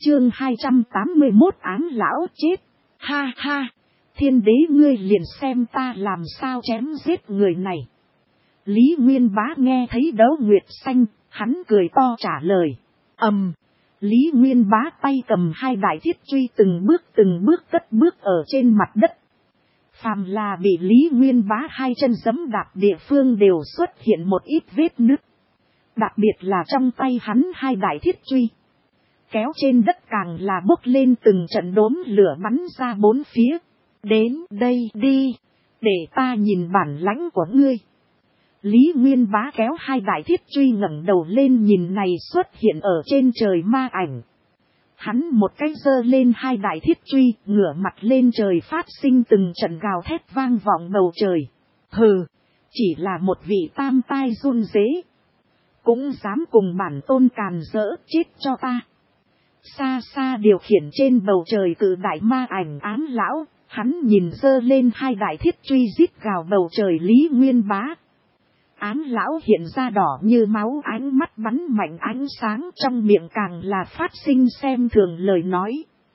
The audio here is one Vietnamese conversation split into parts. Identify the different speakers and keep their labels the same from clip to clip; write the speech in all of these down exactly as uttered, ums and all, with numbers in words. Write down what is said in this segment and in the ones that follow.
Speaker 1: Chương hai trăm tám mươi mốt Ám lão chết. Ha ha, thiên đế ngươi liền xem ta làm sao chém giết người này. Lý Nguyên Bá nghe thấy Đấu Nguyệt Xanh, hắn cười to trả lời. Ầm, um, Lý Nguyên Bá tay cầm hai đại thiết truy từng bước từng bước cất bước ở trên mặt đất. Phàm là bị Lý Nguyên Bá hai chân giẫm đạp địa phương đều xuất hiện một ít vết nứt. Đặc biệt là trong tay hắn hai đại thiết truy. Kéo trên đất càng là bốc lên từng trận đốm lửa bắn ra bốn phía. Đến đây đi, để ta nhìn bản lãnh của ngươi. Lý Nguyên Bá kéo hai đại thiết truy ngẩng đầu lên nhìn này xuất hiện ở trên trời ma ảnh. Hắn một cái giơ lên hai đại thiết truy, ngửa mặt lên trời phát sinh từng trận gào thét vang vọng bầu trời. Hừ, chỉ là một vị tam tai run rế. Cũng dám cùng bản tôn càn rỡ, chết cho ta. Xa xa điều khiển trên bầu trời cự đại ma ảnh Ám lão, hắn nhìn giơ lên hai đại thiết truy rít gào bầu trời Lý Nguyên Bá. Ám lão hiện ra đỏ như máu, ánh mắt bắn mạnh ánh sáng, trong miệng càng là phát sinh xem thường lời nói.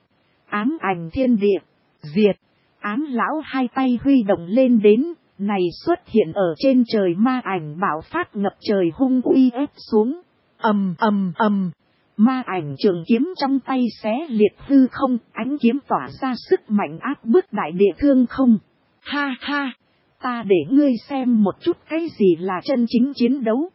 Speaker 1: Ám ảnh thiên địa, diệt. Ám lão hai tay huy động lên đến, này xuất hiện ở trên trời ma ảnh bạo phát ngập trời hung uy ép xuống. Ầm ầm ầm, ma ảnh trường kiếm trong tay xé liệt hư không, ánh kiếm tỏa ra sức mạnh áp bức đại địa thương không. Ha ha, ta để ngươi xem một chút cái gì là chân chính chiến đấu.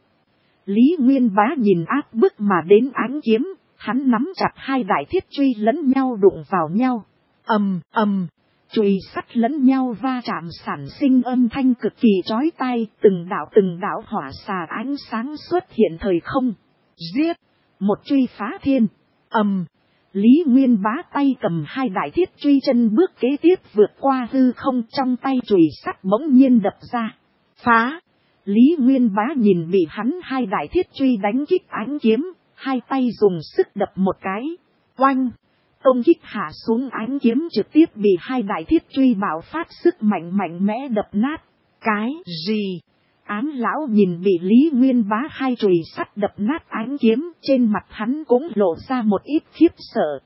Speaker 1: Lý Nguyên Bá nhìn áp bức mà đến ánh kiếm, hắn nắm chặt hai đại thiết truy lẫn nhau đụng vào nhau. Ầm ầm, chùy sắt lẫn nhau va chạm sản sinh âm thanh cực kỳ chói tai, từng đạo từng đạo hỏa xà ánh sáng xuất hiện thời không. Giết, một truy phá thiên. Ầm, Lý Nguyên Bá tay cầm hai đại thiết truy chân bước kế tiếp vượt qua hư không, trong tay chùy sắt bỗng nhiên đập ra. Phá, Lý Nguyên Bá nhìn bị hắn hai đại thiết truy đánh kích ánh kiếm, hai tay dùng sức đập một cái. Oanh, công kích hạ xuống ánh kiếm trực tiếp bị hai đại thiết truy bạo phát sức mạnh mạnh mẽ đập nát. Cái gì? Ám lão nhìn bị Lý Nguyên Bá hai chùy sắt đập nát ánh kiếm, trên mặt hắn cũng lộ ra một ít khiếp sợ.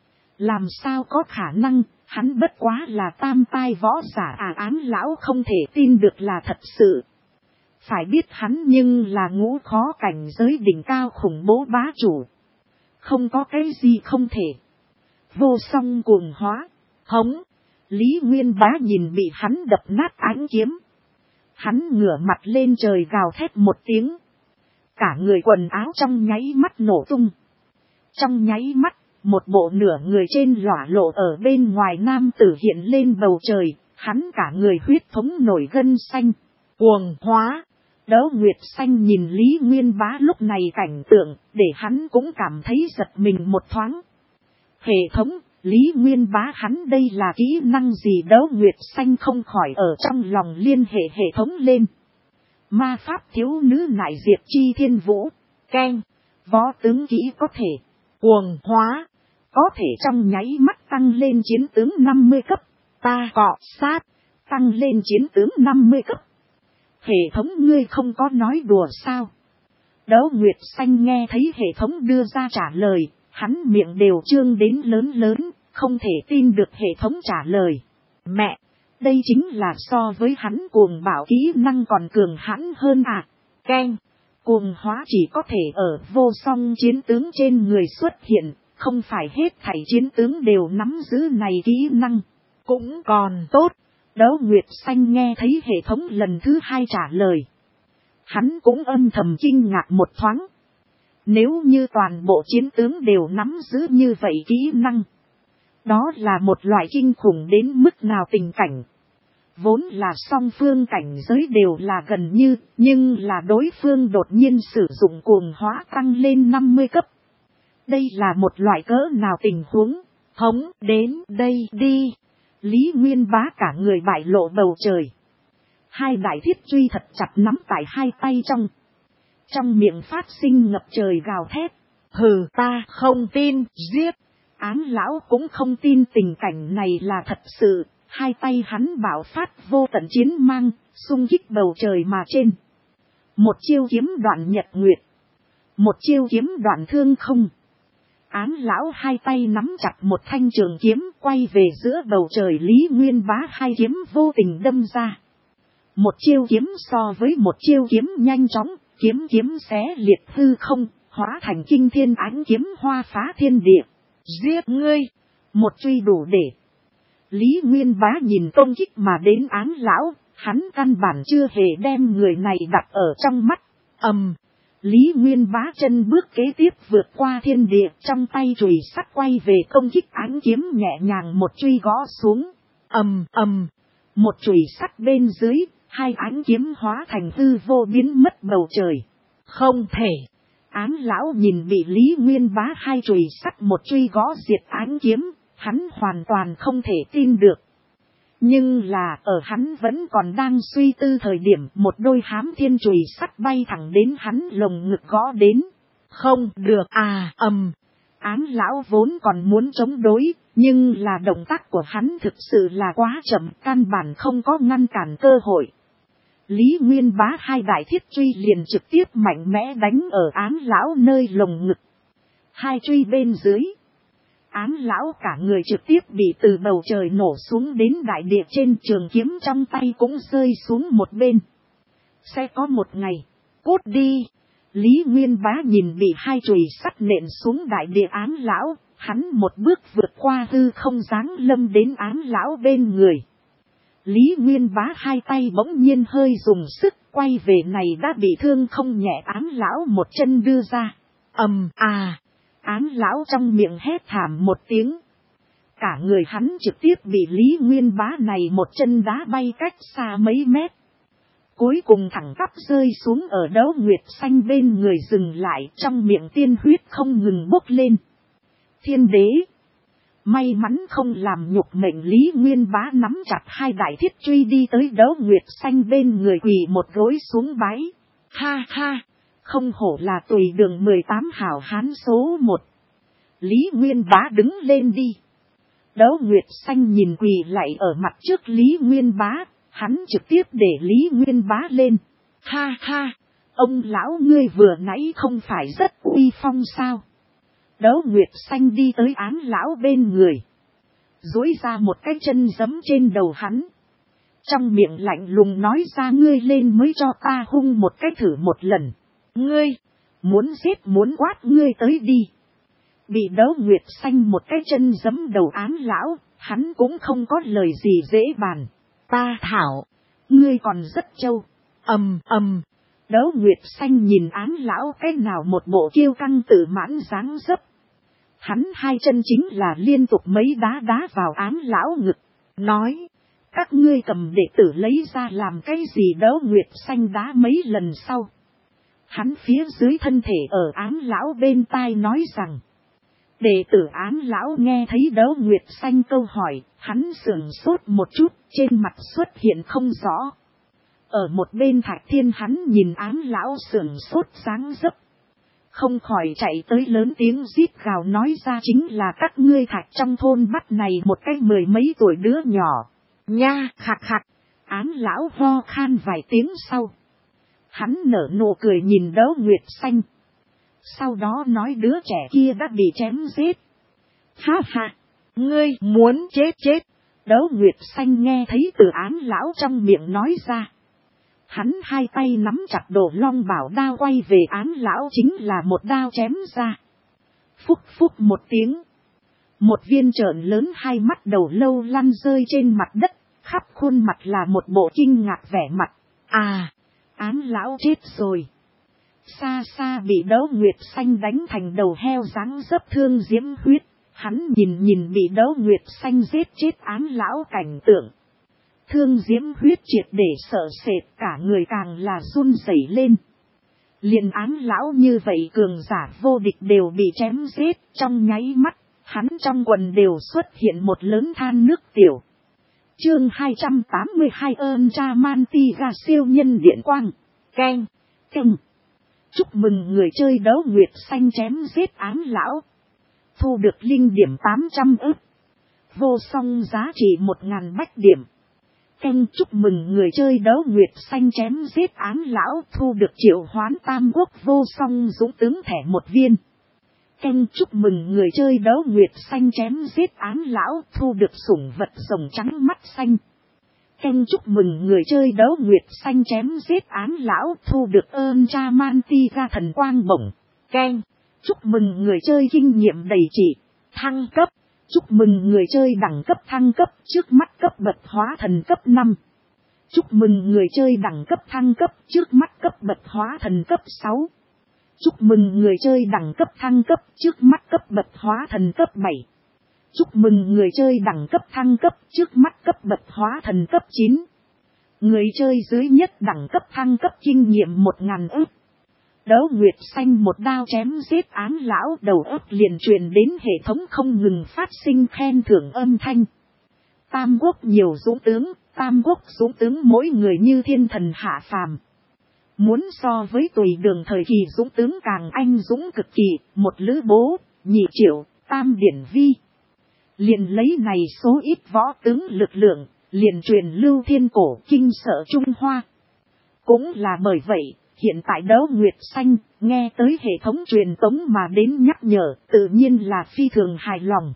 Speaker 1: Làm sao có khả năng, hắn bất quá là tam tai võ giả à? Ám lão không thể tin được là thật sự. Phải biết hắn nhưng là ngũ khó cảnh giới đỉnh cao khủng bố bá chủ. Không có cái gì không thể. Vô song cuồng hóa, hống. Lý Nguyên Bá nhìn bị hắn đập nát ánh kiếm. Hắn ngửa mặt lên trời gào thét một tiếng. Cả người quần áo trong nháy mắt nổ tung. Trong nháy mắt, một bộ nửa người trên lỏa lộ ở bên ngoài nam tử hiện lên bầu trời. Hắn cả người huyết thống nổi gân xanh. Cuồng hóa. Đấu Nguyệt Xanh nhìn Lý Nguyên Bá lúc này cảnh tượng, để hắn cũng cảm thấy giật mình một thoáng. Hệ thống, Lý Nguyên Bá hắn đây là kỹ năng gì? Đấu Nguyệt Xanh không khỏi ở trong lòng liên hệ hệ thống lên. Ma pháp thiếu nữ nại diệt chi thiên vũ, keng, võ tướng kỹ có thể, cuồng hóa, có thể trong nháy mắt tăng lên chiến tướng năm mươi cấp, ta cọ sát, tăng lên chiến tướng năm mươi cấp. Hệ thống ngươi không có nói đùa sao? Đấu Nguyệt Xanh nghe thấy hệ thống đưa ra trả lời, hắn miệng đều trương đến lớn lớn, không thể tin được hệ thống trả lời. Mẹ, đây chính là so với hắn cuồng bảo kỹ năng còn cường hãn hơn à? Keng, cuồng hóa chỉ có thể ở vô song chiến tướng trên người xuất hiện, không phải hết thảy chiến tướng đều nắm giữ này kỹ năng. Cũng còn tốt. Đấu Nguyệt Xanh nghe thấy hệ thống lần thứ hai trả lời. Hắn cũng âm thầm kinh ngạc một thoáng. Nếu như toàn bộ chiến tướng đều nắm giữ như vậy kỹ năng, đó là một loại kinh khủng đến mức nào tình cảnh. Vốn là song phương cảnh giới đều là gần như, nhưng là đối phương đột nhiên sử dụng cuồng hóa tăng lên năm mươi cấp. Đây là một loại cỡ nào tình huống? Hống, đến đây đi. Lý Nguyên Bá cả người bại lộ bầu trời. Hai đại thiết truy thật chặt nắm tại hai tay trong. Trong miệng phát sinh ngập trời gào thét. Hừ, ta không tin, giết. Ám lão cũng không tin tình cảnh này là thật sự. Hai tay hắn bạo phát vô tận chiến mang, xung kích bầu trời mà trên. Một chiêu kiếm đoạn nhật nguyệt. Một chiêu kiếm đoạn thương không. Án lão hai tay nắm chặt một thanh trường kiếm quay về giữa bầu trời. Lý Nguyên Bá hai kiếm vô tình đâm ra. Một chiêu kiếm so với một chiêu kiếm nhanh chóng, kiếm kiếm xé liệt hư không, hóa thành kinh thiên ánh kiếm hoa phá thiên địa. Giết ngươi! Một truy đủ để. Lý Nguyên Bá nhìn công kích mà đến án lão, hắn căn bản chưa hề đem người này đặt ở trong mắt. Ầm! Lý Nguyên Bá chân bước kế tiếp vượt qua thiên địa, trong tay chùy sắt quay về công kích ánh kiếm nhẹ nhàng một truy gõ xuống. Ầm ầm! Một chùy sắt bên dưới, hai ánh kiếm hóa thành hư vô biến mất bầu trời. Không thể! Án lão nhìn bị Lý Nguyên Bá hai chùy sắt một truy gõ diệt ánh kiếm, hắn hoàn toàn không thể tin được. Nhưng là ở hắn vẫn còn đang suy tư thời điểm, một đôi hám thiên chùy sắt bay thẳng đến hắn lồng ngực gõ đến. Không được à! Ầm! Án lão vốn còn muốn chống đối, nhưng là động tác của hắn thực sự là quá chậm, căn bản không có ngăn cản cơ hội. Lý Nguyên Bá hai đại thiết truy liền trực tiếp mạnh mẽ đánh ở án lão nơi lồng ngực. Hai truy bên dưới. Án lão cả người trực tiếp bị từ bầu trời nổ xuống đến đại địa, trên trường kiếm trong tay cũng rơi xuống một bên. Sẽ có một ngày. Cút đi! Lý Nguyên Bá nhìn bị hai chùy sắt nện xuống đại địa án lão, hắn một bước vượt qua hư không giáng lâm đến án lão bên người. Lý Nguyên Bá hai tay bỗng nhiên hơi dùng sức, quay về này đã bị thương không nhẹ án lão một chân đưa ra. Ầm à! Án lão trong miệng hét thảm một tiếng. Cả người hắn trực tiếp bị Lý Nguyên Bá này một chân đá bay cách xa mấy mét. Cuối cùng thẳng tắp rơi xuống ở Đấu Nguyệt Xanh bên người, dừng lại, trong miệng tiên huyết không ngừng bốc lên. Thiên đế! May mắn không làm nhục mệnh. Lý Nguyên Bá nắm chặt hai đại thiết truy đi tới Đấu Nguyệt Xanh bên người, quỳ một gối xuống bái. Ha ha! Không hổ là Tùy Đường mười tám hảo hán số một. Lý Nguyên Bá đứng lên đi. Đấu Nguyệt Xanh nhìn quỳ lại ở mặt trước Lý Nguyên Bá, hắn trực tiếp để Lý Nguyên Bá lên. Ha ha! Ông lão ngươi vừa nãy không phải rất uy phong sao? Đấu Nguyệt Xanh đi tới án lão bên người, duỗi ra một cái chân giẫm trên đầu hắn. Trong miệng lạnh lùng nói ra, ngươi lên mới cho ta hung một cái thử một lần. Ngươi, muốn giết muốn quát ngươi tới đi. Bị Đấu Nguyệt Xanh một cái chân giẫm đầu án lão, hắn cũng không có lời gì dễ bàn. Ta thảo, ngươi còn rất trâu. Ầm ầm. Đấu Nguyệt Xanh nhìn án lão cái nào một bộ kiêu căng tự mãn dáng dấp. Hắn hai chân chính là liên tục mấy đá đá vào án lão ngực, nói: các ngươi cầm đệ tử lấy ra làm cái gì? Đấu Nguyệt Xanh đá mấy lần sau, hắn phía dưới thân thể ở án lão bên tai nói rằng. Đệ tử án lão nghe thấy Đấu Nguyệt Xanh câu hỏi, hắn sửng sốt một chút, trên mặt xuất hiện không rõ. Ở một bên Thạch Thiên hắn nhìn án lão sửng sốt sáng dấp, không khỏi chạy tới lớn tiếng rít gào nói ra, chính là các ngươi Thạch trong thôn bắt này một cái mười mấy tuổi đứa nhỏ. Nha, khạc khạc. Án lão ho khan vài tiếng sau, hắn nở nụ cười nhìn Đấu Nguyệt Xanh. Sau đó nói đứa trẻ kia đã bị chém giết. Ha ha, ngươi muốn chết chết. Đấu Nguyệt Xanh nghe thấy từ án lão trong miệng nói ra. Hắn hai tay nắm chặt Đồ Long Bảo đao quay về án lão chính là một đao chém ra. Phúc phúc một tiếng. Một viên trợn lớn hai mắt đầu lâu lăn rơi trên mặt đất, khắp khuôn mặt là một bộ kinh ngạc vẻ mặt. À, án lão chết rồi. Xa xa bị Đấu Nguyệt Xanh đánh thành đầu heo dáng dấp Thương Diễm Huyết. Hắn nhìn nhìn bị Đấu Nguyệt Xanh giết chết án lão cảnh tượng. Thương Diễm Huyết triệt để sợ sệt, cả người càng là run rẩy lên. Liền án lão như vậy cường giả vô địch đều bị chém giết, trong nháy mắt, hắn trong quần đều xuất hiện một lớn than nước tiểu. Chương hai trăm tám mươi hai ơn cha man ti ga siêu nhân điện quang. Keng, keng. Chúc mừng người chơi Đấu Nguyệt Xanh chém giết án lão. Thu được linh điểm tám trăm ức. Vô song giá trị một ngàn bách điểm. Keng, chúc mừng người chơi Đấu Nguyệt Xanh chém giết án lão, thu được triệu hoán tam quốc vô song dũng tướng thẻ một viên. Canh chúc mừng người chơi đấu nguyệt xanh chém giết án lão thu được sủng vật rồng trắng mắt xanh. Canh chúc mừng người chơi đấu nguyệt xanh chém giết án lão thu được ơn cha man ti ra thần quang bổng. Canh chúc mừng người chơi kinh nghiệm đầy trị. Thăng cấp. Chúc mừng người chơi đẳng cấp thăng cấp trước mắt cấp bậc hóa thần cấp năm. Chúc mừng người chơi đẳng cấp thăng cấp trước mắt cấp bậc hóa thần cấp sáu. Chúc mừng người chơi đẳng cấp thăng cấp trước mắt cấp bậc hóa thần cấp bảy. Chúc mừng người chơi đẳng cấp thăng cấp trước mắt cấp bậc hóa thần cấp chín. Người chơi dưới nhất đẳng cấp thăng cấp kinh nghiệm một ngàn ức. Đấu nguyệt xanh một đao chém giết án lão đầu óc liền truyền đến hệ thống không ngừng phát sinh khen thưởng âm thanh. Tam quốc nhiều dũng tướng, tam quốc dũng tướng mỗi người như thiên thần hạ phàm. Muốn so với tùy đường thời kỳ dũng tướng càng anh dũng cực kỳ, một lữ bố, nhị triệu, tam điển vi. Liền lấy này số ít võ tướng lực lượng, liền truyền lưu thiên cổ kinh sợ Trung Hoa. Cũng là bởi vậy, hiện tại đấu nguyệt xanh, nghe tới hệ thống truyền tống mà đến nhắc nhở, tự nhiên là phi thường hài lòng.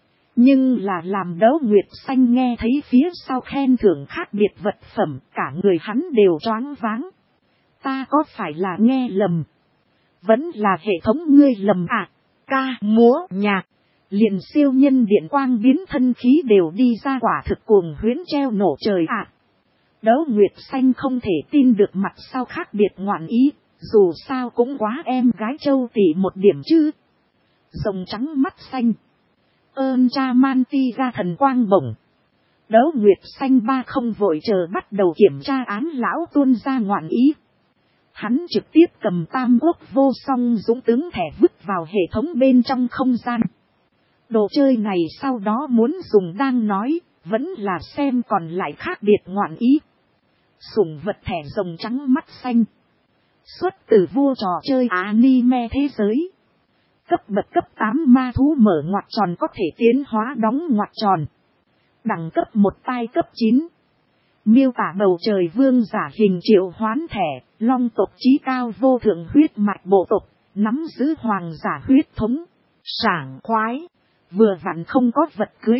Speaker 1: Nhưng là làm đấu nguyệt xanh nghe thấy phía sau khen thưởng khác biệt vật phẩm, cả người hắn đều choáng váng. Ta có phải là nghe lầm? Vẫn là hệ thống ngươi lầm à? Ca, múa, nhạc. Liền siêu nhân điện quang biến thân khí đều đi ra quả thực cuồng huyễn treo nổ trời ạ. À. Đấu nguyệt xanh không thể tin được mặt sau khác biệt ngoạn ý, dù sao cũng quá em gái châu tỷ một điểm chứ. Rồng trắng mắt xanh. Ơn cha man ti ra thần quang bổng. Đấu nguyệt xanh ba không vội chờ bắt đầu kiểm tra án lão tuôn ra ngoạn ý. Hắn trực tiếp cầm tam quốc vô song dũng tướng thẻ vứt vào hệ thống bên trong không gian. Đồ chơi này sau đó muốn dùng đang nói, vẫn là xem còn lại khác biệt ngoạn ý. Sủng vật thẻ rồng trắng mắt xanh. Xuất từ vua trò chơi anime thế giới. Cấp bậc cấp tám ma thú mở ngoặc tròn có thể tiến hóa đóng ngoặc tròn. Đẳng cấp một tai cấp chín. Miêu tả bầu trời vương giả hình triệu hoán thẻ, long tộc chí cao vô thượng huyết mạch bộ tộc, nắm giữ hoàng giả huyết thống. Sảng khoái, vừa vặn không có vật cưới.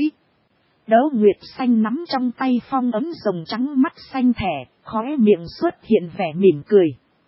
Speaker 1: Đấu nguyệt xanh nắm trong tay phong ấm rồng trắng mắt xanh thẻ, khóe miệng xuất hiện vẻ mỉm cười.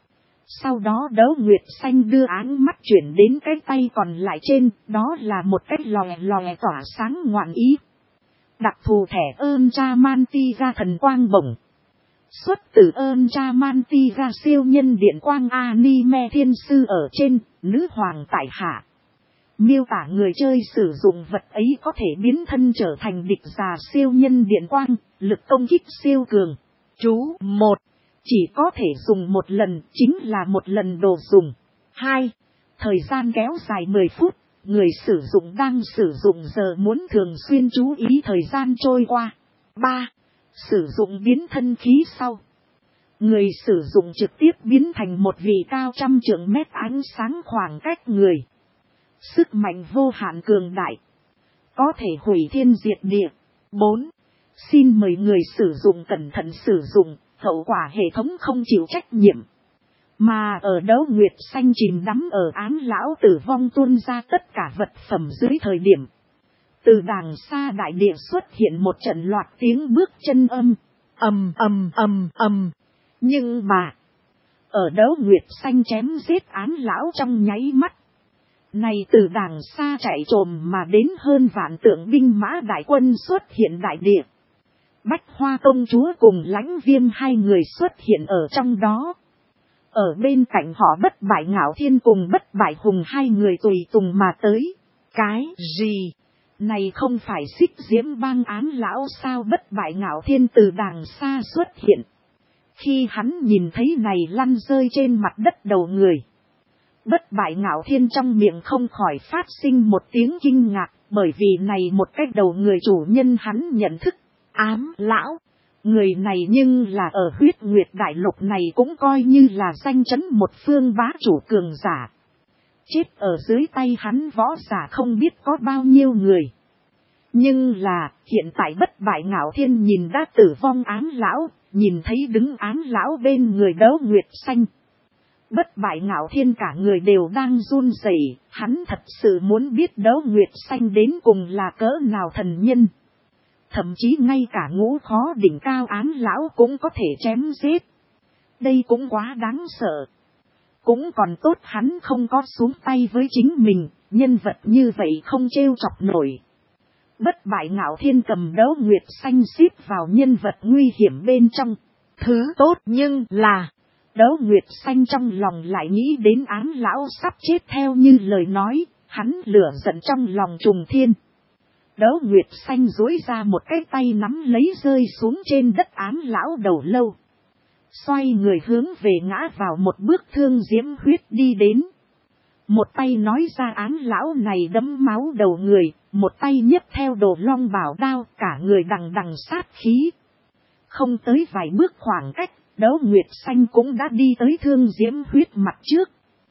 Speaker 1: Sau đó đấu nguyệt xanh đưa áng mắt chuyển đến cái tay còn lại trên, đó là một cái lòe lòe tỏa sáng ngoạn ý. Đặc thù thẻ ơn cha man ti ra thần quang bổng. Xuất từ ơn cha man ti ra siêu nhân điện quang anime thiên sư ở trên, nữ hoàng tại hạ. Miêu tả người chơi sử dụng vật ấy có thể biến thân trở thành địch giả siêu nhân điện quang, lực công kích siêu cường. Chú một. Chỉ có thể dùng một lần, chính là một lần đồ dùng. Hai. Thời gian kéo dài mười phút, người sử dụng đang sử dụng giờ muốn thường xuyên chú ý thời gian trôi qua. Ba. Sử dụng biến thân khí sau. Người sử dụng trực tiếp biến thành một vị cao trăm trượng mét ánh sáng khoảng cách người. Sức mạnh vô hạn cường đại. Có thể hủy thiên diệt địa. Bốn. Xin mời người sử dụng cẩn thận sử dụng, hậu quả hệ thống không chịu trách nhiệm. Mà ở đấu nguyệt xanh chìm đắm ở án lão tử vong tuôn ra tất cả vật phẩm dưới thời điểm. Từ đàng xa đại địa xuất hiện một trận loạt tiếng bước chân âm. Ầm ầm ầm ầm. Nhưng mà, ở đấu nguyệt xanh chém giết án lão trong nháy mắt. Này từ đàng xa chạy trồm mà đến hơn vạn tượng binh mã đại quân xuất hiện đại địa. Bách Hoa công chúa cùng Lãnh Viêm hai người xuất hiện ở trong đó. Ở bên cạnh họ Bất Bại Ngạo Thiên cùng Bất Bại Hùng hai người tùy tùng mà tới. Cái gì? Này không phải Xích Diễm bang án lão sao? Bất Bại Ngạo Thiên từ đàng xa xuất hiện. Khi hắn nhìn thấy này lăn rơi trên mặt đất đầu người. Bất Bại Ngạo Thiên trong miệng không khỏi phát sinh một tiếng kinh ngạc, bởi vì này một cái đầu người chủ nhân hắn nhận thức. Ám lão, người này nhưng là ở huyết nguyệt đại lục này cũng coi như là danh chấn một phương bá chủ cường giả. Chết ở dưới tay hắn võ giả không biết có bao nhiêu người. Nhưng là hiện tại Bất Bại Ngạo Thiên nhìn đã tử vong án lão, nhìn thấy đứng án lão bên người đấu nguyệt xanh. Bất bại ngạo thiên cả người đều đang run rẩy, hắn thật sự muốn biết Đấu Nguyệt Xanh đến cùng là cỡ nào thần nhân. Thậm chí ngay cả ngũ khó đỉnh cao án lão cũng có thể chém giết. Đây cũng quá đáng sợ. Cũng còn tốt hắn không có xuống tay với chính mình, nhân vật như vậy không trêu chọc nổi. Bất bại ngạo thiên cầm Đấu Nguyệt Xanh xếp vào nhân vật nguy hiểm bên trong. Thứ tốt nhưng là, Đấu Nguyệt Xanh trong lòng lại nghĩ đến án lão sắp chết theo như lời nói, hắn lửa giận trong lòng trùng thiên. Đấu Nguyệt Xanh duỗi ra một cái tay nắm lấy rơi xuống trên đất án lão đầu lâu. Xoay người hướng về ngã vào một bước Thương Diễm Huyết đi đến. Một tay nói ra án lão này đẫm máu đầu người, một tay nhấc theo Đồ Long bảo đao, cả người đằng đằng sát khí. Không tới vài bước khoảng cách, Đấu Nguyệt Xanh cũng đã đi tới Thương Diễm Huyết mặt trước.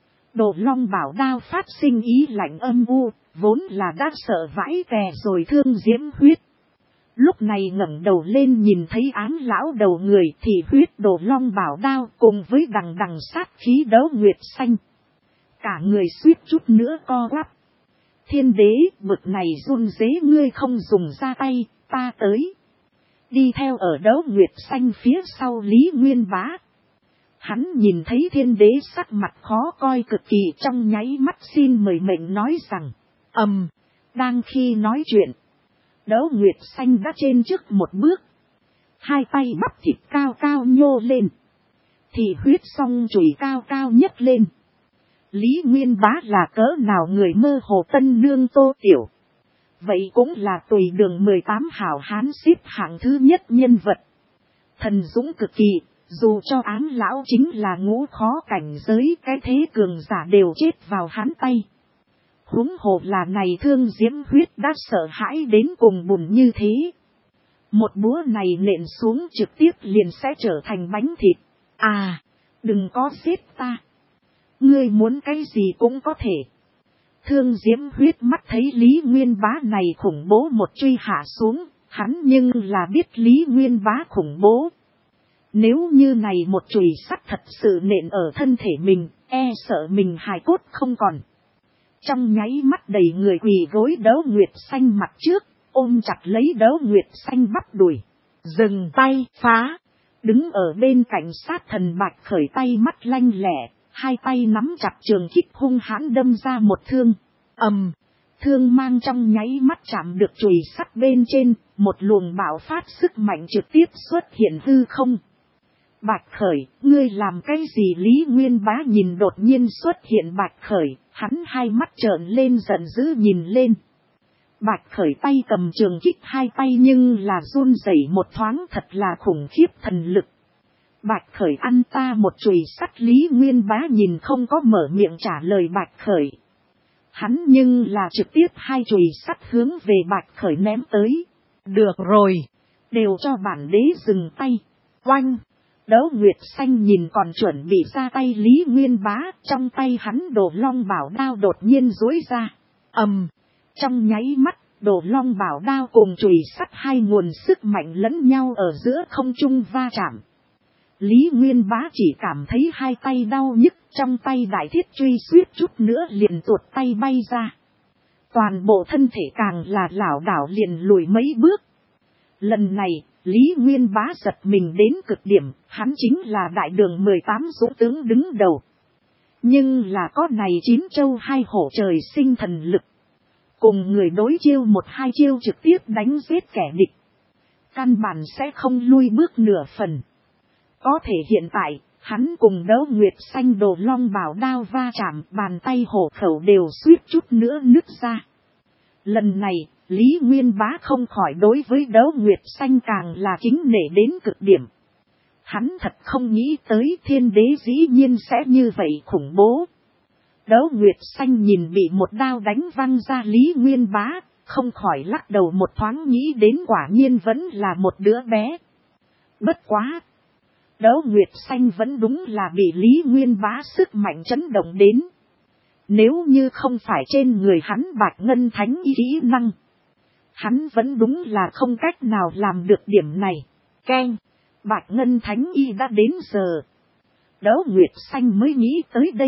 Speaker 1: Đồ Long bảo đao phát sinh ý lạnh âm u, vốn là đã sợ vãi tè rồi Thương Diễm Huyết. Lúc này ngẩng đầu lên nhìn thấy án lão đầu người thì huyết Đồ Long bảo đao cùng với đằng đằng sát khí Đấu Nguyệt Xanh. Cả người suýt chút nữa co quắp. Thiên đế, bực này run rế ngươi không dùng ra tay, ta tới. Đi theo ở Đấu Nguyệt Xanh phía sau Lý Nguyên Bá. Hắn nhìn thấy thiên đế sắc mặt khó coi cực kỳ, trong nháy mắt xin mời mệnh nói rằng, ầm, um, đang khi nói chuyện. Đấu Nguyệt Xanh đã trên trước một bước. Hai tay bắp thịt cao cao nhô lên. Thì huyết song chùy cao cao nhấc lên. Lý Nguyên Bá là cỡ nào người mơ hồ tân nương Tô Tiểu. Vậy cũng là tùy đường mười tám hảo hán xếp hạng thứ nhất nhân vật. Thần dũng cực kỳ, dù cho án lão chính là ngũ khó cảnh giới, cái thế cường giả đều chết vào hắn tay. Huống hồ là này Thương Diễm Huyết đã sợ hãi đến cùng bùn như thế. Một búa này nện xuống trực tiếp liền sẽ trở thành bánh thịt. À, đừng có giết ta. Ngươi muốn cái gì cũng có thể. Thương Diễm Huyết mắt thấy Lý Nguyên Bá này khủng bố một truy hạ xuống, hắn nhưng là biết Lý Nguyên Bá khủng bố. Nếu như này một chùy sắt thật sự nện ở thân thể mình, e sợ mình hài cốt không còn. Trong nháy mắt đầy người quỳ gối Đấu Nguyệt Xanh mặt trước, ôm chặt lấy Đấu Nguyệt Xanh bắp đùi. Dừng tay, phá. Đứng ở bên cạnh sát thần Bạch Khởi tay mắt lanh lẻ, hai tay nắm chặt trường kích hung hãn đâm ra một thương. Ầm, thương mang trong nháy mắt chạm được chùy sắt bên trên, một luồng bạo phát sức mạnh trực tiếp xuất hiện hư không. Bạch Khởi, ngươi làm cái gì? Lý Nguyên Bá nhìn đột nhiên xuất hiện Bạch Khởi, hắn hai mắt trợn lên giận dữ nhìn lên. Bạch Khởi tay cầm trường kích hai tay nhưng là run rẩy một thoáng, thật là khủng khiếp thần lực. Bạch Khởi ăn ta một chùy sắt. Lý Nguyên Bá nhìn không có mở miệng trả lời Bạch Khởi. Hắn nhưng là trực tiếp hai chùy sắt hướng về Bạch Khởi ném tới. Được rồi, đều cho bản đế dừng tay. Oanh! Đấu Nguyệt Xanh nhìn còn chuẩn bị ra tay Lý Nguyên Bá, trong tay hắn Đồ Long bảo đao đột nhiên duỗi ra. Ầm! Um, trong nháy mắt, Đồ Long bảo đao cùng chùy sắt hai nguồn sức mạnh lẫn nhau ở giữa không trung va chạm. Lý Nguyên Bá chỉ cảm thấy hai tay đau nhức, trong tay đại thiết truy suýt chút nữa liền tuột tay bay ra. Toàn bộ thân thể càng là lảo đảo liền lùi mấy bước. Lần này, Lý Nguyên Bá giật mình đến cực điểm, hắn chính là đại đường mười tám dũng tướng đứng đầu. Nhưng là có này chín châu hai hổ trời sinh thần lực. Cùng người đối chiêu một hai chiêu trực tiếp đánh giết kẻ địch. Căn bản sẽ không lui bước nửa phần. Có thể hiện tại, hắn cùng Đấu Nguyệt Xanh Đồ Long bảo đao va chạm, bàn tay hổ khẩu đều suýt chút nữa nứt ra. Lần này, Lý Nguyên Bá không khỏi đối với Đấu Nguyệt Xanh càng là kính nể đến cực điểm. Hắn thật không nghĩ tới thiên đế dĩ nhiên sẽ như vậy khủng bố. Đấu Nguyệt Xanh nhìn bị một đao đánh văng ra Lý Nguyên Bá, không khỏi lắc đầu một thoáng nghĩ đến quả nhiên vẫn là một đứa bé. Bất quá! Đấu Nguyệt Xanh vẫn đúng là bị Lý Nguyên Bá sức mạnh chấn động đến. Nếu như không phải trên người hắn Bạch Ngân Thánh y kỹ năng, hắn vẫn đúng là không cách nào làm được điểm này. Keng, Bạch Ngân Thánh y đã đến giờ. Đấu Nguyệt Xanh mới nghĩ tới đây.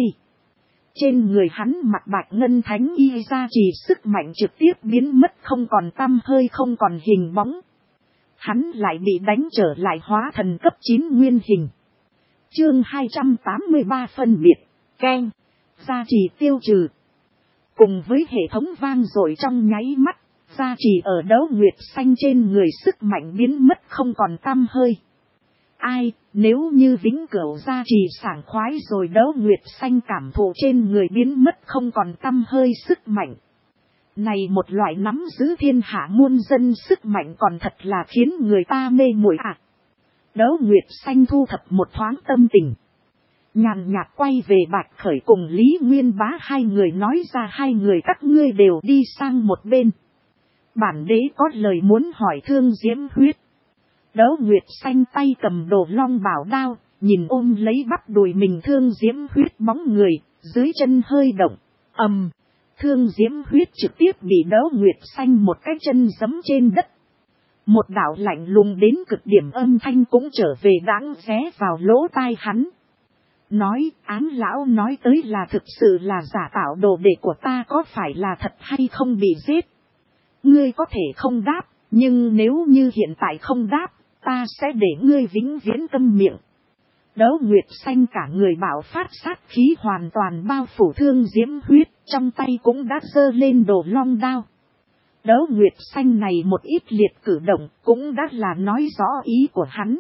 Speaker 1: Trên người hắn mặc bạch ngân thánh y ra chỉ sức mạnh trực tiếp biến mất không còn tăm hơi không còn hình bóng. Hắn lại bị đánh trở lại hóa thần cấp chín nguyên hình. Chương hai trăm tám mươi ba phân biệt, keng, gia trì tiêu trừ. Cùng với hệ thống vang dội trong nháy mắt, gia trì ở Đấu Nguyệt Xanh trên người sức mạnh biến mất không còn tăm hơi. Ai, nếu như vĩnh cửu gia trì sảng khoái rồi Đấu Nguyệt Xanh cảm thụ trên người biến mất không còn tăm hơi sức mạnh. Này một loại nắm giữ thiên hạ muôn dân sức mạnh còn thật là khiến người ta mê muội ạ. À. Đấu Nguyệt Xanh thu thập một thoáng tâm tình. Nhàn nhạt quay về Bạch Khởi cùng Lý Nguyên Bá hai người nói ra hai người các ngươi đều đi sang một bên. Bản đế có lời muốn hỏi Thương Diễm Huyết. Đấu Nguyệt Xanh tay cầm đồ long bảo đao, nhìn ôm lấy bắp đùi mình Thương Diễm Huyết bóng người, dưới chân hơi động, ầm. Um, Thương Diễm Huyết trực tiếp bị Đấu Nguyệt Xanh một cái chân giẫm trên đất. Một đạo lạnh lùng đến cực điểm âm thanh cũng trở về đáng ghé vào lỗ tai hắn. Nói, Án lão nói tới là thực sự là giả tạo đồ đệ của ta có phải là thật hay không bị giết. Ngươi có thể không đáp, nhưng nếu như hiện tại không đáp, ta sẽ để ngươi vĩnh viễn câm miệng. Đấu Nguyệt Xanh cả người bạo phát sát khí hoàn toàn bao phủ Thương Diễm Huyết, trong tay cũng đã giơ lên đồ long đao. Đấu Nguyệt Xanh này một ít liệt cử động cũng đã là nói rõ ý của hắn.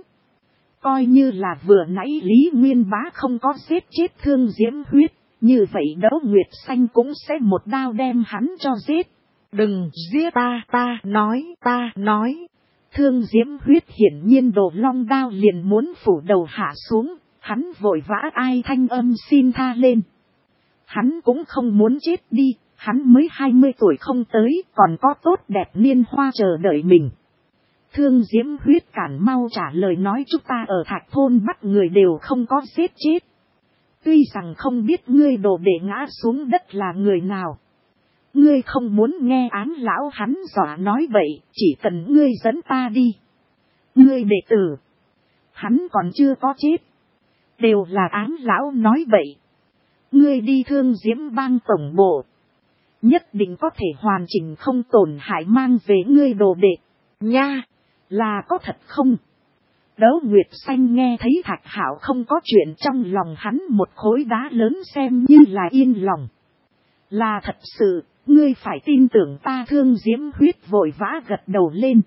Speaker 1: Coi như là vừa nãy Lý Nguyên Bá không có giết chết Thương Diễm Huyết, như vậy Đấu Nguyệt Xanh cũng sẽ một đao đem hắn cho giết. Đừng giết ta, ta nói, ta nói. Thương Diễm Huyết hiển nhiên đồ long đao liền muốn phủ đầu hạ xuống, hắn vội vã ai thanh âm xin tha lên. Hắn cũng không muốn chết đi, hắn mới hai mươi tuổi không tới, còn có tốt đẹp niên hoa chờ đợi mình. Thương Diễm Huyết cản mau trả lời nói chúng ta ở Thạch Thôn bắt người đều không có giết chết. Tuy rằng không biết ngươi đồ để ngã xuống đất là người nào. Ngươi không muốn nghe Án lão hắn dọa nói bậy, chỉ cần ngươi dẫn ta đi. Ngươi đệ tử, hắn còn chưa có chết. Đều là Án lão nói bậy. Ngươi đi Thương Diễm Bang tổng bộ. Nhất định có thể hoàn chỉnh không tổn hại mang về ngươi đồ đệ. Nha, là có thật không? Đấu Nguyệt Xanh nghe thấy Thạch Hạo không có chuyện trong lòng hắn một khối đá lớn xem như là yên lòng. Là thật sự, ngươi phải tin tưởng ta. Thương Diễm Huyết vội vã gật đầu lên.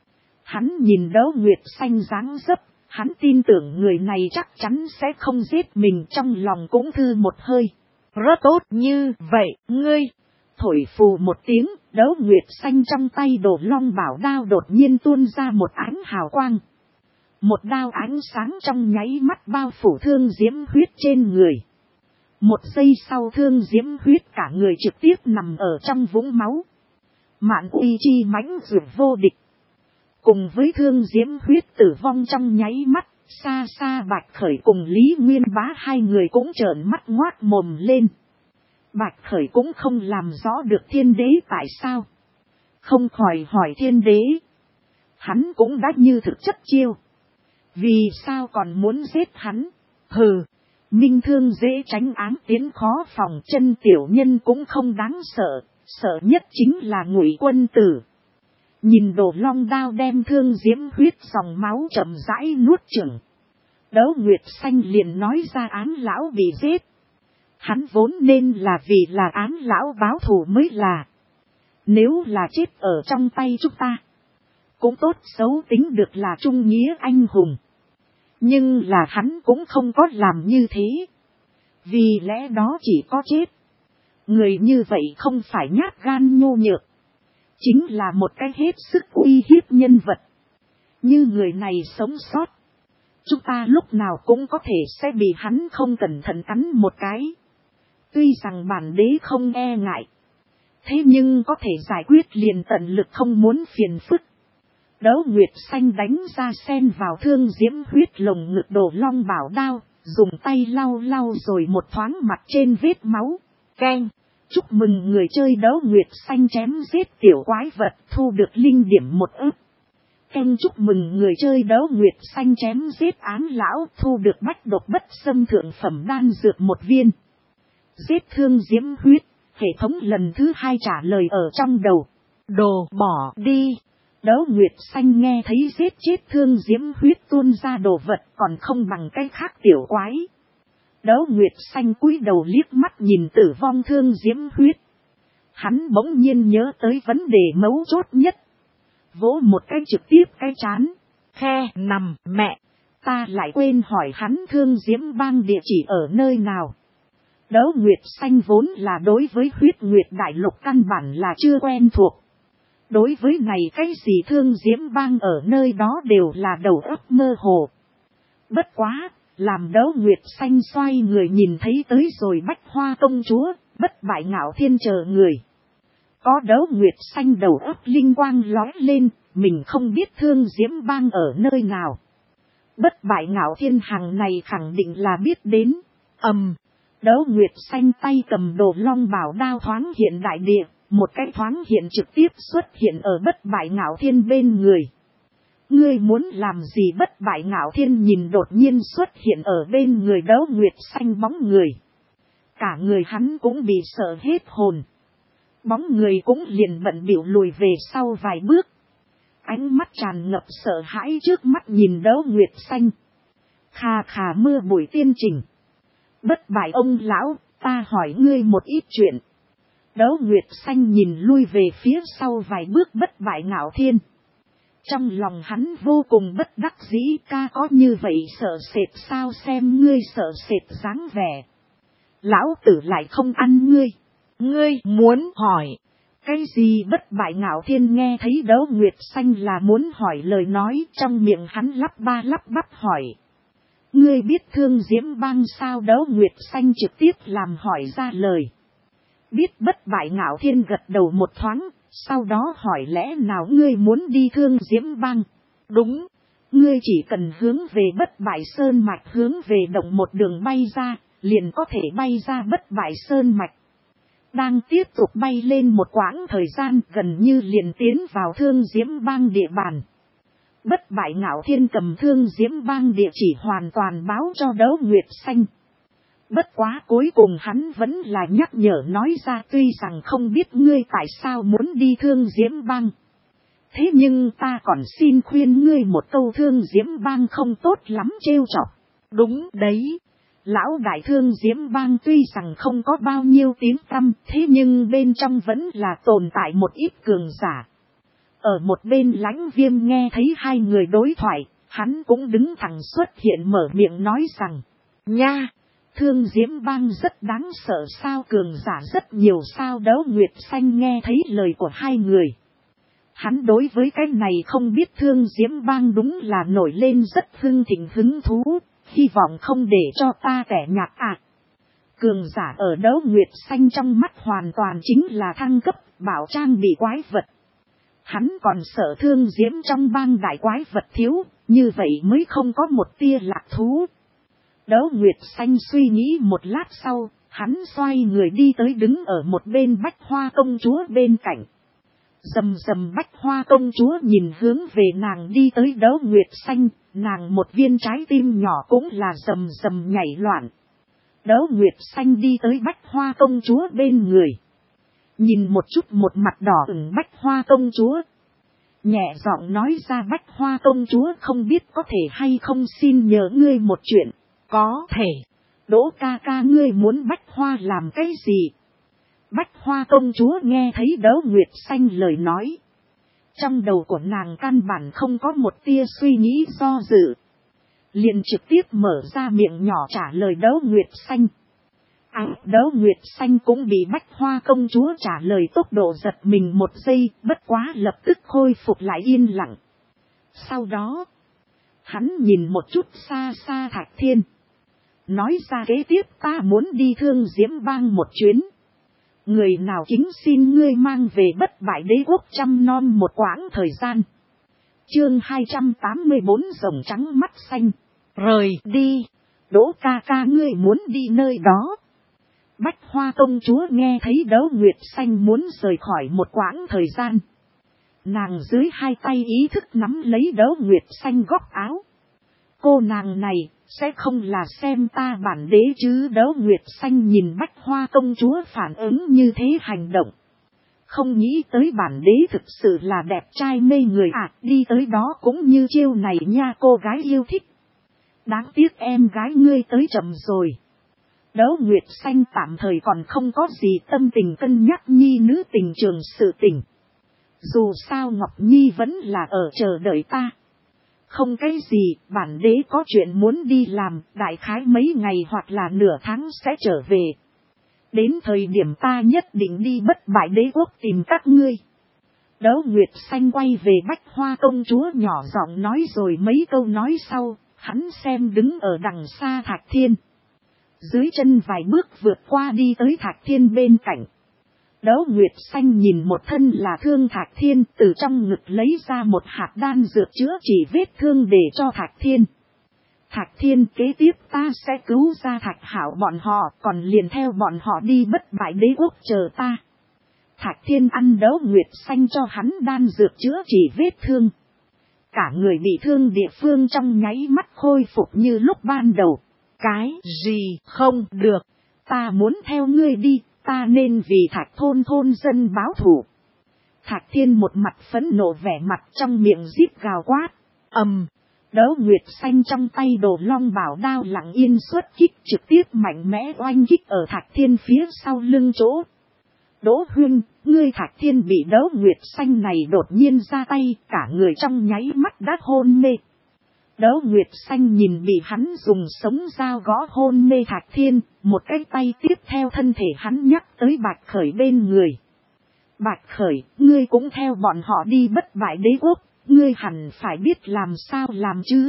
Speaker 1: Hắn nhìn Đấu Nguyệt Xanh dáng dấp, hắn tin tưởng người này chắc chắn sẽ không giết mình, trong lòng cũng thư một hơi. Rất tốt như vậy, ngươi. Thổi phù một tiếng, Đấu Nguyệt Xanh trong tay đồ long bảo đao đột nhiên tuôn ra một ánh hào quang. Một đao ánh sáng trong nháy mắt bao phủ Thương Diễm Huyết trên người. Một giây sau Thương Diễm Huyết cả người trực tiếp nằm ở trong vũng máu. Mạn uy chi mãnh dược vô địch. Cùng với Thương Diễm Huyết tử vong trong nháy mắt, xa xa Bạch Khởi cùng Lý Nguyên Bá hai người cũng trợn mắt ngoác mồm lên. Bạch Khởi cũng không làm rõ được Thiên Đế tại sao. Không khỏi hỏi Thiên Đế. Hắn cũng đã như thực chất chiêu. Vì sao còn muốn giết hắn? Hừ, minh thương dễ tránh ám tiến khó phòng, chân tiểu nhân cũng không đáng sợ, sợ nhất chính là Ngụy Quân Tử. Nhìn đồ long đao đem Thương Diễm Huyết dòng máu chậm rãi nuốt chửng. Đấu Nguyệt Xanh liền nói ra Án lão bị giết. Hắn vốn nên là vì là Án lão báo thù mới là. Nếu là chết ở trong tay chúng ta, cũng tốt xấu tính được là trung nghĩa anh hùng. Nhưng là hắn cũng không có làm như thế. Vì lẽ đó chỉ có chết. Người như vậy không phải nhát gan nhô nhược. Chính là một cái hết sức uy hiếp nhân vật. Như người này sống sót, chúng ta lúc nào cũng có thể sẽ bị hắn không cẩn thận cắn một cái. Tuy rằng bản đế không e ngại, thế nhưng có thể giải quyết liền tận lực không muốn phiền phức. Đấu Nguyệt Xanh đánh ra sen vào Thương Diễm Huyết lồng ngực đồ long bảo đao, dùng tay lau lau rồi một thoáng mặt trên vết máu. Keng, chúc mừng người chơi Đấu Nguyệt Xanh chém giết tiểu quái vật, thu được linh điểm một ức. canh chúc mừng người chơi Đấu Nguyệt Xanh chém giết án lão, thu được bách độc bất xâm thượng phẩm đan dược một viên. Giết thương diễm huyết, hệ thống lần thứ hai trả lời ở trong đầu. Đồ bỏ đi. Đấu Nguyệt Xanh nghe thấy giết chết thương diễm huyết tuôn ra đồ vật còn không bằng cái khác tiểu quái. Đấu Nguyệt Xanh cúi đầu liếc mắt nhìn tử vong thương diễm huyết. Hắn bỗng nhiên nhớ tới vấn đề mấu chốt nhất. Vỗ một cái trực tiếp cái chán. Khe nằm mẹ. Ta lại quên hỏi hắn thương diễm bang địa chỉ ở nơi nào. Đấu Nguyệt Xanh vốn là đối với huyết nguyệt đại lục căn bản là chưa quen thuộc. Đối với này cái gì thương diễm bang ở nơi đó đều là đầu óc mơ hồ. Bất quá, làm Đấu Nguyệt Xanh xoay người nhìn thấy tới rồi Bách Hoa công chúa, bất bại ngạo thiên chờ người. Có Đấu Nguyệt Xanh đầu óc linh quang lóe lên, mình không biết thương diễm bang ở nơi nào. Bất bại ngạo thiên hàng này khẳng định là biết đến. ầm, um, Đấu Nguyệt Xanh tay cầm đồ long bảo đao thoáng hiện đại địa, một cái thoáng hiện trực tiếp xuất hiện ở bất bại ngạo thiên bên người. Ngươi muốn làm gì? Bất bại ngạo thiên nhìn đột nhiên xuất hiện ở bên người Đấu Nguyệt Xanh bóng người. Cả người hắn cũng bị sợ hết hồn. Bóng người cũng liền bận bịu lùi về sau vài bước. Ánh mắt tràn ngập sợ hãi trước mắt nhìn Đấu Nguyệt Xanh. Khà khà mưa bụi tiên trình. Bất bại ông lão, ta hỏi ngươi một ít chuyện. Đấu Nguyệt Xanh nhìn lui về phía sau vài bước bất bại ngạo thiên. Trong lòng hắn vô cùng bất đắc dĩ, ca có như vậy sợ sệt sao? Xem ngươi sợ sệt dáng vẻ. Lão tử lại không ăn ngươi. Ngươi muốn hỏi cái gì? Bất bại ngạo thiên nghe thấy Đấu Nguyệt Xanh là muốn hỏi lời nói, trong miệng hắn lắp ba lắp bắp hỏi. Ngươi biết thương diễm bang sao? Đấu Nguyệt Xanh trực tiếp làm hỏi ra lời. Biết. Bất bại ngạo thiên gật đầu một thoáng, sau đó hỏi lẽ nào ngươi muốn đi thương diễm bang? Đúng, ngươi chỉ cần hướng về bất bại sơn mạch, hướng về động một đường bay ra, liền có thể bay ra bất bại sơn mạch. Đang tiếp tục bay lên một quãng thời gian, gần như liền tiến vào thương diễm bang địa bàn. Bất bại ngạo thiên cầm thương diễm bang địa chỉ hoàn toàn báo cho Đấu Nguyệt Xanh. Bất quá cuối cùng hắn vẫn là nhắc nhở nói ra, tuy rằng không biết ngươi tại sao muốn đi thương diễm bang. Thế nhưng ta còn xin khuyên ngươi một câu, thương diễm bang không tốt lắm trêu chọc. Đúng đấy. Lão đại thương diễm bang tuy rằng không có bao nhiêu tiếng tăm, thế nhưng bên trong vẫn là tồn tại một ít cường giả. Ở một bên Lãnh Viêm nghe thấy hai người đối thoại, hắn cũng đứng thẳng xuất hiện mở miệng nói rằng. Nha! Thương diễm bang rất đáng sợ sao? Cường giả rất nhiều sao? Đấu Nguyệt Xanh nghe thấy lời của hai người. Hắn đối với cái này không biết thương diễm bang đúng là nổi lên rất hưng thịnh hứng thú, hy vọng không để cho ta tẻ nhạt à. Cường giả ở Đấu Nguyệt Xanh trong mắt hoàn toàn chính là thăng cấp, bảo trang bị quái vật. Hắn còn sợ thương diễm trong bang đại quái vật thiếu, như vậy mới không có một tia lạc thú. Đấu Nguyệt Xanh suy nghĩ một lát sau, hắn xoay người đi tới đứng ở một bên Bách Hoa công chúa bên cạnh. Rầm rầm Bách Hoa công chúa nhìn hướng về nàng đi tới Đấu Nguyệt Xanh, nàng một viên trái tim nhỏ cũng là rầm rầm nhảy loạn. Đấu Nguyệt Xanh đi tới Bách Hoa công chúa bên người. Nhìn một chút một mặt đỏ ửng Bách Hoa công chúa. Nhẹ giọng nói ra, Bách Hoa công chúa không biết có thể hay không xin nhờ ngươi một chuyện. Có thể. Đỗ ca ca, ngươi muốn Bách Hoa làm cái gì? Bách Hoa công chúa nghe thấy Đấu Nguyệt Xanh lời nói. Trong đầu của nàng căn bản không có một tia suy nghĩ do dự. Liền trực tiếp mở ra miệng nhỏ trả lời Đấu Nguyệt Xanh. À, Đấu Nguyệt Xanh cũng bị Bách Hoa công chúa trả lời tốc độ giật mình một giây, bất quá lập tức khôi phục lại yên lặng. Sau đó, hắn nhìn một chút xa xa Thạch Thiên. Nói ra kế tiếp, ta muốn đi thương diễm bang một chuyến. Người nào kính xin ngươi mang về bất bại đế quốc trăm non một quãng thời gian. Chương hai trăm tám mươi bốn rồng trắng mắt xanh. Rời đi. Đỗ ca ca, ngươi muốn đi nơi đó. Bách Hoa công chúa nghe thấy Đấu Nguyệt Xanh muốn rời khỏi một quãng thời gian. Nàng dưới hai tay ý thức nắm lấy Đấu Nguyệt Xanh góc áo. Cô nàng này, sẽ không là xem ta bản đế chứ? Đấu Nguyệt Xanh nhìn Bách Hoa công chúa phản ứng như thế hành động. Không nghĩ tới bản đế thực sự là đẹp trai mê người à, đi tới đó cũng như chiêu này nha, cô gái yêu thích. Đáng tiếc em gái ngươi tới chậm rồi. Đấu Nguyệt Xanh tạm thời còn không có gì tâm tình cân nhắc nhi nữ tình trường sự tình. Dù sao Ngọc Nhi vẫn là ở chờ đợi ta. Không cái gì, bản đế có chuyện muốn đi làm, đại khái mấy ngày hoặc là nửa tháng sẽ trở về. Đến thời điểm ta nhất định đi bất bại đế quốc tìm các ngươi. Đấu Nguyệt Xanh quay về Bách Hoa công chúa nhỏ giọng nói rồi mấy câu nói sau, hắn xem đứng ở đằng xa Thạch Thiên. Dưới chân vài bước vượt qua đi tới Thạch Thiên bên cạnh. Đấu Nguyệt Xanh nhìn một thân là thương Thạch Thiên, từ trong ngực lấy ra một hạt đan dược chữa trị vết thương để cho Thạch Thiên. Thạch Thiên, kế tiếp ta sẽ cứu ra Thạch Hảo bọn họ, còn liền theo bọn họ đi bất bại đế quốc chờ ta. Thạch Thiên ăn Đấu Nguyệt Xanh cho hắn đan dược chữa trị vết thương. Cả người bị thương địa phương trong nháy mắt khôi phục như lúc ban đầu. Cái gì không được, ta muốn theo ngươi đi, ta nên vì Thạch thôn thôn dân báo thù. Thạch Thiên một mặt phẫn nộ vẻ mặt trong miệng rít gào quát. ầm, um, Đấu Nguyệt Xanh trong tay Đồ Long bảo đao lặng yên xuất kích trực tiếp mạnh mẽ oanh kích ở Thạch Thiên phía sau lưng chỗ. Đỗ Huyên, ngươi Thạch Thiên bị Đấu Nguyệt Xanh này đột nhiên ra tay, cả người trong nháy mắt đã hôn mê. Đấu Nguyệt Xanh nhìn bị hắn dùng sống dao gõ hôn mê Thạch Thiên, một cái tay tiếp theo thân thể hắn nhắc tới Bạch Khởi bên người. Bạch Khởi, ngươi cũng theo bọn họ đi bất bại đế quốc, ngươi hẳn phải biết làm sao làm chứ.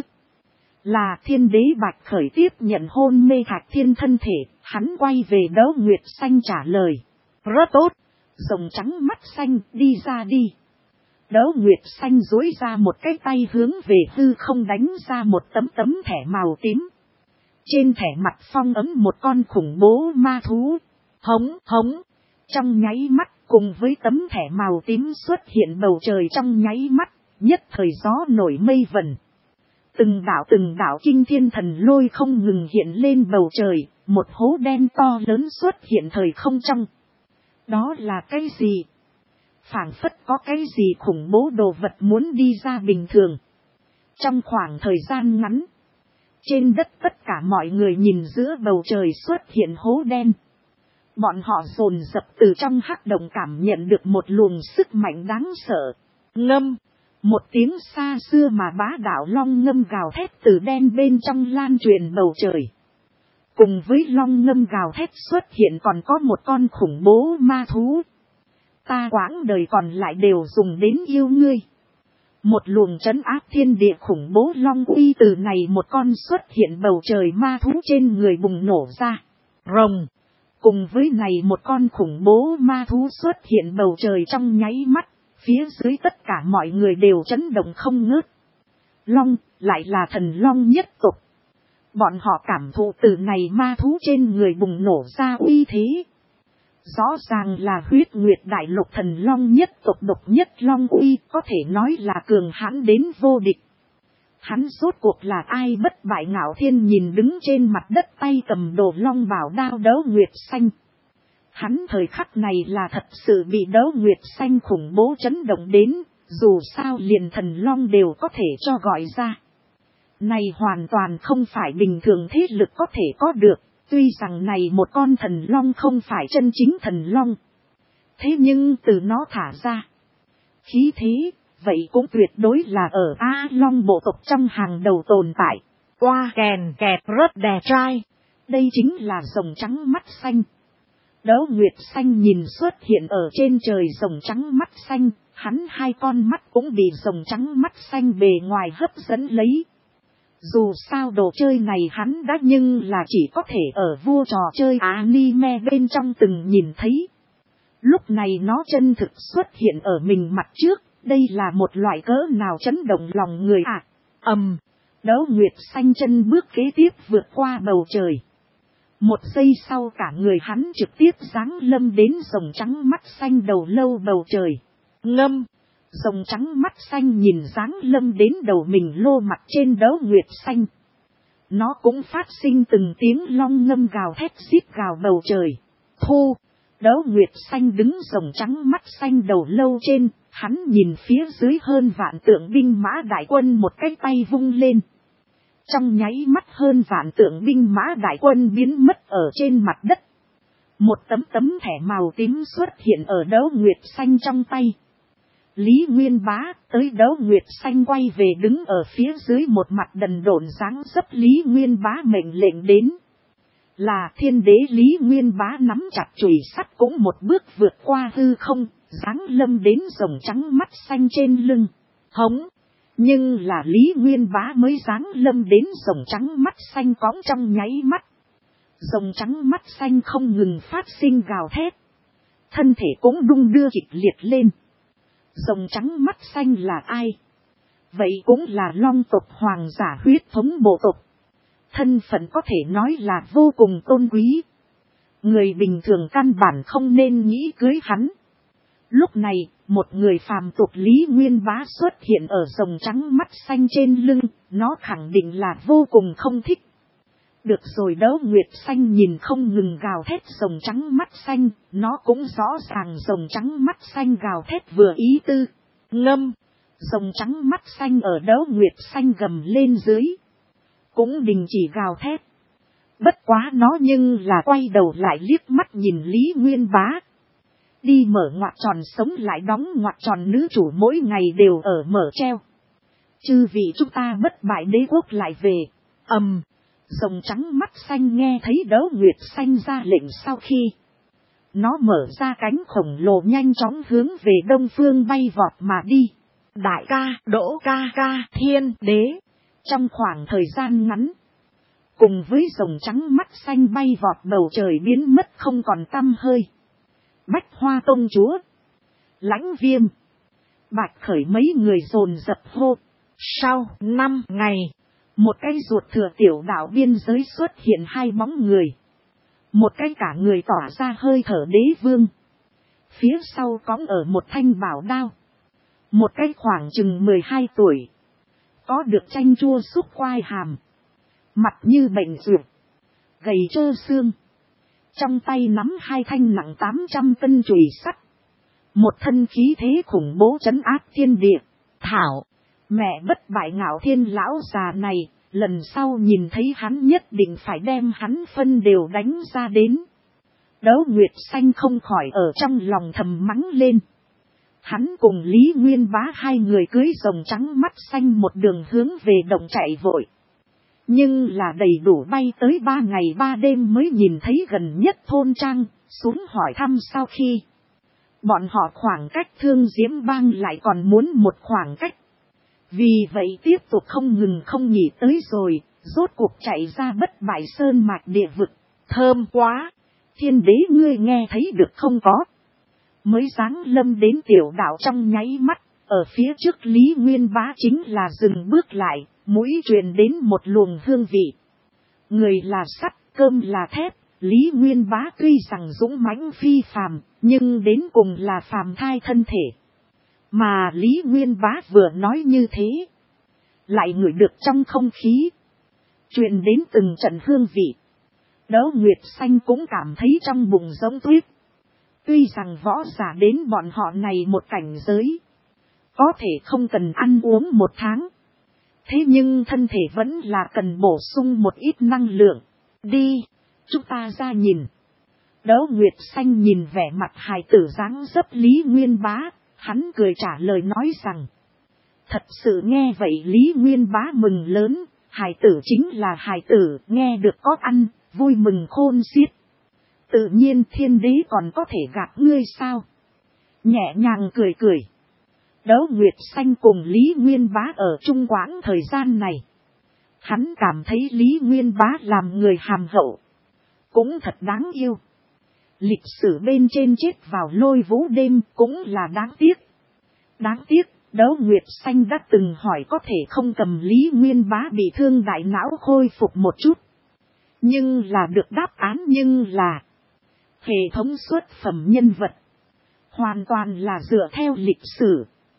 Speaker 1: Là Thiên đế Bạch Khởi tiếp nhận hôn mê Thạch Thiên thân thể, hắn quay về Đấu Nguyệt Xanh trả lời. Rất tốt, rồng trắng mắt xanh, đi ra đi. Đấu Nguyệt Xanh duỗi ra một cái tay hướng về hư không đánh ra một tấm tấm thẻ màu tím. Trên thẻ mặt phong ấn một con khủng bố ma thú. Hống hống. Trong nháy mắt cùng với tấm thẻ màu tím xuất hiện bầu trời trong nháy mắt, nhất thời gió nổi mây vần. Từng đảo từng đảo kinh thiên thần lôi không ngừng hiện lên bầu trời, một hố đen to lớn xuất hiện thời không trong. Đó là cái gì? Phảng phất có cái gì khủng bố đồ vật muốn đi ra bình thường. Trong khoảng thời gian ngắn, trên đất tất cả mọi người nhìn giữa bầu trời xuất hiện hố đen. Bọn họ dồn dập từ trong hắc động cảm nhận được một luồng sức mạnh đáng sợ. Ngâm, một tiếng xa xưa mà bá đạo long ngâm gào thét từ đen bên trong lan truyền bầu trời. Cùng với long ngâm gào thét xuất hiện còn có một con khủng bố ma thú. Ta quãng đời còn lại đều dùng đến yêu ngươi. Một luồng trấn áp thiên địa khủng bố long uy từ này một con xuất hiện bầu trời ma thú trên người bùng nổ ra. Rồng. Cùng với này một con khủng bố ma thú xuất hiện bầu trời trong nháy mắt. Phía dưới tất cả mọi người đều chấn động không ngớt. Long, lại là thần long nhất tộc. Bọn họ cảm thụ từ này ma thú trên người bùng nổ ra uy thế. Rõ ràng là huyết nguyệt đại lục thần long nhất tộc độc nhất long uy, có thể nói là cường hãn đến vô địch. Hắn rốt cuộc là ai? Bất bại Ngạo Thiên nhìn đứng trên mặt đất tay cầm Đồ Long bảo đao Đấu Nguyệt Xanh. Hắn thời khắc này là thật sự bị Đấu Nguyệt Xanh khủng bố chấn động đến, dù sao liền thần long đều có thể cho gọi ra. Này hoàn toàn không phải bình thường thế lực có thể có được. Tuy rằng này một con thần long không phải chân chính thần long. Thế nhưng từ nó thả ra khí thế, vậy cũng tuyệt đối là ở A Long bộ tộc trong hàng đầu tồn tại. Qua kèn kẹt rất đẹp trai. Đây chính là rồng trắng mắt xanh. Đấu Nguyệt Xanh nhìn xuất hiện ở trên trời rồng trắng mắt xanh, hắn hai con mắt cũng bị rồng trắng mắt xanh bề ngoài hấp dẫn lấy. Dù sao đồ chơi này hắn đã nhưng là chỉ có thể ở vua trò chơi anime bên trong từng nhìn thấy. Lúc này nó chân thực xuất hiện ở mình mặt trước, đây là một loại cỡ nào chấn động lòng người à. Ầm, um, Đấu Nguyệt Xanh chân bước kế tiếp vượt qua bầu trời. Một giây sau cả người hắn trực tiếp giáng lâm đến rồng trắng mắt xanh đầu lâu bầu trời. Ngâm, Rồng trắng mắt xanh nhìn dáng lâm đến đầu mình lô mặt trên đấu nguyệt xanh. Nó cũng phát sinh từng tiếng long ngâm gào thét rít gào bầu trời. Thu, đấu nguyệt xanh đứng rồng trắng mắt xanh đầu lâu trên, hắn nhìn phía dưới hơn vạn tượng binh mã đại quân một cái tay vung lên. Trong nháy mắt hơn vạn tượng binh mã đại quân biến mất ở trên mặt đất. Một tấm tấm thẻ màu tím xuất hiện ở đấu nguyệt xanh trong tay. Lý Nguyên Bá tới đấu nguyệt xanh quay về đứng ở phía dưới một mặt đần độn dáng dấp Lý Nguyên Bá mệnh lệnh đến. Là thiên đế Lý Nguyên Bá nắm chặt chùy sắt cũng một bước vượt qua hư không, dáng lâm đến rồng trắng mắt xanh trên lưng. Hống! Nhưng là Lý Nguyên Bá mới dáng lâm đến rồng trắng mắt xanh cõng trong nháy mắt. Rồng trắng mắt xanh không ngừng phát sinh gào thét. Thân thể cũng đung đưa kịch liệt lên. Rồng trắng mắt xanh là ai? Vậy cũng là long tộc hoàng giả huyết thống bộ tộc. Thân phận có thể nói là vô cùng tôn quý. Người bình thường căn bản không nên nghĩ cưới hắn. Lúc này, một người phàm tục Lý Nguyên Bá xuất hiện ở rồng trắng mắt xanh trên lưng, nó khẳng định là vô cùng không thích. Được rồi đấu nguyệt xanh nhìn không ngừng gào thét rồng trắng mắt xanh, nó cũng rõ ràng rồng trắng mắt xanh gào thét vừa ý tư. Ngâm, rồng trắng mắt xanh ở đấu nguyệt xanh gầm lên dưới. Cũng đình chỉ gào thét. Bất quá nó nhưng là quay đầu lại liếc mắt nhìn Lý Nguyên Bá. Đi mở ngoặc tròn sống lại đóng ngoặc tròn nữ chủ mỗi ngày đều ở mở treo. Chư vị chúng ta bất bại đế quốc lại về. Ầm. Um, rồng trắng mắt xanh nghe thấy đấu nguyệt xanh ra lệnh sau khi. Nó mở ra cánh khổng lồ nhanh chóng hướng về đông phương bay vọt mà đi. Đại ca, Đỗ ca ca, thiên đế. Trong khoảng thời gian ngắn. Cùng với rồng trắng mắt xanh bay vọt bầu trời biến mất không còn tăm hơi. Bách Hoa Tông Chúa, Lãnh Viêm, Bạch Khởi mấy người dồn dập hô. Sau năm ngày, một cái ruột thừa tiểu đạo biên giới xuất hiện hai bóng người. Một cái cả người tỏa ra hơi thở đế vương. Phía sau cõng ở một thanh bảo đao. Một cái khoảng chừng mười hai tuổi. Có được chanh chua xúc quai hàm. Mặt như bệnh ruột. Gầy trơ xương. Trong tay nắm hai thanh nặng tám trăm cân chùy sắt. Một thân khí thế khủng bố trấn áp thiên địa. Thảo, mẹ bất bại ngạo thiên lão già này, lần sau nhìn thấy hắn nhất định phải đem hắn phân đều đánh ra đến. Đấu Nguyệt Xanh không khỏi ở trong lòng thầm mắng lên. Hắn cùng Lý Nguyên Bá hai người cưới rồng trắng mắt xanh một đường hướng về đồng chạy vội. Nhưng là đầy đủ bay tới ba ngày ba đêm mới nhìn thấy gần nhất thôn trang, xuống hỏi thăm sau khi. Bọn họ khoảng cách Thương Diễm Bang lại còn muốn một khoảng cách. Vì vậy tiếp tục không ngừng không nghỉ tới rồi, rốt cuộc chạy ra bất bại sơn mạch địa vực. Thơm quá! Thiên đế ngươi nghe thấy được không có? Mới giáng lâm đến tiểu đảo trong nháy mắt, ở phía trước Lý Nguyên Bá chính là dừng bước lại, mũi truyền đến một luồng hương vị. Người là sắt, cơm là thép, Lý Nguyên Bá tuy rằng dũng mãnh phi phàm, nhưng đến cùng là phàm thai thân thể. Mà Lý Nguyên Bá vừa nói như thế, lại ngửi được trong không khí, truyền đến từng trận hương vị. Đấu Nguyệt Xanh cũng cảm thấy trong bụng giống tuyết. Tuy rằng võ giả đến bọn họ này một cảnh giới, có thể không cần ăn uống một tháng. Thế nhưng thân thể vẫn là cần bổ sung một ít năng lượng. Đi, chúng ta ra nhìn. Đấu Nguyệt Xanh nhìn vẻ mặt hài tử dáng dấp Lý Nguyên Bá, hắn cười trả lời nói rằng. Thật sự nghe vậy Lý Nguyên Bá mừng lớn, hài tử chính là hài tử, nghe được có ăn, vui mừng khôn xiết. Tự nhiên thiên đế còn có thể gạt ngươi sao? Nhẹ nhàng cười cười. Đấu Nguyệt Xanh cùng Lý Nguyên Bá ở chung quãng thời gian này. Hắn cảm thấy Lý Nguyên Bá làm người hàm hậu. Cũng thật đáng yêu. Lịch sử bên trên chết vào lôi vũ đêm cũng là đáng tiếc. Đáng tiếc, Đấu Nguyệt Xanh đã từng hỏi có thể không cầm Lý Nguyên Bá bị thương đại não khôi phục một chút. Nhưng là được đáp án nhưng là hệ thống xuất phẩm nhân vật. Hoàn toàn là dựa theo lịch sử.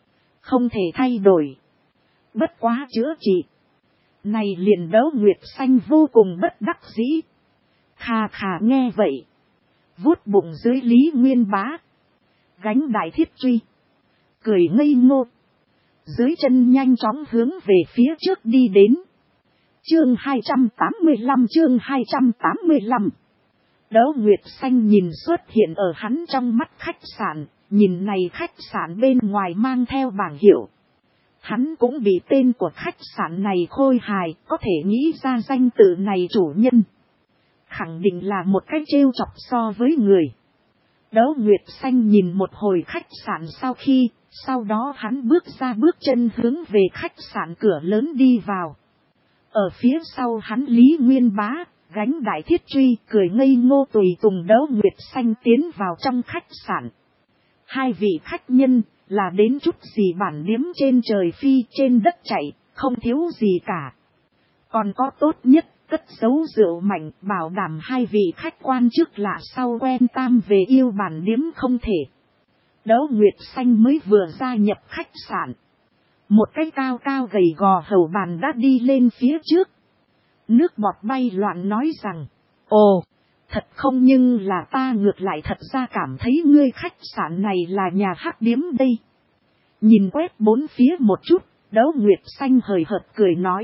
Speaker 1: không thể thay đổi. Bất quá chữa trị. Này liền Đấu Nguyệt Xanh vô cùng bất đắc dĩ. Khà khà nghe vậy. Vuốt bụng dưới Lý Nguyên Bá. Gánh đại thiết truy. Cười ngây ngô. Dưới chân nhanh chóng hướng về phía trước đi đến. Chương hai trăm tám mươi lăm chương hai trăm tám mươi lăm. Đấu Nguyệt Xanh nhìn xuất hiện ở hắn trong mắt khách sạn. Nhìn này khách sạn bên ngoài mang theo bảng hiệu. Hắn cũng bị tên của khách sạn này khôi hài, có thể nghĩ ra danh tự này chủ nhân. Khẳng định là một cái trêu chọc so với người. Đấu Nguyệt Xanh nhìn một hồi khách sạn sau khi, sau đó hắn bước ra bước chân hướng về khách sạn cửa lớn đi vào. Ở phía sau hắn Lý Nguyên Bá, gánh đại thiết truy, cười ngây ngô tùy tùng Đấu Nguyệt Xanh tiến vào trong khách sạn. Hai vị khách nhân là đến chút gì bản điếm trên trời phi trên đất chạy, không thiếu gì cả. Còn có tốt nhất, cất giấu rượu mạnh, bảo đảm hai vị khách quan trước lạ sau quen tam về yêu bản điếm không thể. Đấu Nguyệt Xanh mới vừa gia nhập khách sạn. Một cái cao cao gầy gò hầu bàn đã đi lên phía trước. Nước bọt bay loạn nói rằng, ồ, thật không, nhưng là ta ngược lại thật ra cảm thấy ngươi khách sạn này là nhà hắc điếm đây. Nhìn quét bốn phía một chút, Đấu Nguyệt Xanh hời hợt cười nói.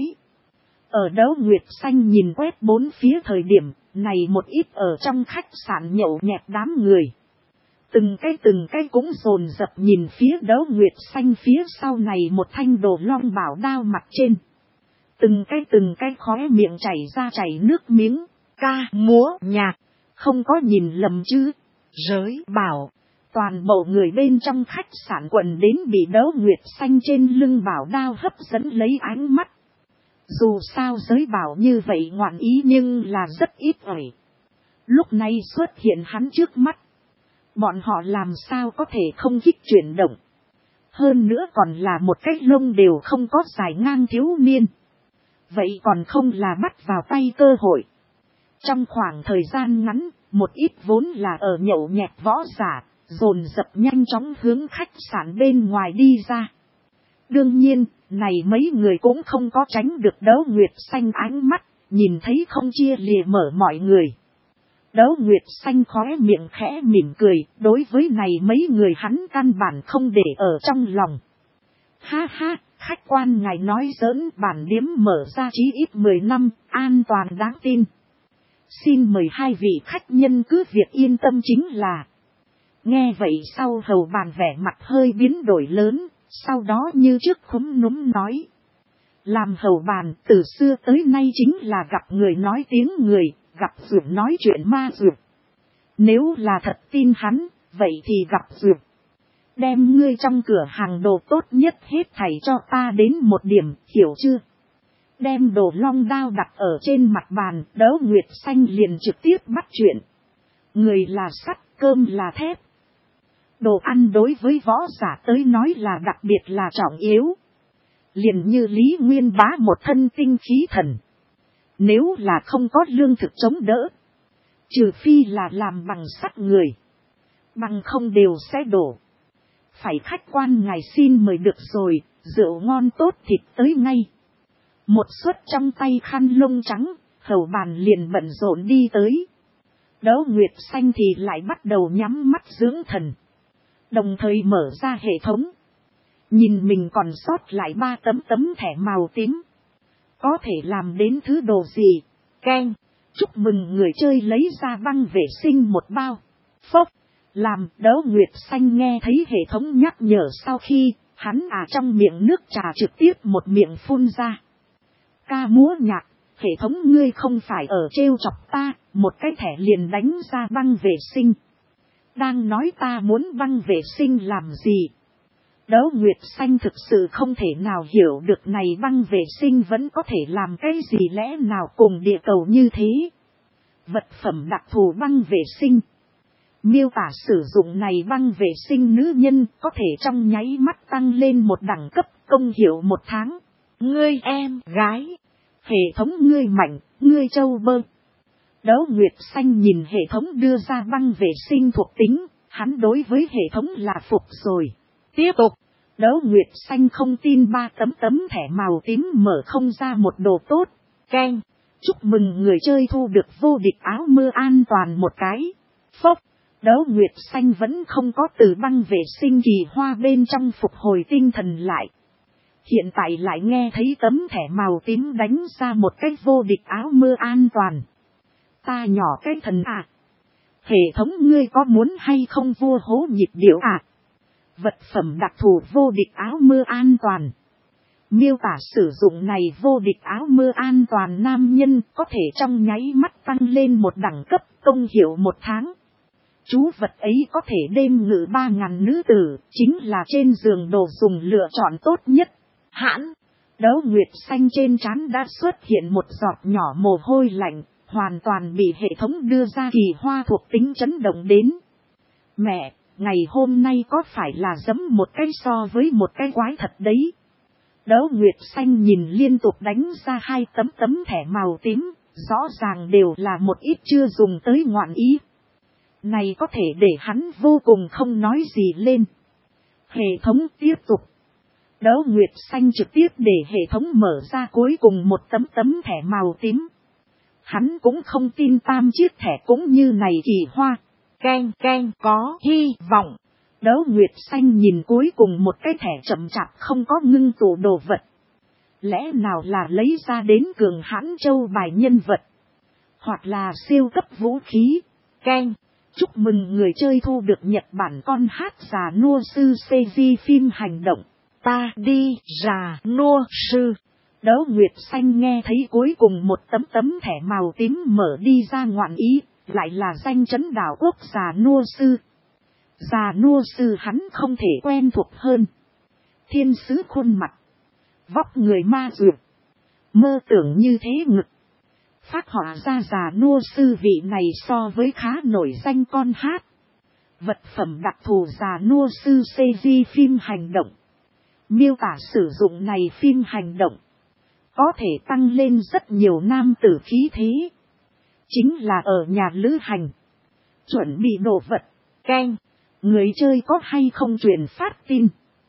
Speaker 1: Ở Đấu Nguyệt Xanh nhìn quét bốn phía thời điểm, này một ít ở trong khách sạn nhậu nhẹt đám người. Từng cái từng cái cũng dồn dập nhìn phía Đấu Nguyệt Xanh phía sau này một thanh đồ long bảo đao mặt trên. Từng cái từng cái khóe miệng chảy ra chảy nước miếng, ca, múa, nhạc, không có nhìn lầm chứ. Giới bảo, toàn bộ người bên trong khách sạn quần đến bị Đấu Nguyệt Xanh trên lưng bảo đao hấp dẫn lấy ánh mắt. Dù sao giới bảo như vậy ngoạn ý nhưng là rất ít ỏi. Lúc này xuất hiện hắn trước mắt. Bọn họ làm sao có thể không kích chuyển động. Hơn nữa còn là một cái lông đều không có dài ngang thiếu niên. Vậy còn không là bắt vào tay cơ hội. Trong khoảng thời gian ngắn, một ít vốn là ở nhậu nhẹt võ giả, dồn dập nhanh chóng hướng khách sạn bên ngoài đi ra. Đương nhiên, này mấy người cũng không có tránh được Đấu Nguyệt Xanh ánh mắt, nhìn thấy không chia lìa mở mọi người. Đấu Nguyệt Xanh khóe miệng khẽ mỉm cười, đối với này mấy người hắn căn bản không để ở trong lòng. Ha ha, khách quan ngài nói giỡn, bản điếm mở ra chí ít mười năm, an toàn đáng tin. Xin mời hai vị khách nhân cứ việc yên tâm chính là. Nghe vậy sau hầu bàn vẻ mặt hơi biến đổi lớn, sau đó như trước khúm núm nói. Làm hầu bàn từ xưa tới nay chính là gặp người nói tiếng người, gặp dược nói chuyện ma dược. Nếu là thật tin hắn, vậy thì gặp dược. Đem ngươi trong cửa hàng đồ tốt nhất hết thảy cho ta đến một điểm, hiểu chưa? Đem đồ long đao đặt ở trên mặt bàn, Đấu Nguyệt Xanh liền trực tiếp bắt chuyện. Người là sắt, cơm là thép. Đồ ăn đối với võ giả tới nói là đặc biệt là trọng yếu. Liền như Lý Nguyên Bá một thân tinh khí thần. Nếu là không có lương thực chống đỡ, trừ phi là làm bằng sắt người, bằng không đều sẽ đổ. Phải khách quan ngài xin mời được rồi, rượu ngon tốt thịt tới ngay. Một suất trong tay khăn lông trắng, hầu bàn liền bận rộn đi tới. Đấu Nguyệt Xanh thì lại bắt đầu nhắm mắt dưỡng thần. Đồng thời mở ra hệ thống. Nhìn mình còn sót lại ba tấm tấm thẻ màu tím. Có thể làm đến thứ đồ gì? Keng. Chúc mừng người chơi lấy ra băng vệ sinh một bao. Phốc. Làm Đấu Nguyệt Xanh nghe thấy hệ thống nhắc nhở sau khi, hắn à trong miệng nước trà trực tiếp một miệng phun ra. Ca múa nhạc, hệ thống ngươi không phải ở trêu chọc ta, một cái thẻ liền đánh ra băng vệ sinh. Đang nói ta muốn băng vệ sinh làm gì? Đấu Nguyệt Xanh thực sự không thể nào hiểu được này băng vệ sinh vẫn có thể làm cái gì lẽ nào cùng địa cầu như thế. Vật phẩm đặc thù băng vệ sinh. Miêu tả sử dụng này băng vệ sinh nữ nhân có thể trong nháy mắt tăng lên một đẳng cấp công hiệu một tháng. Ngươi em gái. Hệ thống ngươi mạnh, ngươi châu bơ. Đấu Nguyệt Xanh nhìn hệ thống đưa ra băng vệ sinh thuộc tính, hắn đối với hệ thống là phục rồi. Tiếp tục, Đấu Nguyệt Xanh không tin ba tấm tấm thẻ màu tím mở không ra một đồ tốt. Keng, chúc mừng người chơi thu được vô địch áo mưa an toàn một cái. Phốc, Đấu Nguyệt Xanh vẫn không có từ băng vệ sinh kỳ hoa bên trong phục hồi tinh thần lại. Hiện tại lại nghe thấy tấm thẻ màu tím đánh ra một cái vô địch áo mưa an toàn. Ta nhỏ cái thần à. Hệ thống ngươi có muốn hay không vua hố nhịp điệu à? Vật phẩm đặc thù vô địch áo mưa an toàn. Miêu tả sử dụng này vô địch áo mưa an toàn nam nhân có thể trong nháy mắt tăng lên một đẳng cấp công hiệu một tháng. Chú vật ấy có thể đêm ngự ba ngàn nữ tử, chính là trên giường đồ dùng lựa chọn tốt nhất. Hãn, Đấu Nguyệt Xanh trên trán đã xuất hiện một giọt nhỏ mồ hôi lạnh, hoàn toàn bị hệ thống đưa ra kỳ hoa thuộc tính chấn động đến. Mẹ, ngày hôm nay có phải là giẫm một cái so với một cái quái thật đấy. Đấu Nguyệt Xanh nhìn liên tục đánh ra hai tấm tấm thẻ màu tím, rõ ràng đều là một ít chưa dùng tới ngoạn ý. Này có thể để hắn vô cùng không nói gì lên. Hệ thống tiếp tục. Đấu Nguyệt Xanh trực tiếp để hệ thống mở ra cuối cùng một tấm tấm thẻ màu tím. Hắn cũng không tin tam chiếc thẻ cũng như này kỳ hoa. Keng keng có hy vọng. Đấu Nguyệt Xanh nhìn cuối cùng một cái thẻ chậm chạp không có ngưng tụ đồ vật. Lẽ nào là lấy ra đến cường hãn châu bài nhân vật. Hoặc là siêu cấp vũ khí. Keng. Chúc mừng người chơi thu được Nhật Bản con hát già nua sư xê giê phim hành động. Ta đi già nua sư. Đấu Nguyệt Xanh nghe thấy cuối cùng một tấm tấm thẻ màu tím mở đi ra ngoạn ý. Lại là danh chấn đảo quốc già nua sư. Già nua sư hắn không thể quen thuộc hơn. Thiên sứ khuôn mặt. Vóc người ma dược. Mơ tưởng như thế ngực. Phát họa ra già nua sư vị này so với khá nổi danh con hát. Vật phẩm đặc thù già nua sư xê giê phim hành động. Miêu tả sử dụng này phim hành động. Có thể tăng lên rất nhiều nam tử khí thế. Chính là ở nhà lữ hành. Chuẩn bị đồ vật. Keng. Người chơi có hay không truyền phát tin.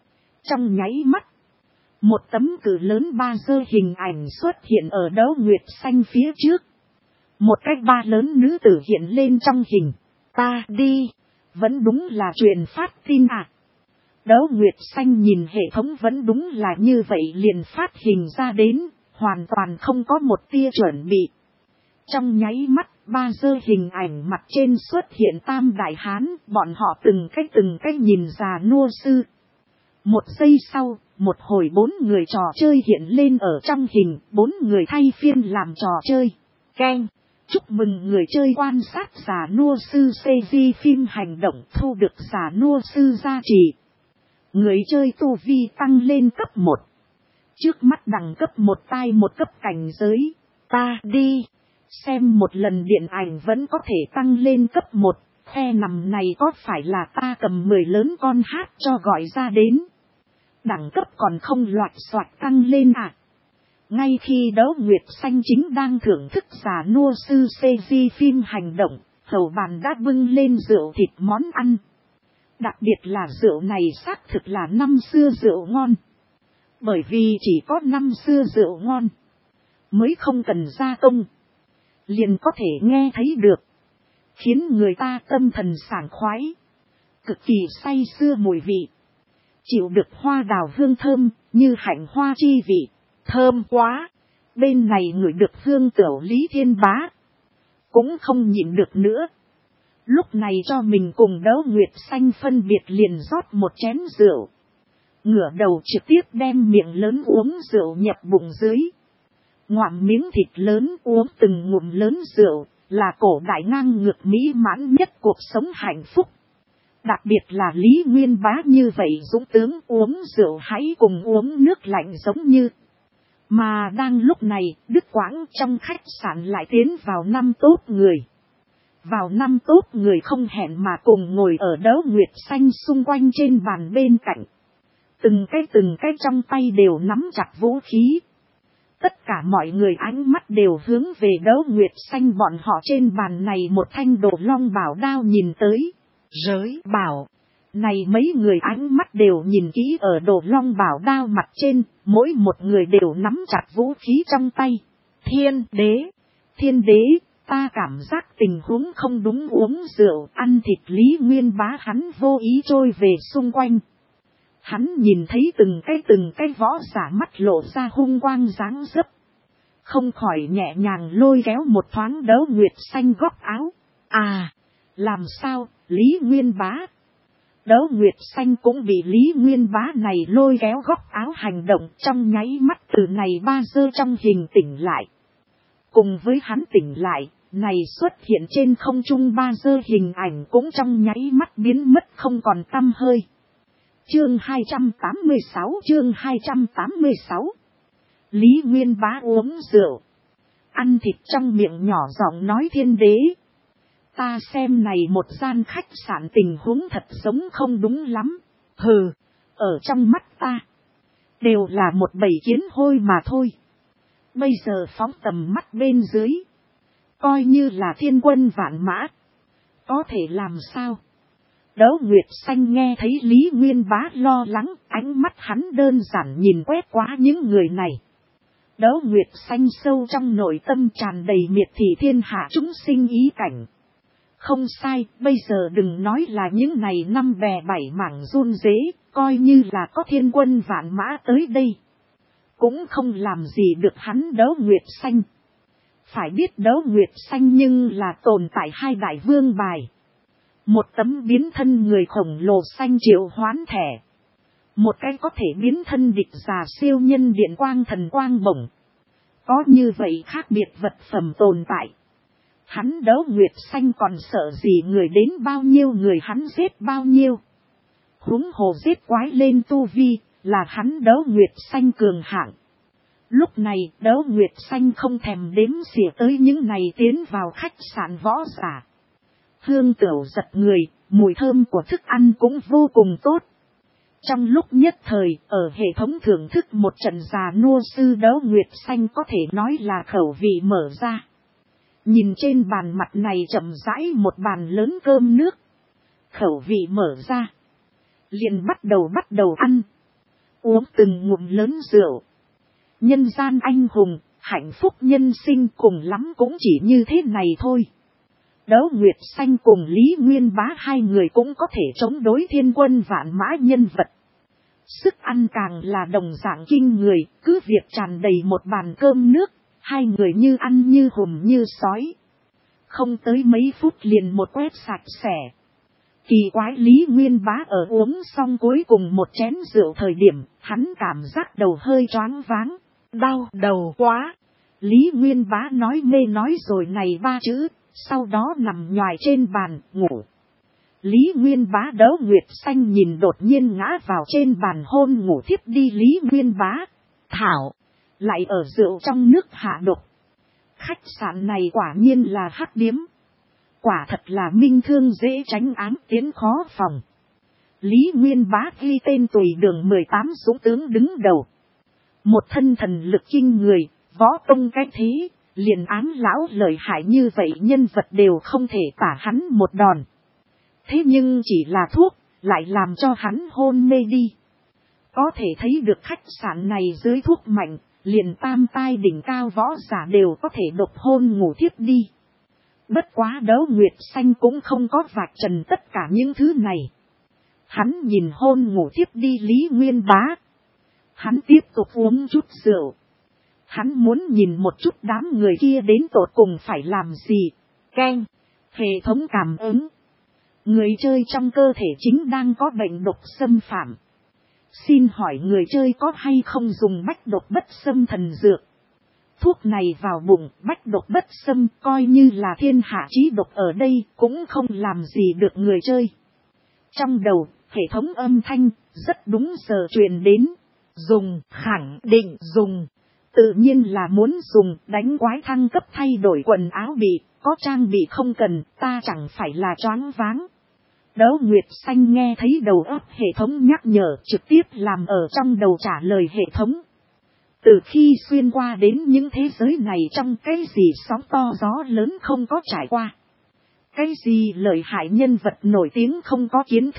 Speaker 1: Trong nháy mắt. Một tấm cử lớn ba giơ hình ảnh xuất hiện ở Đấu Nguyệt Xanh phía trước. Một cái ba lớn nữ tử hiện lên trong hình. Ta đi. Vẫn đúng là truyền phát tin à. Đấu Nguyệt Xanh nhìn hệ thống vẫn đúng là như vậy liền phát hình ra đến. Hoàn toàn không có một tia chuẩn bị. Trong nháy mắt, ba giơ hình ảnh mặt trên xuất hiện tam đại hán, bọn họ từng cách từng cách nhìn già nua sư. Một giây sau, một hồi bốn người trò chơi hiện lên ở trong hình, bốn người thay phiên làm trò chơi. Keng, chúc mừng người chơi quan sát già nua sư xê giê phim hành động thu được già nua sư gia trì. Người chơi tu vi tăng lên cấp một. Trước mắt đẳng cấp một tai một cấp cảnh giới. Ta đi. Xem một lần điện ảnh vẫn có thể tăng lên cấp một. Khe nằm này có phải là ta cầm mười lớn con hát cho gọi ra đến. Đẳng cấp còn không loạt soạt tăng lên à. Ngay khi Đấu Nguyệt Xanh chính đang thưởng thức già nua sư xê giê phim hành động. Hầu bàn đã bưng lên rượu thịt món ăn. Đặc biệt là rượu này xác thực là năm xưa rượu ngon. Bởi vì chỉ có năm xưa rượu ngon. Mới không cần gia công. Liền có thể nghe thấy được. Khiến người ta tâm thần sảng khoái. Cực kỳ say sưa mùi vị. Chịu được hoa đào hương thơm như hạnh hoa chi vị. Thơm quá. Bên này ngửi được hương tửu Lý Thiên Bá. Cũng không nhịn được nữa. Lúc này cho mình cùng Đấu Nguyệt Xanh phân biệt liền rót một chén rượu. Ngửa đầu trực tiếp đem miệng lớn uống rượu nhập bụng dưới. Ngoạm miếng thịt lớn uống từng ngụm lớn rượu, là cổ đại ngang ngược mỹ mãn nhất cuộc sống hạnh phúc. Đặc biệt là Lý Nguyên Bá như vậy dũng tướng uống rượu hãy cùng uống nước lạnh giống như. Mà đang lúc này, Đức Quãng trong khách sạn lại tiến vào năm tốt người. Vào năm tốt người không hẹn mà cùng ngồi ở Đấu Nguyệt Xanh xung quanh trên bàn bên cạnh. Từng cái từng cái trong tay đều nắm chặt vũ khí. Tất cả mọi người ánh mắt đều hướng về Đấu Nguyệt Xanh bọn họ trên bàn này một thanh đồ long bảo đao nhìn tới. Giới bảo. Này mấy người ánh mắt đều nhìn kỹ ở đồ long bảo đao mặt trên, mỗi một người đều nắm chặt vũ khí trong tay. Thiên đế, thiên đế, ta cảm giác tình huống không đúng, uống rượu, ăn thịt. Lý Nguyên Bá hắn vô ý trôi về xung quanh. Hắn nhìn thấy từng cái từng cái võ giả mắt lộ ra hung quang dáng dấp. Không khỏi nhẹ nhàng lôi kéo một thoáng Đấu Nguyệt Xanh góc áo. À, làm sao, Lý Nguyên Bá? Đấu Nguyệt Xanh cũng bị Lý Nguyên Bá này lôi kéo góc áo hành động trong nháy mắt từ này ba giơ trong hình tỉnh lại. Cùng với hắn tỉnh lại, này xuất hiện trên không trung ba giơ hình ảnh cũng trong nháy mắt biến mất không còn tăm hơi. Chương hai trăm tám mươi sáu, chương hai trăm tám mươi sáu. Lý Nguyên Bá uống rượu, ăn thịt trong miệng nhỏ giọng nói thiên đế. Ta xem này một gian khách sạn tình huống thật giống không đúng lắm. Hừ, ở trong mắt ta, đều là một bầy kiến hôi mà thôi. Bây giờ phóng tầm mắt bên dưới, coi như là thiên quân vạn mã, có thể làm sao? Đấu Nguyệt Xanh nghe thấy Lý Nguyên Bá lo lắng, ánh mắt hắn đơn giản nhìn quét qua những người này. Đấu Nguyệt Xanh sâu trong nội tâm tràn đầy miệt thị thiên hạ chúng sinh ý cảnh. Không sai, bây giờ đừng nói là những này năm bè bảy mảng run rế, coi như là có thiên quân vạn mã tới đây, cũng không làm gì được hắn Đấu Nguyệt Xanh. Phải biết Đấu Nguyệt Xanh nhưng là tồn tại hai đại vương bài. Một tấm biến thân người khổng lồ xanh triệu hoán thẻ. Một cái có thể biến thân địch giả siêu nhân điện quang thần quang bổng. Có như vậy khác biệt vật phẩm tồn tại. Hắn Đấu Nguyệt Xanh còn sợ gì người đến bao nhiêu người hắn giết bao nhiêu. Huống hồ giết quái lên tu vi là hắn Đấu Nguyệt Xanh cường hạng. Lúc này Đấu Nguyệt Xanh không thèm đếm xỉa tới những này tiến vào khách sạn võ giả. Hương tửu giật người, mùi thơm của thức ăn cũng vô cùng tốt. Trong lúc nhất thời, ở hệ thống thưởng thức một trận già nua sư Đấu Nguyệt Xanh có thể nói là khẩu vị mở ra. Nhìn trên bàn mặt này chậm rãi một bàn lớn cơm nước. Khẩu vị mở ra. Liền bắt đầu bắt đầu ăn. Uống từng ngụm lớn rượu. Nhân gian anh hùng, hạnh phúc nhân sinh cùng lắm cũng chỉ như thế này thôi. Đấu Nguyệt Xanh cùng Lý Nguyên Bá hai người cũng có thể chống đối thiên quân vạn mã nhân vật. Sức ăn càng là đồng dạng kinh người, cứ việc tràn đầy một bàn cơm nước, hai người như ăn như hùm như sói. Không tới mấy phút liền một quét sạch sẽ. Kỳ quái Lý Nguyên Bá ở uống xong cuối cùng một chén rượu thời điểm, hắn cảm giác đầu hơi choáng váng, đau đầu quá. Lý Nguyên Bá nói mê nói rồi này ba chữ, sau đó nằm nhoài trên bàn, ngủ. Lý Nguyên Bá Đấu Nguyệt Xanh nhìn đột nhiên ngã vào trên bàn hôn ngủ thiếp đi Lý Nguyên Bá. Thảo, lại ở rượu trong nước hạ độc. Khách sạn này quả nhiên là hắc điếm. Quả thật là minh thương dễ tránh ám tiến khó phòng. Lý Nguyên Bá ghi tên tùy đường mười tám dũng tướng đứng đầu. Một thân thần lực kinh người, võ công cách thế, liền ám lão lợi hại như vậy nhân vật đều không thể tả hắn một đòn. Thế nhưng chỉ là thuốc, lại làm cho hắn hôn mê đi. Có thể thấy được khách sạn này dưới thuốc mạnh, liền tam tai đỉnh cao võ giả đều có thể độc hôn ngủ thiếp đi. Bất quá Đấu Nguyệt Xanh cũng không có vạch trần tất cả những thứ này. Hắn nhìn hôn ngủ thiếp đi Lý Nguyên Bá. Hắn tiếp tục uống chút rượu. Hắn muốn nhìn một chút đám người kia đến tột cùng phải làm gì. Keng, hệ thống cảm ứng. Người chơi trong cơ thể chính đang có bệnh độc xâm phạm. Xin hỏi người chơi có hay không dùng bách độc bất xâm thần dược. Thuốc này vào bụng bách độc bất xâm coi như là thiên hạ chí độc ở đây cũng không làm gì được người chơi. Trong đầu, hệ thống âm thanh rất đúng giờ truyền đến. Dùng, khẳng định dùng. Tự nhiên là muốn dùng đánh quái thăng cấp thay đổi quần áo bị, có trang bị không cần, ta chẳng phải là choáng váng. Đấu Nguyệt Xanh nghe thấy đầu óc hệ thống nhắc nhở trực tiếp làm ở trong đầu trả lời hệ thống. Từ khi xuyên qua đến những thế giới này trong cái gì sóng to gió lớn không có trải qua. Cái gì lợi hại nhân vật nổi tiếng không có kiến thức,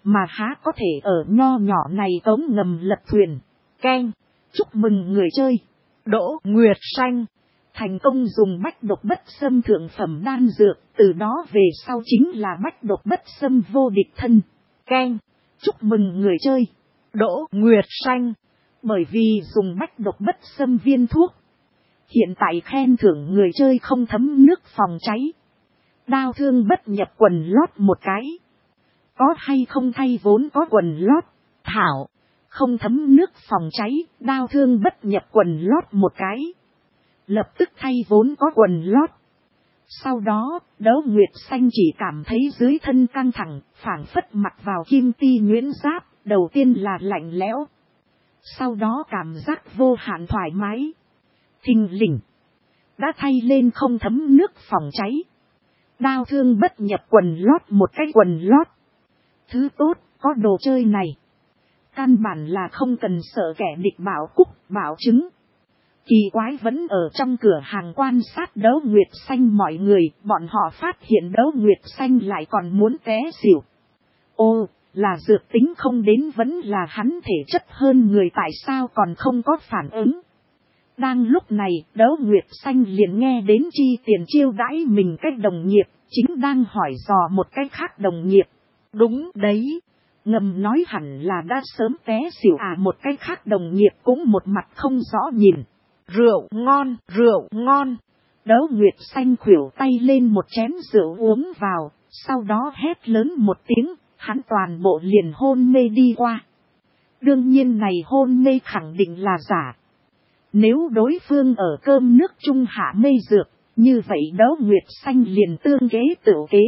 Speaker 1: mà há có thể ở nho nhỏ này cống ngầm lật thuyền. Keng, chúc mừng người chơi, Đỗ Nguyệt Xanh, thành công dùng bách độc bất xâm thượng phẩm đan dược, từ đó về sau chính là bách độc bất xâm vô địch thân. Keng, chúc mừng người chơi, Đỗ Nguyệt Xanh, bởi vì dùng bách độc bất xâm viên thuốc. Hiện tại khen thưởng người chơi không thấm nước phòng cháy. Đao thương bất nhập quần lót một cái. Có hay không thay vốn có quần lót. Thảo, không thấm nước phòng cháy, đao thương bất nhập quần lót một cái. Lập tức thay vốn có quần lót. Sau đó, Đỗ Nguyệt Xanh chỉ cảm thấy dưới thân căng thẳng, phảng phất mặc vào kim ti nhuyễn giáp, đầu tiên là lạnh lẽo. Sau đó cảm giác vô hạn thoải mái. Thình lình, đã thay lên không thấm nước phòng cháy. Đao thương bất nhập quần lót một cái quần lót. Thứ tốt, có đồ chơi này. Căn bản là không cần sợ kẻ địch bảo cúc, bảo chứng. Kỳ quái vẫn ở trong cửa hàng quan sát Đỗ Nguyệt Xanh mọi người, bọn họ phát hiện Đỗ Nguyệt Xanh lại còn muốn té xỉu. Ô, là dược tính không đến vẫn là hắn thể chất hơn người tại sao còn không có phản ứng. Đang lúc này, Đỗ Nguyệt Xanh liền nghe đến Chi Tiền chiêu đãi mình cách đồng nghiệp, chính đang hỏi dò một cách khác đồng nghiệp. Đúng đấy, ngầm nói hẳn là đã sớm té xỉu à, một cách khác đồng nghiệp cũng một mặt không rõ nhìn. Rượu ngon, rượu ngon. Đỗ Nguyệt Xanh khuỷu tay lên một chén rượu uống vào, sau đó hét lớn một tiếng, hắn toàn bộ liền hôn mê đi qua. Đương nhiên này hôn mê khẳng định là giả. Nếu đối phương ở cơm nước trung hạ mê dược, như vậy Đỗ Nguyệt Xanh liền tương kế tự kế.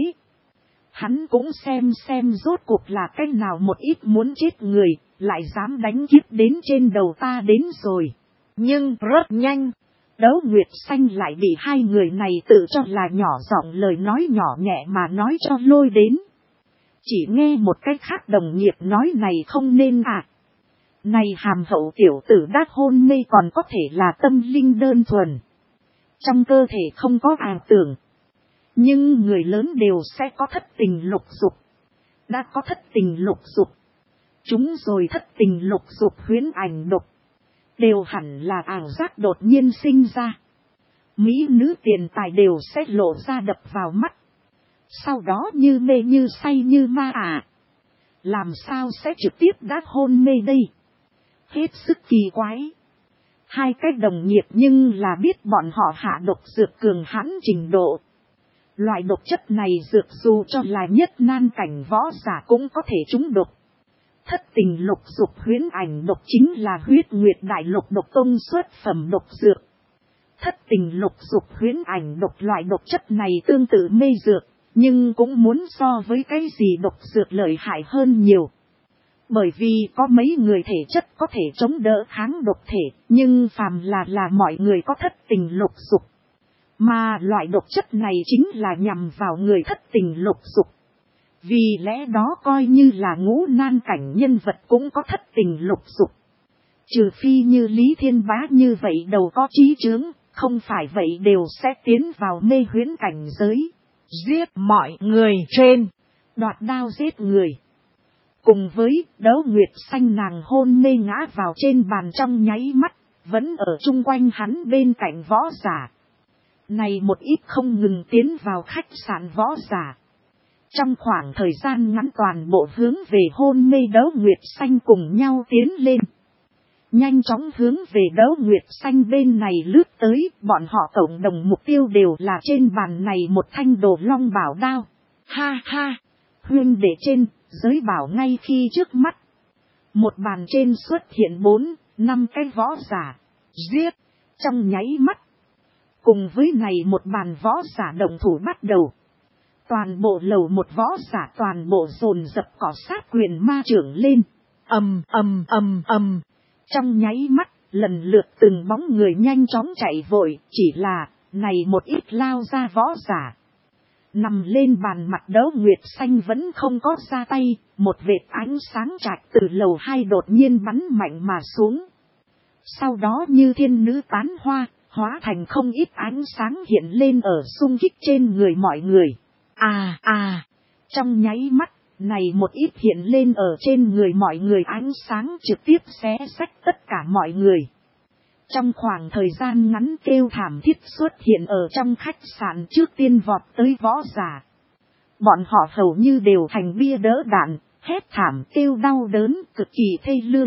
Speaker 1: Hắn cũng xem xem rốt cuộc là cách nào một ít muốn chết người, lại dám đánh kiếp đến trên đầu ta đến rồi. Nhưng rất nhanh, Đỗ Nguyệt Xanh lại bị hai người này tự cho là nhỏ giọng lời nói nhỏ nhẹ mà nói cho lôi đến. Chỉ nghe một cách khác đồng nghiệp nói này không nên à. Này hàm hậu tiểu tử đã hôn mê còn có thể là tâm linh đơn thuần. Trong cơ thể không có ảo tưởng. Nhưng người lớn đều sẽ có thất tình lục dục. Đã có thất tình lục dục. Chúng rồi thất tình lục dục huyễn ảnh độc. Đều hẳn là ảo giác đột nhiên sinh ra. Mỹ nữ tiền tài đều sẽ lộ ra đập vào mắt. Sau đó như mê như say như ma à. Làm sao sẽ trực tiếp đã hôn mê đây? Hết sức kỳ quái. Hai cái đồng nghiệp nhưng là biết bọn họ hạ độc dược cường hãn trình độ. Loại độc chất này dược dù cho là nhất nan cảnh võ giả cũng có thể trúng độc. Thất tình lục dục huyễn ảnh độc chính là huyết nguyệt đại lục độc tông xuất phẩm độc dược. Thất tình lục dục huyễn ảnh độc loại độc chất này tương tự mê dược, nhưng cũng muốn so với cái gì độc dược lợi hại hơn nhiều. Bởi vì có mấy người thể chất có thể chống đỡ kháng độc thể, nhưng phàm là là mọi người có thất tình lục dục. Mà loại độc chất này chính là nhằm vào người thất tình lục dục. Vì lẽ đó coi như là ngũ nan cảnh nhân vật cũng có thất tình lục dục. Trừ phi như Lý Thiên Bá như vậy đầu có trí chướng, không phải vậy đều sẽ tiến vào mê huyễn cảnh giới. Giết mọi người trên, đoạt đao giết người. Cùng với Đỗ Nguyệt Xanh nàng hôn mê ngã vào trên bàn trong nháy mắt, vẫn ở chung quanh hắn bên cạnh võ giả. Này một ít không ngừng tiến vào khách sạn võ giả. Trong khoảng thời gian ngắn toàn bộ hướng về hôn mê Đỗ Nguyệt Xanh cùng nhau tiến lên. Nhanh chóng hướng về Đỗ Nguyệt Xanh bên này lướt tới, bọn họ cộng đồng mục tiêu đều là trên bàn này một thanh đồ long bảo đao. Ha ha, huynh đệ trên, giới bảo ngay khi trước mắt. Một bàn trên xuất hiện bốn, năm cái võ giả, giết, trong nháy mắt. Cùng với này một bàn võ giả đồng thủ bắt đầu. Toàn bộ lầu một võ giả toàn bộ dồn dập cỏ sát quyền ma trưởng lên. Ầm ầm ầm ầm. Trong nháy mắt, lần lượt từng bóng người nhanh chóng chạy vội, chỉ là, này một ít lao ra võ giả. Nằm lên bàn mặt Đỗ Nguyệt Xanh vẫn không có ra tay, một vệt ánh sáng chạch từ lầu hai đột nhiên bắn mạnh mà xuống. Sau đó như thiên nữ tán hoa, hóa thành không ít ánh sáng hiện lên ở xung kích trên người mọi người. À à, trong nháy mắt, Này một ít hiện lên ở trên người mọi người ánh sáng trực tiếp xé rách tất cả mọi người. Trong khoảng thời gian ngắn kêu thảm thiết xuất hiện ở trong khách sạn trước tiên vọt tới võ giả. Bọn họ hầu như đều thành bia đỡ đạn, hét thảm kêu đau đớn cực kỳ thê lương.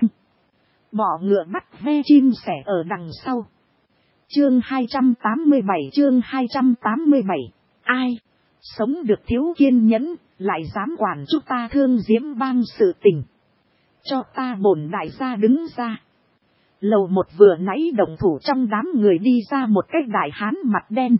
Speaker 1: Bỏ ngựa bắt ve chim sẻ ở đằng sau. Chương hai trăm tám mươi bảy chương hai trăm tám mươi bảy. Ai? Sống được thiếu kiên nhẫn, lại dám quản chúng ta Thương Diễm Bang sự tình. Cho ta bổn đại gia đứng ra. Lầu một vừa nãy động thủ trong đám người đi ra một cái đại hán mặt đen.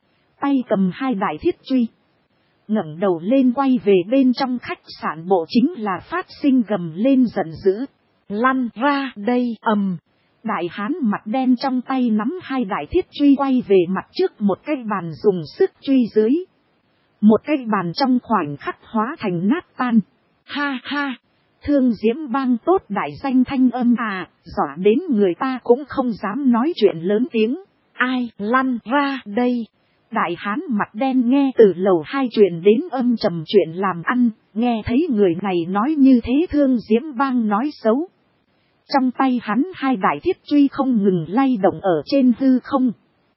Speaker 1: Tay cầm hai đại thiết truy. Ngẩng đầu lên quay về bên trong khách sạn bộ chính là phát sinh gầm lên giận dữ. Lăn ra đây ầm. Đại hán mặt đen trong tay nắm hai đại thiết truy quay về mặt trước một cái bàn dùng sức truy dưới. Một cái bàn trong khoảnh khắc hóa thành nát tan. Ha ha, Thương Diễm Bang tốt đại danh thanh âm à, dọa đến người ta cũng không dám nói chuyện lớn tiếng. Ai lăn ra đây. Đại hán mặt đen nghe từ lầu hai truyền đến âm trầm chuyện làm ăn, nghe thấy người này nói như thế Thương Diễm Bang nói xấu. Trong tay hắn hai đại thiết truy không ngừng lay động ở trên hư không.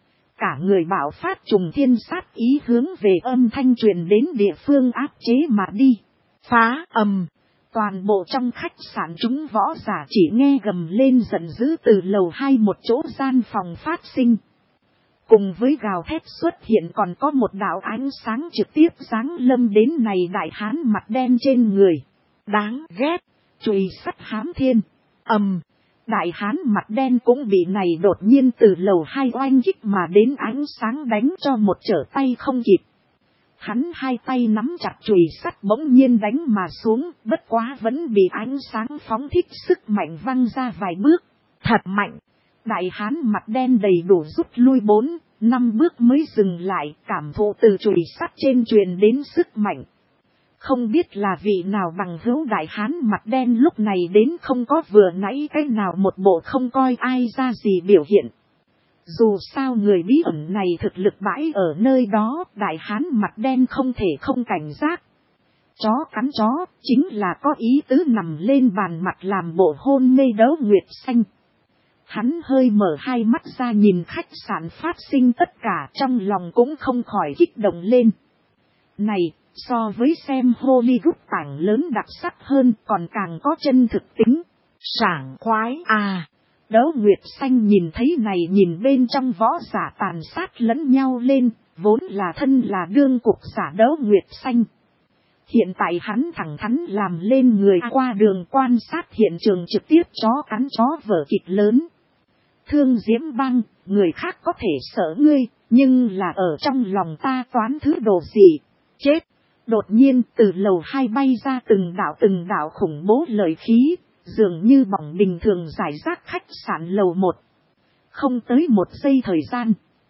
Speaker 1: Cả người bạo phát trùng thiên sát ý hướng về âm thanh truyền đến địa phương áp chế mà đi. Phá ầm. Toàn bộ trong khách sạn chúng võ giả chỉ nghe gầm lên giận dữ từ lầu hai một chỗ gian phòng phát sinh. Cùng với gào thét xuất hiện còn có một đạo ánh sáng trực tiếp giáng lâm đến này đại hán mặt đen trên người. Đáng ghét, chùy sắt hám thiên. Ầm, đại hán mặt đen cũng bị này đột nhiên từ lầu hai oanh kích mà đến ánh sáng đánh cho một trở tay không kịp. Hắn hai tay nắm chặt chùy sắt bỗng nhiên đánh mà xuống, bất quá vẫn bị ánh sáng phóng thích sức mạnh văng ra vài bước. Thật mạnh, đại hán mặt đen đầy đủ rút lui bốn, năm bước mới dừng lại, cảm thụ từ chùy sắt trên truyền đến sức mạnh. Không biết là vị nào bằng hữu đại hán mặt đen lúc này đến không có vừa nãy cái nào một bộ không coi ai ra gì biểu hiện. Dù sao người bí ẩn này thực lực bãi ở nơi đó, đại hán mặt đen không thể không cảnh giác. Chó cắn chó, chính là có ý tứ nằm lên bàn mặt làm bộ hôn mê Đấu Nguyệt Xanh. Hắn hơi mở hai mắt ra nhìn khách sạn phát sinh tất cả, trong lòng cũng không khỏi kích động lên. Này, so với xem Hollywood tảng lớn đặc sắc hơn còn càng có chân thực tính. Sảng khoái à! Đấu Nguyệt Xanh nhìn thấy này nhìn bên trong võ giả tàn sát lẫn nhau lên, vốn là thân là đương cục giả Đấu Nguyệt Xanh. Hiện tại hắn thẳng thắn làm lên người qua đường quan sát hiện trường trực tiếp chó cắn chó vở kịch lớn. Thương Diễm Bang, người khác có thể sợ ngươi, nhưng là ở trong lòng ta toán thứ đồ gì? Chết! Đột nhiên từ lầu hai bay ra từng đạo từng đạo khủng bố lợi khí, dường như bỏng bình thường giải rác khách sạn lầu một. Không tới một giây thời gian.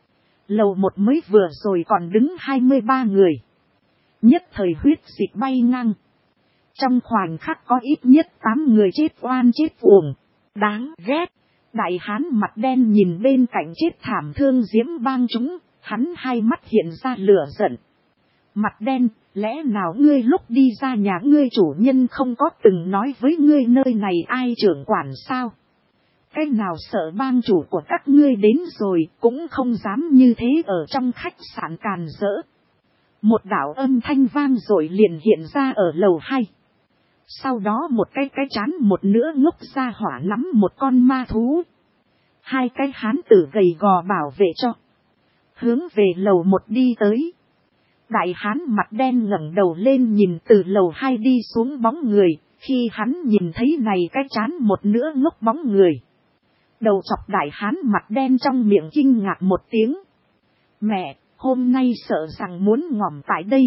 Speaker 1: Lầu một mới vừa rồi còn đứng hai mươi ba người. Nhất thời huyết dịch bay ngang. Trong khoảnh khắc có ít nhất tám người chết oan chết uổng. Đáng ghét. Đại hán mặt đen nhìn bên cạnh chết thảm Thương Diễm Bang chúng, hắn hai mắt hiện ra lửa giận. Mặt đen, lẽ nào ngươi lúc đi ra nhà ngươi chủ nhân không có từng nói với ngươi nơi này ai trưởng quản sao? Cái nào sợ bang chủ của các ngươi đến rồi cũng không dám như thế ở trong khách sạn càn rỡ. Một đạo âm thanh vang rồi liền hiện ra ở lầu hai. Sau đó một cái cái chán một nửa ngốc ra hỏa nắm một con ma thú. Hai cái hán tử gầy gò bảo vệ cho. Hướng về lầu một đi tới. Đại hán mặt đen ngẩng đầu lên nhìn từ lầu hai đi xuống bóng người, khi hắn nhìn thấy này cái chán một nửa ngốc bóng người. Đầu chọc đại hán mặt đen trong miệng kinh ngạc một tiếng. Mẹ, hôm nay sợ rằng muốn ngỏm tại đây.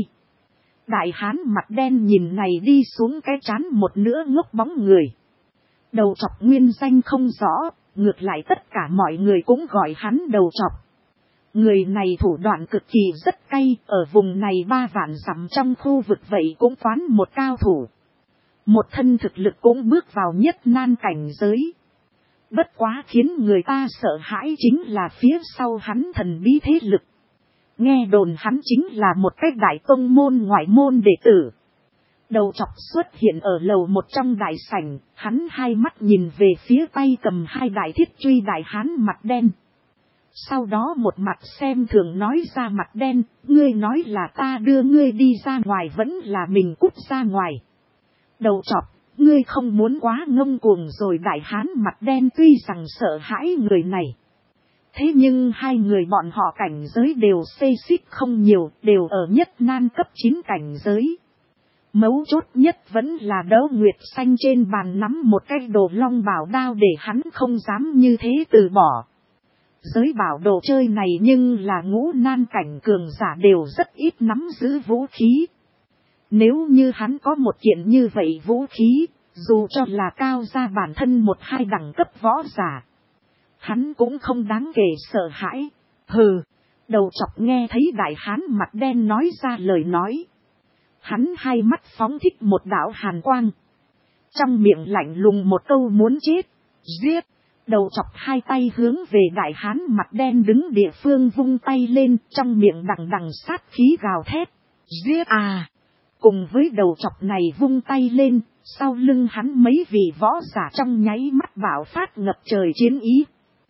Speaker 1: Đại hán mặt đen nhìn này đi xuống cái chán một nửa ngốc bóng người. Đầu chọc nguyên danh không rõ, ngược lại tất cả mọi người cũng gọi hắn đầu chọc. Người này thủ đoạn cực kỳ rất cay, ở vùng này ba vạn dặm trong khu vực vậy cũng toán một cao thủ. Một thân thực lực cũng bước vào nhất nan cảnh giới. Bất quá khiến người ta sợ hãi chính là phía sau hắn thần bí thế lực. Nghe đồn hắn chính là một cái đại tông môn ngoại môn đệ tử. Đầu chọc xuất hiện ở lầu một trong đại sảnh, hắn hai mắt nhìn về phía tay cầm hai đại thiết truy đại hán mặt đen. Sau đó một mặt xem thường nói ra mặt đen, ngươi nói là ta đưa ngươi đi ra ngoài vẫn là mình cút ra ngoài. Đầu chọc, ngươi không muốn quá ngông cuồng rồi. Đại hán mặt đen tuy rằng sợ hãi người này. Thế nhưng hai người bọn họ cảnh giới đều xê xích không nhiều, đều ở nhất nan cấp chín cảnh giới. Mấu chốt nhất vẫn là Đấu Nguyệt Xanh trên bàn nắm một cái đồ long bảo đao để hắn không dám như thế từ bỏ. Giới bảo đồ chơi này nhưng là ngũ nan cảnh cường giả đều rất ít nắm giữ vũ khí. Nếu như hắn có một kiện như vậy vũ khí, dù cho là cao ra bản thân một hai đẳng cấp võ giả, hắn cũng không đáng kể sợ hãi. Hừ, đầu chọc nghe thấy đại hán mặt đen nói ra lời nói. Hắn hai mắt phóng thích một đạo hàn quang. Trong miệng lạnh lùng một câu muốn chết, giết. Đầu chọc hai tay hướng về đại hán mặt đen đứng địa phương vung tay lên, trong miệng đằng đằng sát khí gào thét. Giết à! Cùng với đầu chọc này vung tay lên, sau lưng hắn mấy vị võ giả trong nháy mắt bạo phát ngập trời chiến ý.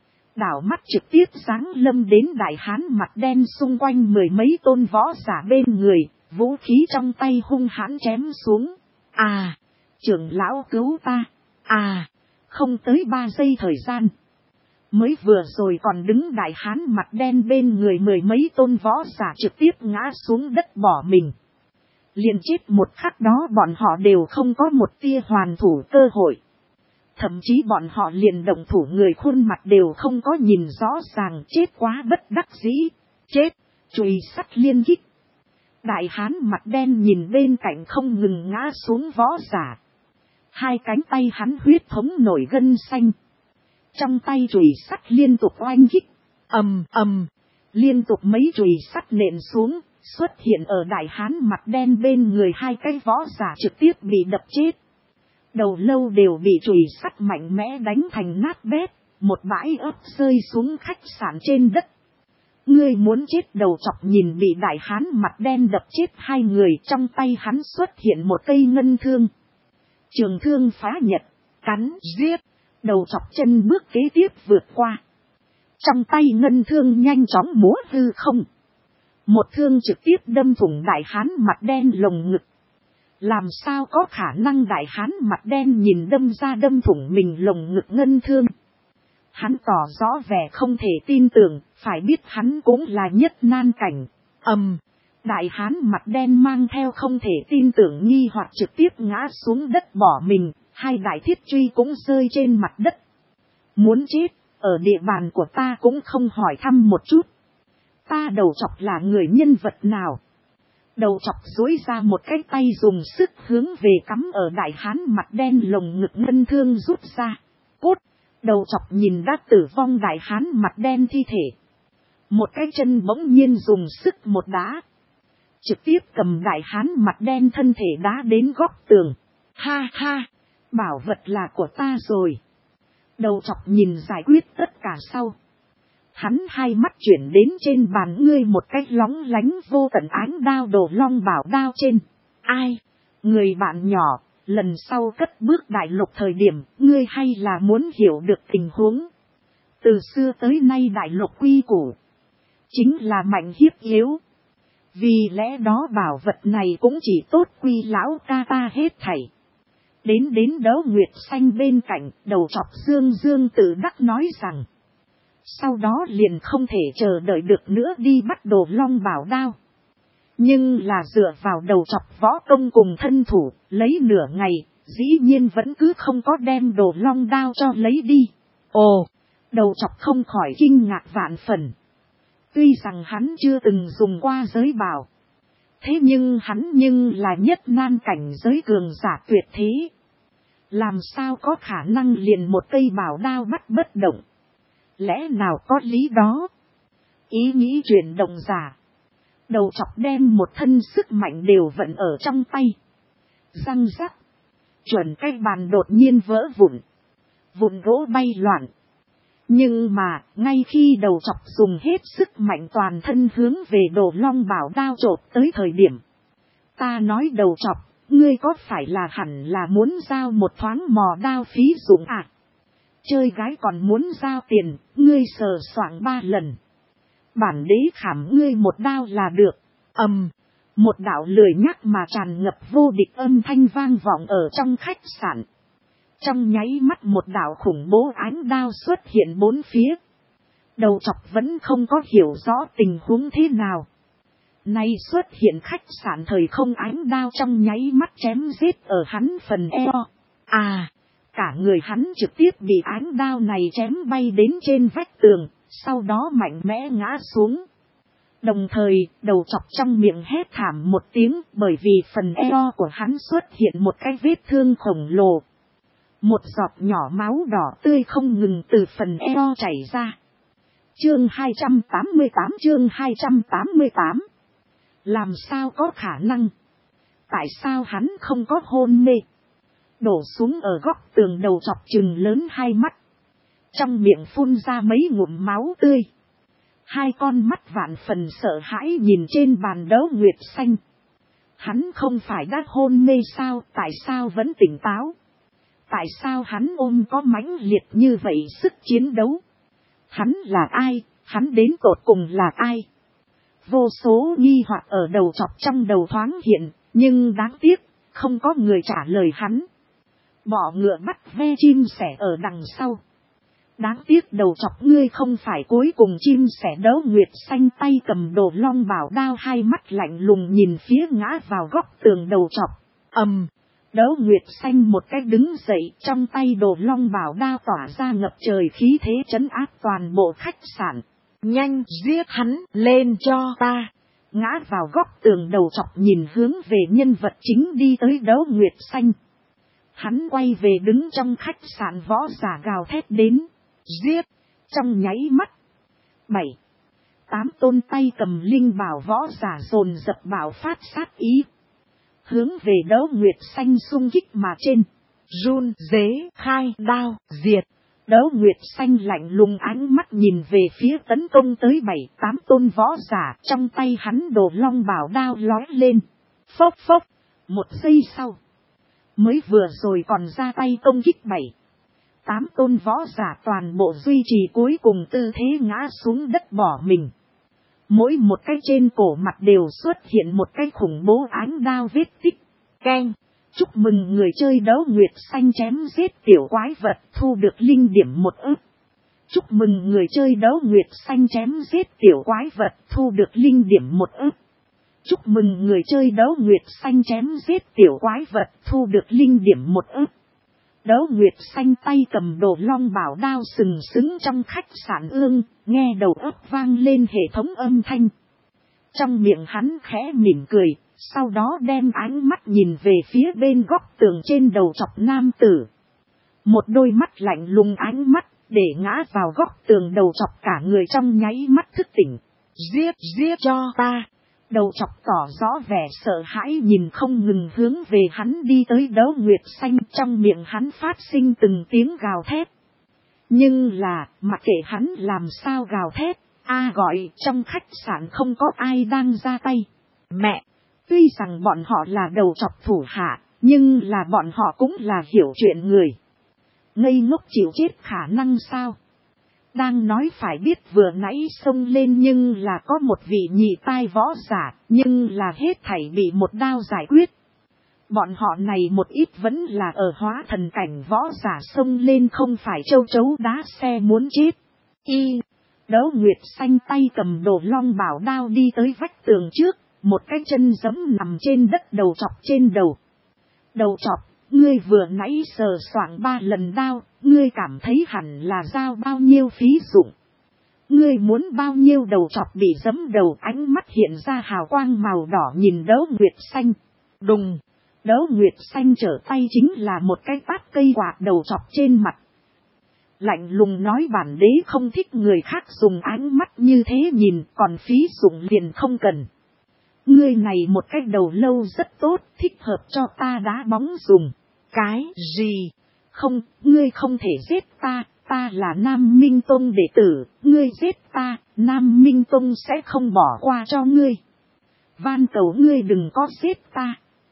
Speaker 1: Đảo mắt trực tiếp giáng lâm đến đại hán mặt đen xung quanh mười mấy tôn võ giả bên người, vũ khí trong tay hung hãn chém xuống. À! Trưởng lão cứu ta! À! Không tới ba giây thời gian. Mới vừa rồi còn đứng đại hán mặt đen bên người mười mấy tôn võ giả trực tiếp ngã xuống đất bỏ mình. Liền chết một khắc đó bọn họ đều không có một tia hoàn thủ cơ hội. Thậm chí bọn họ liền động thủ người khuôn mặt đều không có nhìn rõ ràng, chết quá bất đắc dĩ. Chết, chùy sắt liên kích. Đại hán mặt đen nhìn bên cạnh không ngừng ngã xuống võ giả. Hai cánh tay hắn huyết thống nổi gân xanh. Trong tay chùy sắt liên tục oanh kích. Ầm ầm, liên tục mấy chùy sắt nện xuống, xuất hiện ở đại hán mặt đen bên người hai cái võ giả trực tiếp bị đập chết. Đầu lâu đều bị chùy sắt mạnh mẽ đánh thành nát bét, một bãi ớt rơi xuống khách sạn trên đất. Ngươi muốn chết. Đầu chọc nhìn bị đại hán mặt đen đập chết hai người, trong tay hắn xuất hiện một cây ngân thương. Trường thương phá nhật, cắn, giết, đầu chọc chân bước kế tiếp vượt qua. Trong tay ngân thương nhanh chóng múa hư không. Một thương trực tiếp đâm thủng đại hán mặt đen lồng ngực. Làm sao có khả năng đại hán mặt đen nhìn đâm ra đâm thủng mình lồng ngực ngân thương. Hắn tỏ rõ vẻ không thể tin tưởng, phải biết hắn cũng là nhất nan cảnh. Ầm. Đại hán mặt đen mang theo không thể tin tưởng nghi hoặc trực tiếp ngã xuống đất bỏ mình, hai đại thiết truy cũng rơi trên mặt đất. Muốn chết, ở địa bàn của ta cũng không hỏi thăm một chút. Ta đầu chọc là người nhân vật nào? Đầu chọc duỗi ra một cái tay dùng sức hướng về cắm ở đại hán mặt đen lồng ngực ngân thương rút ra. Cút! Đầu chọc nhìn đã tử vong đại hán mặt đen thi thể. Một cái chân bỗng nhiên dùng sức một đá. Trực tiếp cầm đại hán mặt đen thân thể đá đến góc tường. Ha ha! Bảo vật là của ta rồi. Đầu chọc nhìn giải quyết tất cả sau. Hắn hai mắt chuyển đến trên bàn ngươi một cái lóng lánh vô tận ánh đao đồ long bảo đao trên. Ai? Người bạn nhỏ, lần sau cất bước đại lục thời điểm, ngươi hay là muốn hiểu được tình huống. Từ xưa tới nay đại lục quy củ, chính là mạnh hiếp yếu. Vì lẽ đó bảo vật này cũng chỉ tốt quy lão ca ta hết thảy. Đến đến Đấu Nguyệt Xanh bên cạnh, đầu chọc Dương Dương tự đắc nói rằng. Sau đó liền không thể chờ đợi được nữa đi bắt đồ long bảo đao. Nhưng là dựa vào đầu chọc võ công cùng thân thủ, lấy nửa ngày, dĩ nhiên vẫn cứ không có đem đồ long đao cho lấy đi. Ồ, đầu chọc không khỏi kinh ngạc vạn phần. Tuy rằng hắn chưa từng dùng qua giới bảo. Thế nhưng hắn nhưng là nhất nan cảnh giới cường giả tuyệt thế. Làm sao có khả năng liền một cây bảo đao bắt bất động. Lẽ nào có lý đó? Ý nghĩ chuyển động giả. Đầu chọc đem một thân sức mạnh đều vận ở trong tay. Răng rắc. Chuẩn cái bàn đột nhiên vỡ vụn. Vụn gỗ bay loạn. Nhưng mà, ngay khi đầu chọc dùng hết sức mạnh toàn thân hướng về đồ long bảo đao chộp tới thời điểm. Ta nói đầu chọc, ngươi có phải là hẳn là muốn giao một thoáng mò đao phí dụng à? Chơi gái còn muốn giao tiền, ngươi sờ soạng ba lần. Bản đế khảm ngươi một đao là được. Ầm, một đạo lười nhắc mà tràn ngập vô địch âm thanh vang vọng ở trong khách sạn. Trong nháy mắt một đạo khủng bố ánh đao xuất hiện bốn phía. Đầu chọc vẫn không có hiểu rõ tình huống thế nào. Nay xuất hiện khách sạn thời không ánh đao trong nháy mắt chém giết ở hắn phần eo. À, cả người hắn trực tiếp bị ánh đao này chém bay đến trên vách tường, sau đó mạnh mẽ ngã xuống. Đồng thời, đầu chọc trong miệng hét thảm một tiếng bởi vì phần eo của hắn xuất hiện một cái vết thương khổng lồ. Một giọt nhỏ máu đỏ tươi không ngừng từ phần eo chảy ra. Chương hai trăm tám mươi tám chương hai trăm tám mươi tám. Làm sao có khả năng? Tại sao hắn không có hôn mê? Đổ xuống ở góc tường đầu chọc trừng lớn hai mắt. Trong miệng phun ra mấy ngụm máu tươi. Hai con mắt vạn phần sợ hãi nhìn trên bàn đấu nguyệt xanh. Hắn không phải đã hôn mê sao? Tại sao vẫn tỉnh táo? Tại sao hắn ôm có mãnh liệt như vậy sức chiến đấu? Hắn là ai? Hắn đến tột cùng là ai? Vô số nghi hoặc ở đầu chọc trong đầu thoáng hiện, nhưng đáng tiếc, không có người trả lời hắn. Bỏ ngựa bắt ve chim sẻ ở đằng sau. Đáng tiếc đầu chọc ngươi không phải cuối cùng chim sẻ đấu nguyệt xanh tay cầm đồ long bảo đao hai mắt lạnh lùng nhìn phía ngã vào góc tường đầu chọc. Ầm, um, đấu nguyệt xanh một cái đứng dậy trong tay đồ long bảo đao tỏa ra ngập trời khí thế trấn áp toàn bộ khách sạn. Nhanh giết hắn lên cho ta. Ngã vào góc tường đầu chọc nhìn hướng về nhân vật chính đi tới đấu nguyệt xanh. Hắn quay về đứng trong khách sạn võ giả gào thét đến. Giết! Trong nháy mắt. Bảy. Tám tôn tay cầm linh bảo võ giả dồn dập bảo phát sát ý. Hướng về đấu nguyệt xanh xung kích mà trên. Run dế khai đao diệt. Đấu nguyệt xanh lạnh lùng ánh mắt nhìn về phía tấn công tới bảy tám tôn võ giả. Trong tay hắn đồ long bảo đao lói lên. Phốc phốc. Một giây sau. Mới vừa rồi còn ra tay công kích bảy tám tôn võ giả toàn bộ duy trì cuối cùng tư thế ngã xuống đất bỏ mình. Mỗi một cái trên cổ mặt đều xuất hiện một cái khủng bố ánh đao vết tích. Keng. Chúc mừng người chơi đấu nguyệt xanh chém giết tiểu quái vật thu được linh điểm một ức. Chúc mừng người chơi đấu nguyệt xanh chém giết tiểu quái vật thu được linh điểm một ức. Chúc mừng người chơi đấu nguyệt xanh chém giết tiểu quái vật thu được linh điểm một ức. Đấu nguyệt xanh tay cầm đồ long bảo đao sừng sững trong khách sạn ương, nghe đầu óc vang lên hệ thống âm thanh. Trong miệng hắn khẽ mỉm cười, sau đó đem ánh mắt nhìn về phía bên góc tường trên đầu chọc nam tử. Một đôi mắt lạnh lùng ánh mắt, để ngã vào góc tường đầu chọc cả người trong nháy mắt thức tỉnh. Giết, giết cho ta! Đầu chọc tỏ rõ vẻ sợ hãi nhìn không ngừng hướng về hắn đi tới đấu nguyệt xanh, trong miệng hắn phát sinh từng tiếng gào thét. Nhưng là, mặc kệ hắn làm sao gào thét, a gọi trong khách sạn không có ai đang ra tay. Mẹ, tuy rằng bọn họ là đầu chọc thủ hạ, nhưng là bọn họ cũng là hiểu chuyện người. Ngây ngốc chịu chết khả năng sao? Đang nói phải biết vừa nãy xông lên nhưng là có một vị nhị tai võ giả, nhưng là hết thảy bị một đao giải quyết. Bọn họ này một ít vẫn là ở hóa thần cảnh võ giả xông lên không phải châu chấu đá xe muốn chết. Y, đấu nguyệt xanh tay cầm đồ long bảo đao đi tới vách tường trước, một cái chân giẫm nằm trên đất đầu chọc trên đầu. Đầu chọc, ngươi vừa nãy sờ soạng ba lần đao, ngươi cảm thấy hẳn là giao bao nhiêu phí dụng. Ngươi muốn bao nhiêu đầu chọc bị giẫm đầu, ánh mắt hiện ra hào quang màu đỏ nhìn đấu nguyệt xanh. Đùng, đấu nguyệt xanh trở tay chính là một cái tát cây quạt đầu chọc trên mặt. Lạnh lùng nói bản đế không thích người khác dùng ánh mắt như thế nhìn, còn phí dụng liền không cần. Ngươi này một cái đầu lâu rất tốt, thích hợp cho ta đá bóng dùng. Cái gì? Không, ngươi không thể giết ta, ta là Nam Minh Tông đệ tử, ngươi giết ta, Nam Minh Tông sẽ không bỏ qua cho ngươi. Van cầu ngươi đừng có giết ta.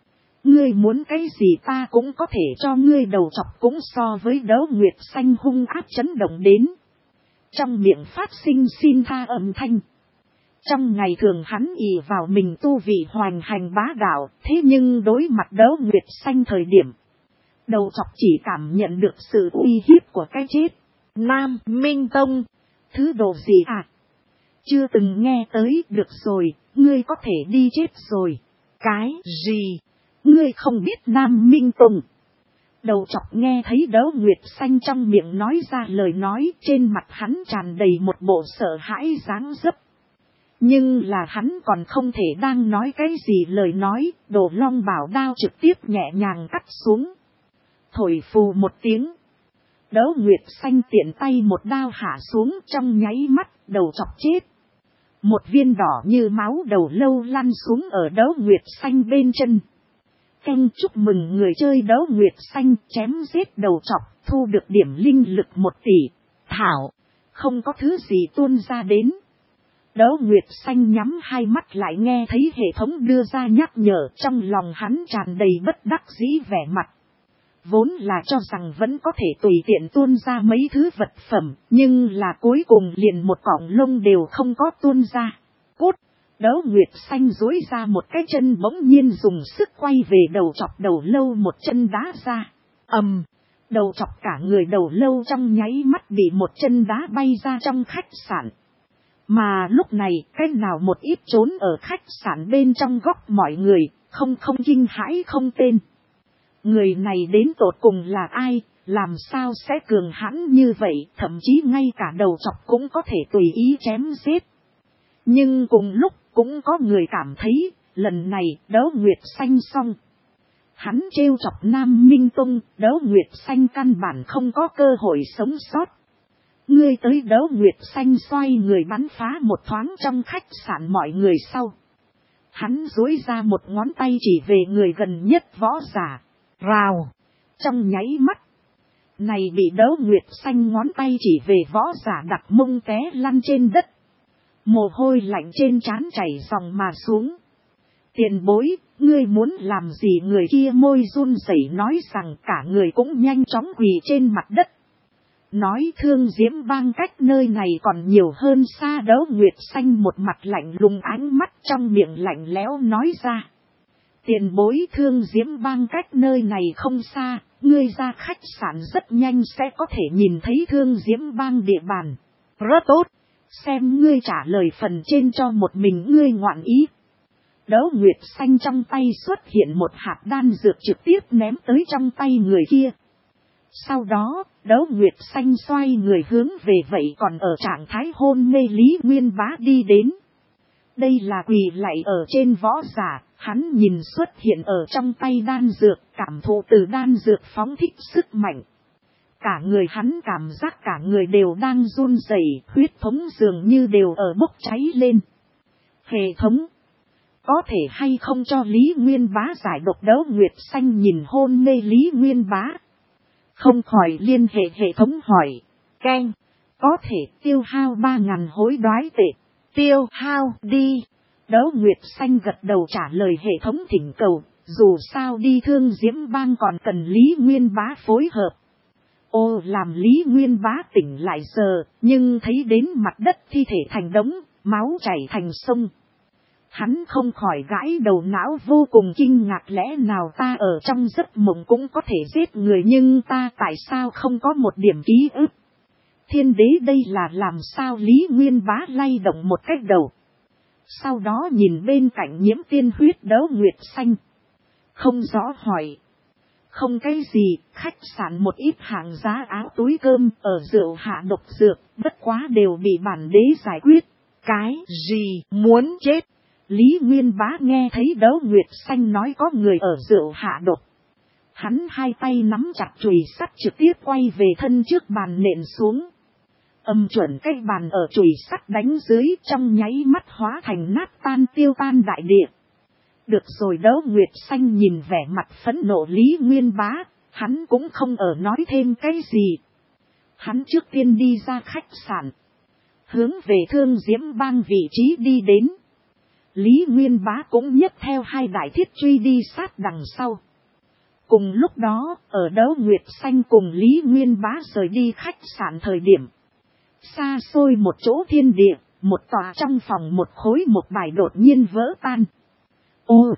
Speaker 1: Ngươi muốn cái gì ta cũng có thể cho ngươi. Đầu chọc cũng so với Đấu Nguyệt Xanh hung ác chấn động đến. Trong miệng phát sinh xin tha âm thanh. Trong ngày thường hắn ỷ vào mình tu vị hoành hành bá đạo, thế nhưng đối mặt Đấu Nguyệt Xanh thời điểm, đầu chọc chỉ cảm nhận được sự uy hiếp của cái chết. Nam Minh Tông, thứ đồ gì à? Chưa từng nghe tới. Được rồi, ngươi có thể đi chết rồi. Cái gì? Ngươi không biết Nam Minh Tông? Đầu chọc nghe thấy Đấu Nguyệt Xanh trong miệng nói ra lời nói, trên mặt hắn tràn đầy một bộ sợ hãi dáng dấp. Nhưng là hắn còn không thể đang nói cái gì lời nói, Đồ Long bảo đao trực tiếp nhẹ nhàng cắt xuống. Thổi phù một tiếng. Đấu Nguyệt Xanh tiện tay một đao hạ xuống, trong nháy mắt, đầu chọc chết. Một viên đỏ như máu đầu lâu lăn xuống ở Đấu Nguyệt Xanh bên chân. Canh chúc mừng người chơi Đấu Nguyệt Xanh chém giết đầu chọc, thu được điểm linh lực một tỷ. Thảo, không có thứ gì tuôn ra đến. Đấu Nguyệt Xanh nhắm hai mắt lại nghe thấy hệ thống đưa ra nhắc nhở, trong lòng hắn tràn đầy bất đắc dĩ vẻ mặt. Vốn là cho rằng vẫn có thể tùy tiện tuôn ra mấy thứ vật phẩm, nhưng là cuối cùng liền một cọng lông đều không có tuôn ra. Cút! Đấu Nguyệt Xanh duỗi ra một cái chân bỗng nhiên dùng sức quay về đầu chọc đầu lâu một chân đá ra. Ầm! Um, đầu chọc cả người đầu lâu trong nháy mắt bị một chân đá bay ra trong khách sạn. Mà lúc này, cái nào một ít trốn ở khách sạn bên trong góc mọi người, không không kinh hãi không tên. Người này đến tột cùng là ai, làm sao sẽ cường hãn như vậy, thậm chí ngay cả đầu chọc cũng có thể tùy ý chém giết. Nhưng cùng lúc cũng có người cảm thấy, lần này Đấu Nguyệt Xanh xong. Hắn trêu chọc Nam Minh Tông, Đấu Nguyệt Xanh căn bản không có cơ hội sống sót. Ngươi tới Đấu Nguyệt Xanh xoay người bắn phá một thoáng trong khách sạn mọi người sau. Hắn duỗi ra một ngón tay chỉ về người gần nhất võ giả. Rào. Trong nháy mắt. Này bị Đấu Nguyệt Xanh ngón tay chỉ về võ giả đặt mông té lăn trên đất. Mồ hôi lạnh trên trán chảy dòng mà xuống. Tiền bối, ngươi muốn làm gì? Người kia môi run rẩy nói rằng cả người cũng nhanh chóng quỳ trên mặt đất. Nói Thương Diễm Bang cách nơi này còn nhiều hơn xa. Đấu Nguyệt Xanh một mặt lạnh lùng, ánh mắt trong miệng lạnh lẽo nói ra. Tiền bối, Thương Diễm Bang cách nơi này không xa, ngươi ra khách sạn rất nhanh sẽ có thể nhìn thấy Thương Diễm Bang địa bàn. Rất tốt, xem ngươi trả lời phần trên cho một mình ngươi ngoạn ý. Đấu Nguyệt Xanh trong tay xuất hiện một hạt đan dược trực tiếp ném tới trong tay người kia. Sau đó, Đấu Nguyệt Xanh xoay người hướng về vậy còn ở trạng thái hôn mê Lý Nguyên Bá đi đến. Đây là quỳ lạy ở trên võ giả, hắn nhìn xuất hiện ở trong tay đan dược, cảm thụ từ đan dược phóng thích sức mạnh. Cả người hắn cảm giác cả người đều đang run rẩy, huyết thống dường như đều ở bốc cháy lên. Hệ thống, có thể hay không cho Lý Nguyên Bá giải độc? Đấu Nguyệt Xanh nhìn hôn mê Lý Nguyên Bá. Không khỏi liên hệ hệ thống hỏi. Keng, có thể tiêu hao ba ngàn hối đoái tệ. Tiêu hao đi. Đấu Nguyệt Xanh gật đầu trả lời hệ thống thỉnh cầu. Dù sao đi Thương Diễm Bang còn cần Lý Nguyên Bá phối hợp. Ô, làm Lý Nguyên Bá tỉnh lại giờ, nhưng thấy đến mặt đất thi thể thành đống, máu chảy thành sông. Hắn không khỏi gãi đầu não vô cùng kinh ngạc, lẽ nào ta ở trong giấc mộng cũng có thể giết người, nhưng ta tại sao không có một điểm ký ức? Thiên đế đây là làm sao? Lý Nguyên Bá lay động một cách đầu. Sau đó nhìn bên cạnh Nhiễm Tiên Huyết Đấu Nguyệt Xanh. Không rõ hỏi. Không cái gì, khách sạn một ít hàng giá áo túi cơm, ở rượu hạ độc dược, bất quá đều bị bản đế giải quyết. Cái gì? Muốn chết? Lý Nguyên Bá nghe thấy Đấu Nguyệt Xanh nói có người ở rượu hạ độc. Hắn hai tay nắm chặt chùy sắt trực tiếp quay về thân trước bàn nện xuống. Âm chuẩn cái bàn ở chùy sắt đánh dưới, trong nháy mắt hóa thành nát tan tiêu tan đại địa. Được rồi, Đấu Nguyệt Xanh nhìn vẻ mặt phẫn nộ Lý Nguyên Bá, hắn cũng không ở nói thêm cái gì. Hắn trước tiên đi ra khách sạn, hướng về Thương Diễm Bang vị trí đi đến. Lý Nguyên Bá cũng nhấc theo hai đại thiết truy đi sát đằng sau. Cùng lúc đó, ở Đấu Nguyệt Xanh cùng Lý Nguyên Bá rời đi khách sạn thời điểm. Xa xôi một chỗ thiên địa, một tòa trong phòng một khối một bài đột nhiên vỡ tan. Ồ,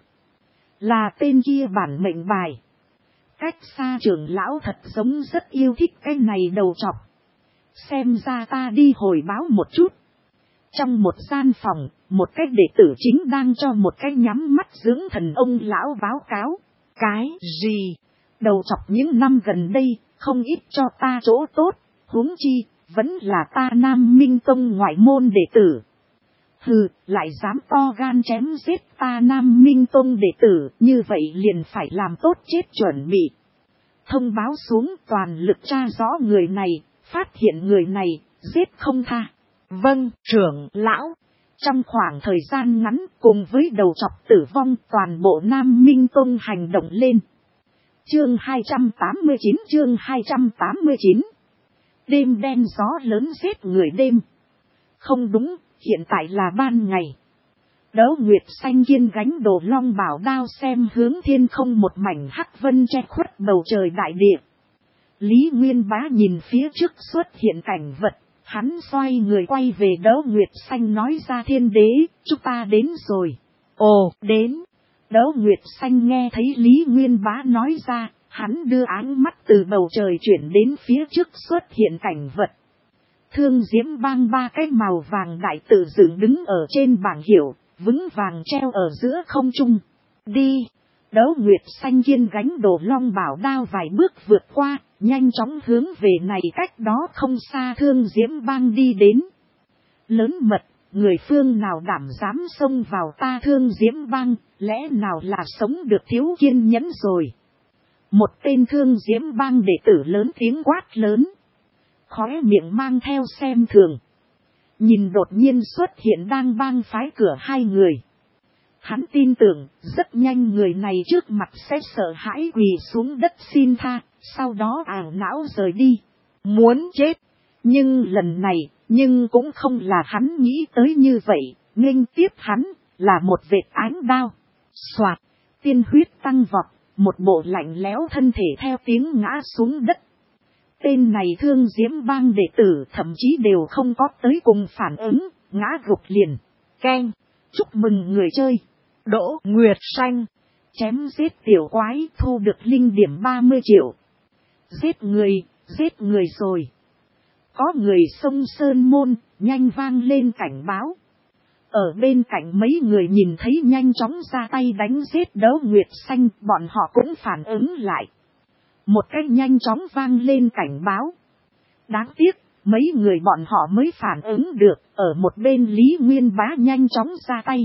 Speaker 1: là tên kia bản mệnh bài. Cách xa trưởng lão thật giống rất yêu thích cái này đầu trọc. Xem ra ta đi hồi báo một chút. Trong một gian phòng, một cái đệ tử chính đang cho một cái nhắm mắt dưỡng thần ông lão báo cáo. Cái gì? Đầu chọc những năm gần đây, không ít cho ta chỗ tốt, huống chi, vẫn là ta Nam Minh Tông ngoại môn đệ tử. Hừ, lại dám to gan chém giết ta Nam Minh Tông đệ tử, như vậy liền phải làm tốt chết chuẩn bị. Thông báo xuống toàn lực tra rõ người này, phát hiện người này, giết không tha. Vâng, trưởng lão. Trong khoảng thời gian ngắn cùng với đầu chọc tử vong toàn bộ Nam Minh Tông hành động lên. Chương hai trăm tám mươi chín chương hai trăm tám mươi chín. Đêm đen gió lớn giết người đêm. Không đúng, hiện tại là ban ngày. Đấu Nguyệt Xanh kiên gánh đồ long bảo đao xem hướng thiên không một mảnh hắc vân che khuất bầu trời đại địa. Lý Nguyên Bá nhìn phía trước xuất hiện cảnh vật. Hắn xoay người quay về Đấu Nguyệt Xanh nói ra thiên đế, chúng ta đến rồi. Ồ, đến. Đấu Nguyệt Xanh nghe thấy Lý Nguyên Bá nói ra, hắn đưa áng mắt từ bầu trời chuyển đến phía trước xuất hiện cảnh vật. Thương Diễm Bang ba cái màu vàng đại tự dựng đứng ở trên bảng hiệu, vững vàng treo ở giữa không trung. Đi. Đấu Nguyệt Xanh kiên gánh đồ long bảo đao vài bước vượt qua, nhanh chóng hướng về này cách đó không xa Thương Diễm Bang đi đến. Lớn mật, người phương nào đảm dám xông vào ta Thương Diễm Bang, lẽ nào là sống được thiếu kiên nhẫn rồi. Một tên Thương Diễm Bang đệ tử lớn tiếng quát lớn. Khóe miệng mang theo xem thường. Nhìn đột nhiên xuất hiện đang bang phái cửa hai người. Hắn tin tưởng, rất nhanh người này trước mặt sẽ sợ hãi quỳ xuống đất xin tha, sau đó ảo não rời đi. Muốn chết. Nhưng lần này, nhưng cũng không là hắn nghĩ tới như vậy, nghênh tiếp hắn, là một vệt ánh đao. Soạt, tiên huyết tăng vọt, một bộ lạnh lẽo thân thể theo tiếng ngã xuống đất. Tên này Thương Diễm Bang đệ tử thậm chí đều không có tới cùng phản ứng, ngã gục liền. Keng, chúc mừng người chơi. Đỗ Nguyệt Xanh. Chém giết tiểu quái thu được linh điểm ba mươi triệu. Giết người, giết người rồi. Có người sông Sơn Môn, nhanh vang lên cảnh báo. Ở bên cạnh mấy người nhìn thấy nhanh chóng ra tay đánh giết Đấu Nguyệt Xanh, bọn họ cũng phản ứng lại. Một cách nhanh chóng vang lên cảnh báo. Đáng tiếc, mấy người bọn họ mới phản ứng được, ở một bên Lý Nguyên Bá nhanh chóng ra tay.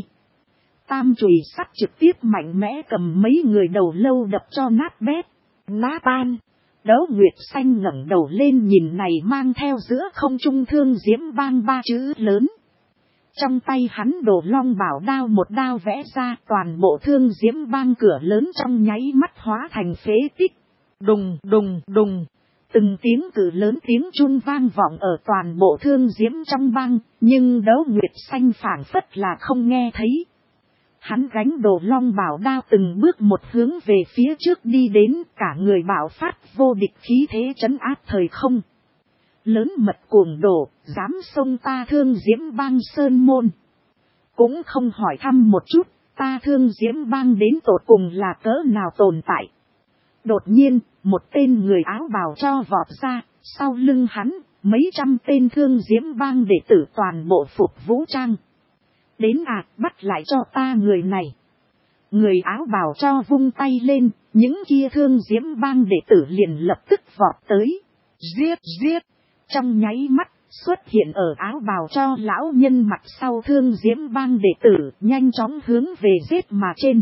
Speaker 1: Tam chùy sắt trực tiếp mạnh mẽ cầm mấy người đầu lâu đập cho nát bét, nát tan. Đấu Nguyệt Xanh ngẩng đầu lên nhìn này mang theo giữa không trung Thương Diễm Bang ba chữ lớn. Trong tay hắn đồ long bảo đao một đao vẽ ra, toàn bộ Thương Diễm Bang cửa lớn trong nháy mắt hóa thành phế tích. Đùng đùng đùng. Từng tiếng cử lớn tiếng chun vang vọng ở toàn bộ Thương Diễm trong bang, nhưng Đấu Nguyệt Xanh phảng phất là không nghe thấy. Hắn gánh đồ long bảo đao từng bước một hướng về phía trước đi đến, cả người bạo phát vô địch khí thế trấn áp thời không. Lớn mật cuồng đổ, dám xông ta Thương Diễm Bang Sơn Môn. Cũng không hỏi thăm một chút, ta Thương Diễm Bang đến tột cùng là cỡ nào tồn tại. Đột nhiên, một tên người áo bào cho vọt ra, sau lưng hắn, mấy trăm tên Thương Diễm Bang đệ tử toàn bộ phục vũ trang. Đến à, bắt lại cho ta người này. Người áo bào cho vung tay lên, những kia Thương Diễm Bang đệ tử liền lập tức vọt tới. Giết, giết. Trong nháy mắt, xuất hiện ở áo bào cho lão nhân mặt sau Thương Diễm Bang đệ tử, nhanh chóng hướng về giết mà trên.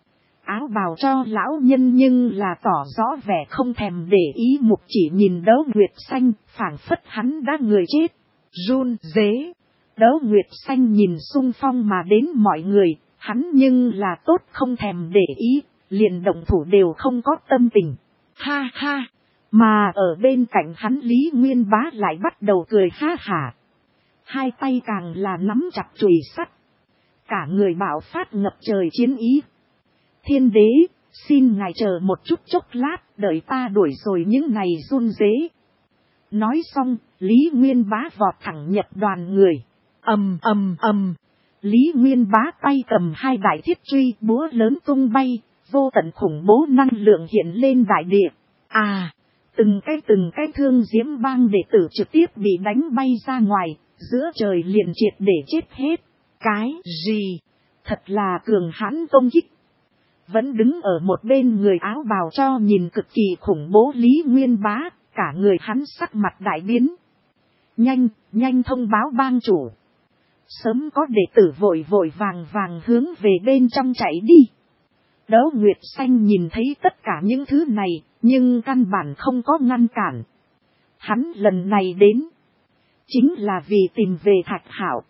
Speaker 1: Áo bào cho lão nhân nhưng là tỏ rõ vẻ không thèm để ý, mục chỉ nhìn Đấu Nguyệt Xanh, phảng phất hắn đã người chết. Run rế. Đấu Nguyệt Xanh nhìn xung phong mà đến mọi người, hắn nhưng là tốt không thèm để ý, liền động thủ đều không có tâm tình. Ha ha, mà ở bên cạnh hắn Lý Nguyên Bá lại bắt đầu cười ha hả. Hai tay càng là nắm chặt chùy sắt. cả người bạo phát ngập trời chiến ý. Thiên đế, xin ngài chờ một chút chốc lát, đợi ta đuổi rồi những này run rế. Nói xong, Lý Nguyên Bá vọt thẳng nhập đoàn người. Ầm ầm ầm, Lý Nguyên Bá tay cầm hai đại thiết truy, búa lớn tung bay, vô tận khủng bố năng lượng hiện lên đại địa. À, từng cái từng cái thương diễm bang đệ tử trực tiếp bị đánh bay ra ngoài, giữa trời liền triệt để chết hết. Cái gì? Thật là cường hãn công kích. Vẫn đứng ở một bên người áo bào cho nhìn cực kỳ khủng bố Lý Nguyên Bá, cả người hắn sắc mặt đại biến. Nhanh, nhanh thông báo bang chủ. Sớm có đệ tử vội vội vàng vàng hướng về bên trong chạy đi. Đấu Nguyệt Xanh nhìn thấy tất cả những thứ này, nhưng căn bản không có ngăn cản. Hắn lần này đến, chính là vì tìm về Thạch Hạo.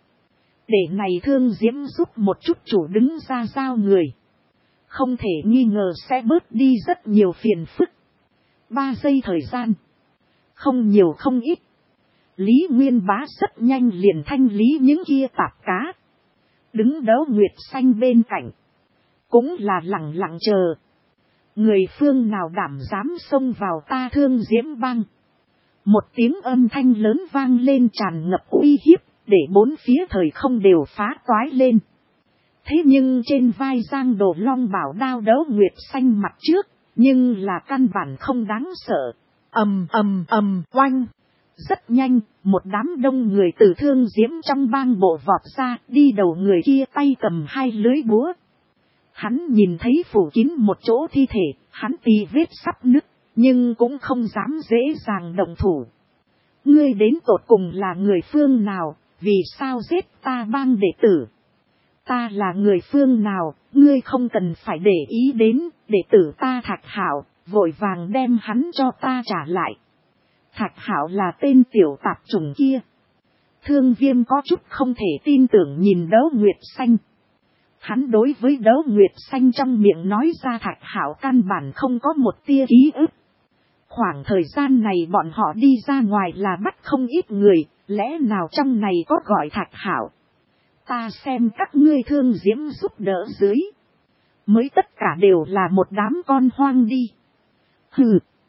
Speaker 1: Để này Thương Diễm giúp một chút chủ đứng ra giao người. Không thể nghi ngờ sẽ bớt đi rất nhiều phiền phức. Ba giây thời gian. Không nhiều không ít. Lý Nguyên Bá rất nhanh liền thanh lý những kia tạp cá. Đứng Đấu Nguyệt Xanh bên cạnh. Cũng là lặng lặng chờ. Người phương nào đảm dám xông vào ta Thương Diễm bang. Một tiếng âm thanh lớn vang lên tràn ngập uy hiếp. Để bốn phía thời không đều phá toái lên. Thế nhưng trên vai Giang Đồ Long bảo đao Đấu Nguyệt Xanh mặt trước. Nhưng là căn bản không đáng sợ. Ầm ầm ầm oanh. Rất nhanh, một đám đông người từ Thương Diễm trong bang bộ vọt ra, đi đầu người kia tay cầm hai lưới búa. Hắn nhìn thấy phủ kín một chỗ thi thể, hắn tì vết sắp nứt, nhưng cũng không dám dễ dàng động thủ. Ngươi đến tột cùng là người phương nào, vì sao giết ta bang đệ tử? Ta là người phương nào, ngươi không cần phải để ý đến, đệ tử ta Thạch Hạo, vội vàng đem hắn cho ta trả lại. Thạch Hạo là tên tiểu tạp chủng kia. Thương Viêm có chút không thể tin tưởng nhìn Đấu Nguyệt Xanh. Hắn đối với Đấu Nguyệt Xanh trong miệng nói ra Thạch Hạo căn bản không có một tia ký ức. Khoảng thời gian này bọn họ đi ra ngoài là bắt không ít người, lẽ nào trong này có gọi Thạch Hạo? Ta xem các ngươi Thương Diễm giúp đỡ dưới. Mới tất cả đều là một đám con hoang đi. Hừ,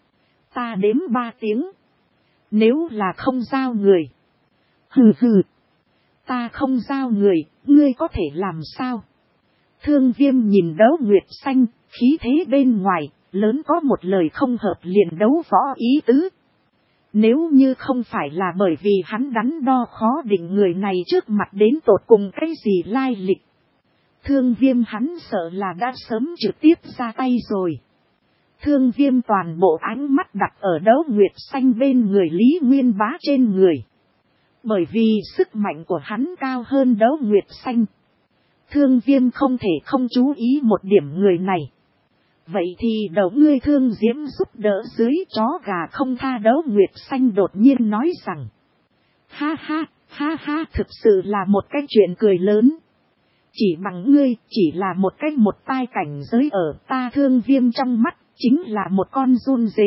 Speaker 1: ta đếm ba tiếng. Nếu là không giao người. Hừ hừ. Ta không giao người, ngươi có thể làm sao? Thương Viêm nhìn Đấu Nguyệt Xanh, khí thế bên ngoài, lớn có một lời không hợp liền đấu võ ý tứ. Nếu như không phải là bởi vì hắn đắn đo khó định người này trước mặt đến tột cùng cái gì lai lịch. Thương Viêm hắn sợ là đã sớm trực tiếp ra tay rồi. Thương Viêm toàn bộ ánh mắt đặt ở Đấu Nguyệt Xanh bên người Lý Nguyên Bá trên người. Bởi vì sức mạnh của hắn cao hơn Đấu Nguyệt Xanh. Thương Viêm không thể không chú ý một điểm người này. Vậy thì đầu ngươi Thương Diễm giúp đỡ dưới chó gà không tha. Đấu Nguyệt Xanh đột nhiên nói rằng. Ha ha, ha ha, thực sự là một cái chuyện cười lớn. Chỉ bằng ngươi, chỉ là một cái một tai cảnh giới ở ta Thương Viêm trong mắt, chính là một con run dế.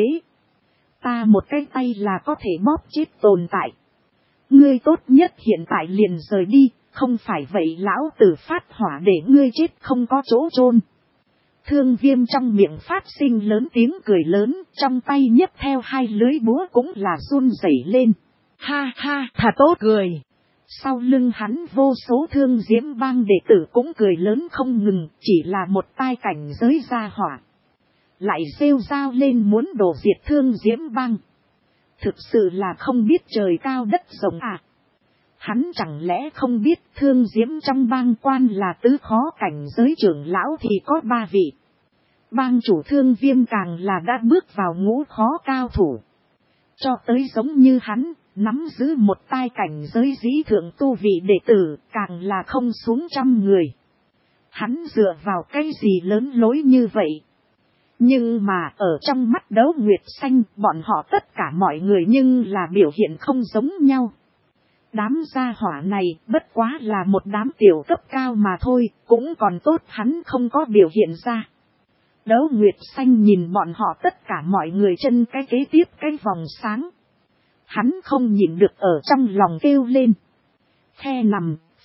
Speaker 1: Ta một cái tay là có thể bóp chết tồn tại. Ngươi tốt nhất hiện tại liền rời đi, không phải vậy lão tử phát hỏa để ngươi chết không có chỗ chôn. Thương Viêm trong miệng phát sinh lớn tiếng cười lớn, trong tay nhấc theo hai lưới búa cũng là run rẩy lên. Ha ha, thà tốt cười. Sau lưng hắn vô số Thương Diễm bang đệ tử cũng cười lớn không ngừng, chỉ là một tai cảnh giới gia hỏa. Lại rêu rao lên muốn đổ diệt Thương Diễm bang. Thực sự là không biết trời cao đất rộng à. Hắn chẳng lẽ không biết Thương Diễm trong bang quan là tứ khó cảnh giới trưởng lão thì có ba vị. Bang chủ Thương Viêm càng là đã bước vào ngũ khó cao thủ. Cho tới giống như hắn, nắm giữ một tai cảnh giới dĩ thượng tu vị đệ tử, càng là không xuống trăm người. Hắn dựa vào cái gì lớn lối như vậy? Nhưng mà ở trong mắt Đấu Nguyệt Xanh, bọn họ tất cả mọi người nhưng là biểu hiện không giống nhau. Đám gia hỏa này bất quá là một đám tiểu cấp cao mà thôi, cũng còn tốt hắn không có biểu hiện ra. Đấu Nguyệt Xanh nhìn bọn họ tất cả mọi người chân cái kế tiếp cái vòng sáng. Hắn không nhìn được ở trong lòng kêu lên. Khe nằm,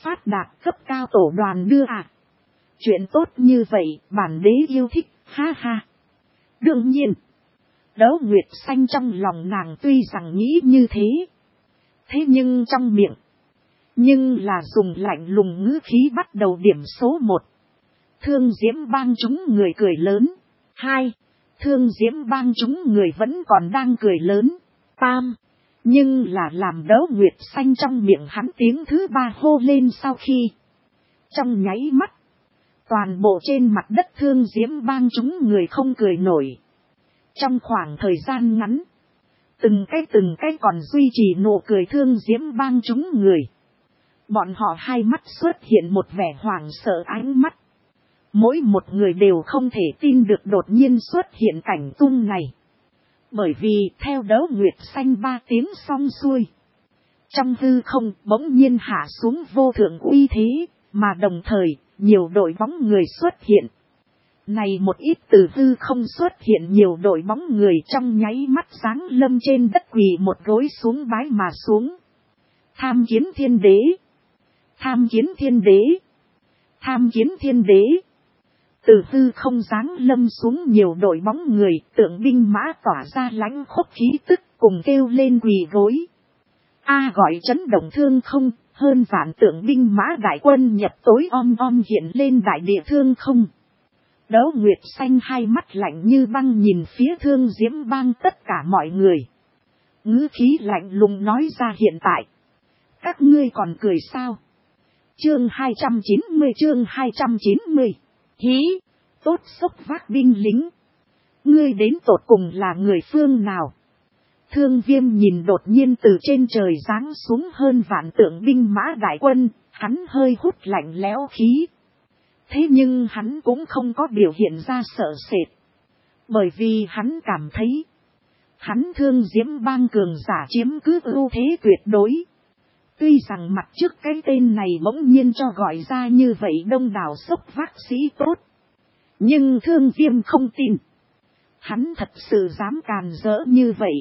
Speaker 1: Phát đạt cấp cao tổ đoàn đưa à. Chuyện tốt như vậy, bản đế yêu thích, ha ha. Đương nhiên, Đấu Nguyệt Xanh trong lòng nàng tuy rằng nghĩ như thế. Thế nhưng trong miệng, nhưng là dùng lạnh lùng ngữ khí bắt đầu điểm số một. Thương Diễm Bang chúng người cười lớn. Hai, Thương Diễm Bang chúng người vẫn còn đang cười lớn. Tam, nhưng là làm Đấu Nguyệt Xanh trong miệng hắn tiếng thứ ba hô lên sau khi. Trong nháy mắt, toàn bộ trên mặt đất Thương Diễm Bang chúng người không cười nổi. Trong khoảng thời gian ngắn, từng cái từng cái còn duy trì nụ cười Thương Diễm Bang chúng người. Bọn họ hai mắt xuất hiện một vẻ hoảng sợ ánh mắt. Mỗi một người đều không thể tin được đột nhiên xuất hiện cảnh tung này. Bởi vì theo Đấu Nguyệt Xanh ba tiếng xong xuôi, trong hư không bỗng nhiên hạ xuống vô thượng uy thế, mà đồng thời nhiều đội bóng người xuất hiện. Này một ít từ hư không xuất hiện nhiều đội bóng người trong nháy mắt sáng lâm trên đất quỳ một gối xuống bái mà xuống. Tham kiến thiên đế! Tham kiến thiên đế! Tham kiến thiên đế! Từ hư không dáng lâm xuống nhiều đội bóng người, tượng binh mã tỏa ra lãnh khốc khí tức cùng kêu lên quỳ gối. A gọi chấn động thương không, hơn vạn tượng binh mã đại quân nhập tối om om hiện lên đại địa thương không. Đấu Nguyệt Xanh hai mắt lạnh như băng nhìn phía Thương Diễm Bang tất cả mọi người. Ngữ khí lạnh lùng nói ra hiện tại. Các ngươi còn cười sao? Chương hai trăm chín mươi chương hai trăm chín mươi. Hí, tốt sốc vác binh lính. Ngươi đến tột cùng là người phương nào? Thương Viêm nhìn đột nhiên từ trên trời giáng xuống hơn vạn tượng binh mã đại quân, hắn hơi hút lạnh lẽo khí. Thế nhưng hắn cũng không có biểu hiện ra sợ sệt. Bởi vì hắn cảm thấy, hắn Thương Diễm Bang cường giả chiếm cứ ưu thế tuyệt đối. Tuy rằng mặt trước cái tên này bỗng nhiên cho gọi ra như vậy đông đảo sốc vác sĩ tốt. Nhưng Thương Viêm không tin. Hắn thật sự dám càn rỡ như vậy.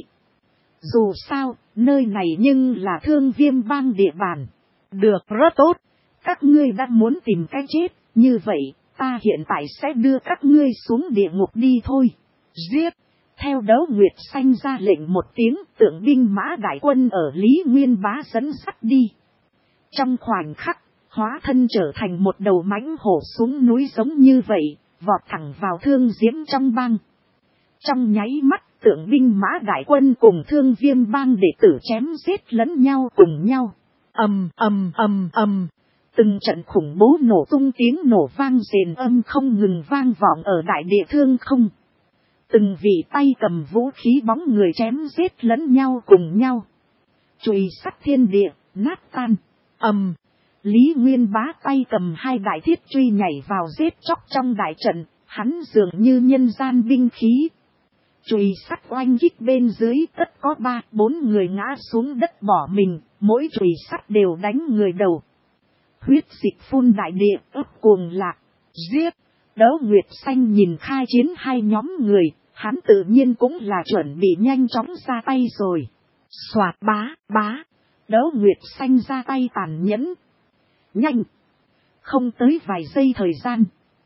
Speaker 1: Dù sao, nơi này nhưng là Thương Viêm Bang địa bàn. Được, rất tốt. Các ngươi đã muốn tìm cái chết. Như vậy, ta hiện tại sẽ đưa các ngươi xuống địa ngục đi thôi. Giết! Theo Đấu Nguyệt Xanh ra lệnh một tiếng, tượng binh mã đại quân ở Lý Nguyên Bá dẫn sắt đi. Trong khoảnh khắc, hóa thân trở thành một đầu mãnh hổ xuống núi giống như vậy, vọt thẳng vào Thương Diễm trong bang. Trong nháy mắt, tượng binh mã đại quân cùng Thương Viêm Bang đệ tử chém giết lẫn nhau cùng nhau. Ầm ầm ầm ầm. Từng trận khủng bố nổ tung tiếng nổ vang rền âm không ngừng vang vọng ở đại địa thương không. Từng vị tay cầm vũ khí bóng người chém giết lẫn nhau cùng nhau. Chùy sắt thiên địa, nát tan. Ầm. Lý Nguyên Bá tay cầm hai đại thiết truy nhảy vào giết chóc trong đại trận, hắn dường như nhân gian binh khí. Chùy sắt oanh kích bên dưới tất có ba, bốn người ngã xuống đất bỏ mình, mỗi chùy sắt đều đánh người đầu. Huyết dịch phun đại địa ấp cuồng lạc, giết. Đấu Nguyệt Xanh nhìn khai chiến hai nhóm người, hắn tự nhiên cũng là chuẩn bị nhanh chóng ra tay rồi. Xoạt bá, bá. Đấu Nguyệt Xanh ra tay tàn nhẫn. Nhanh. Không tới vài giây thời gian.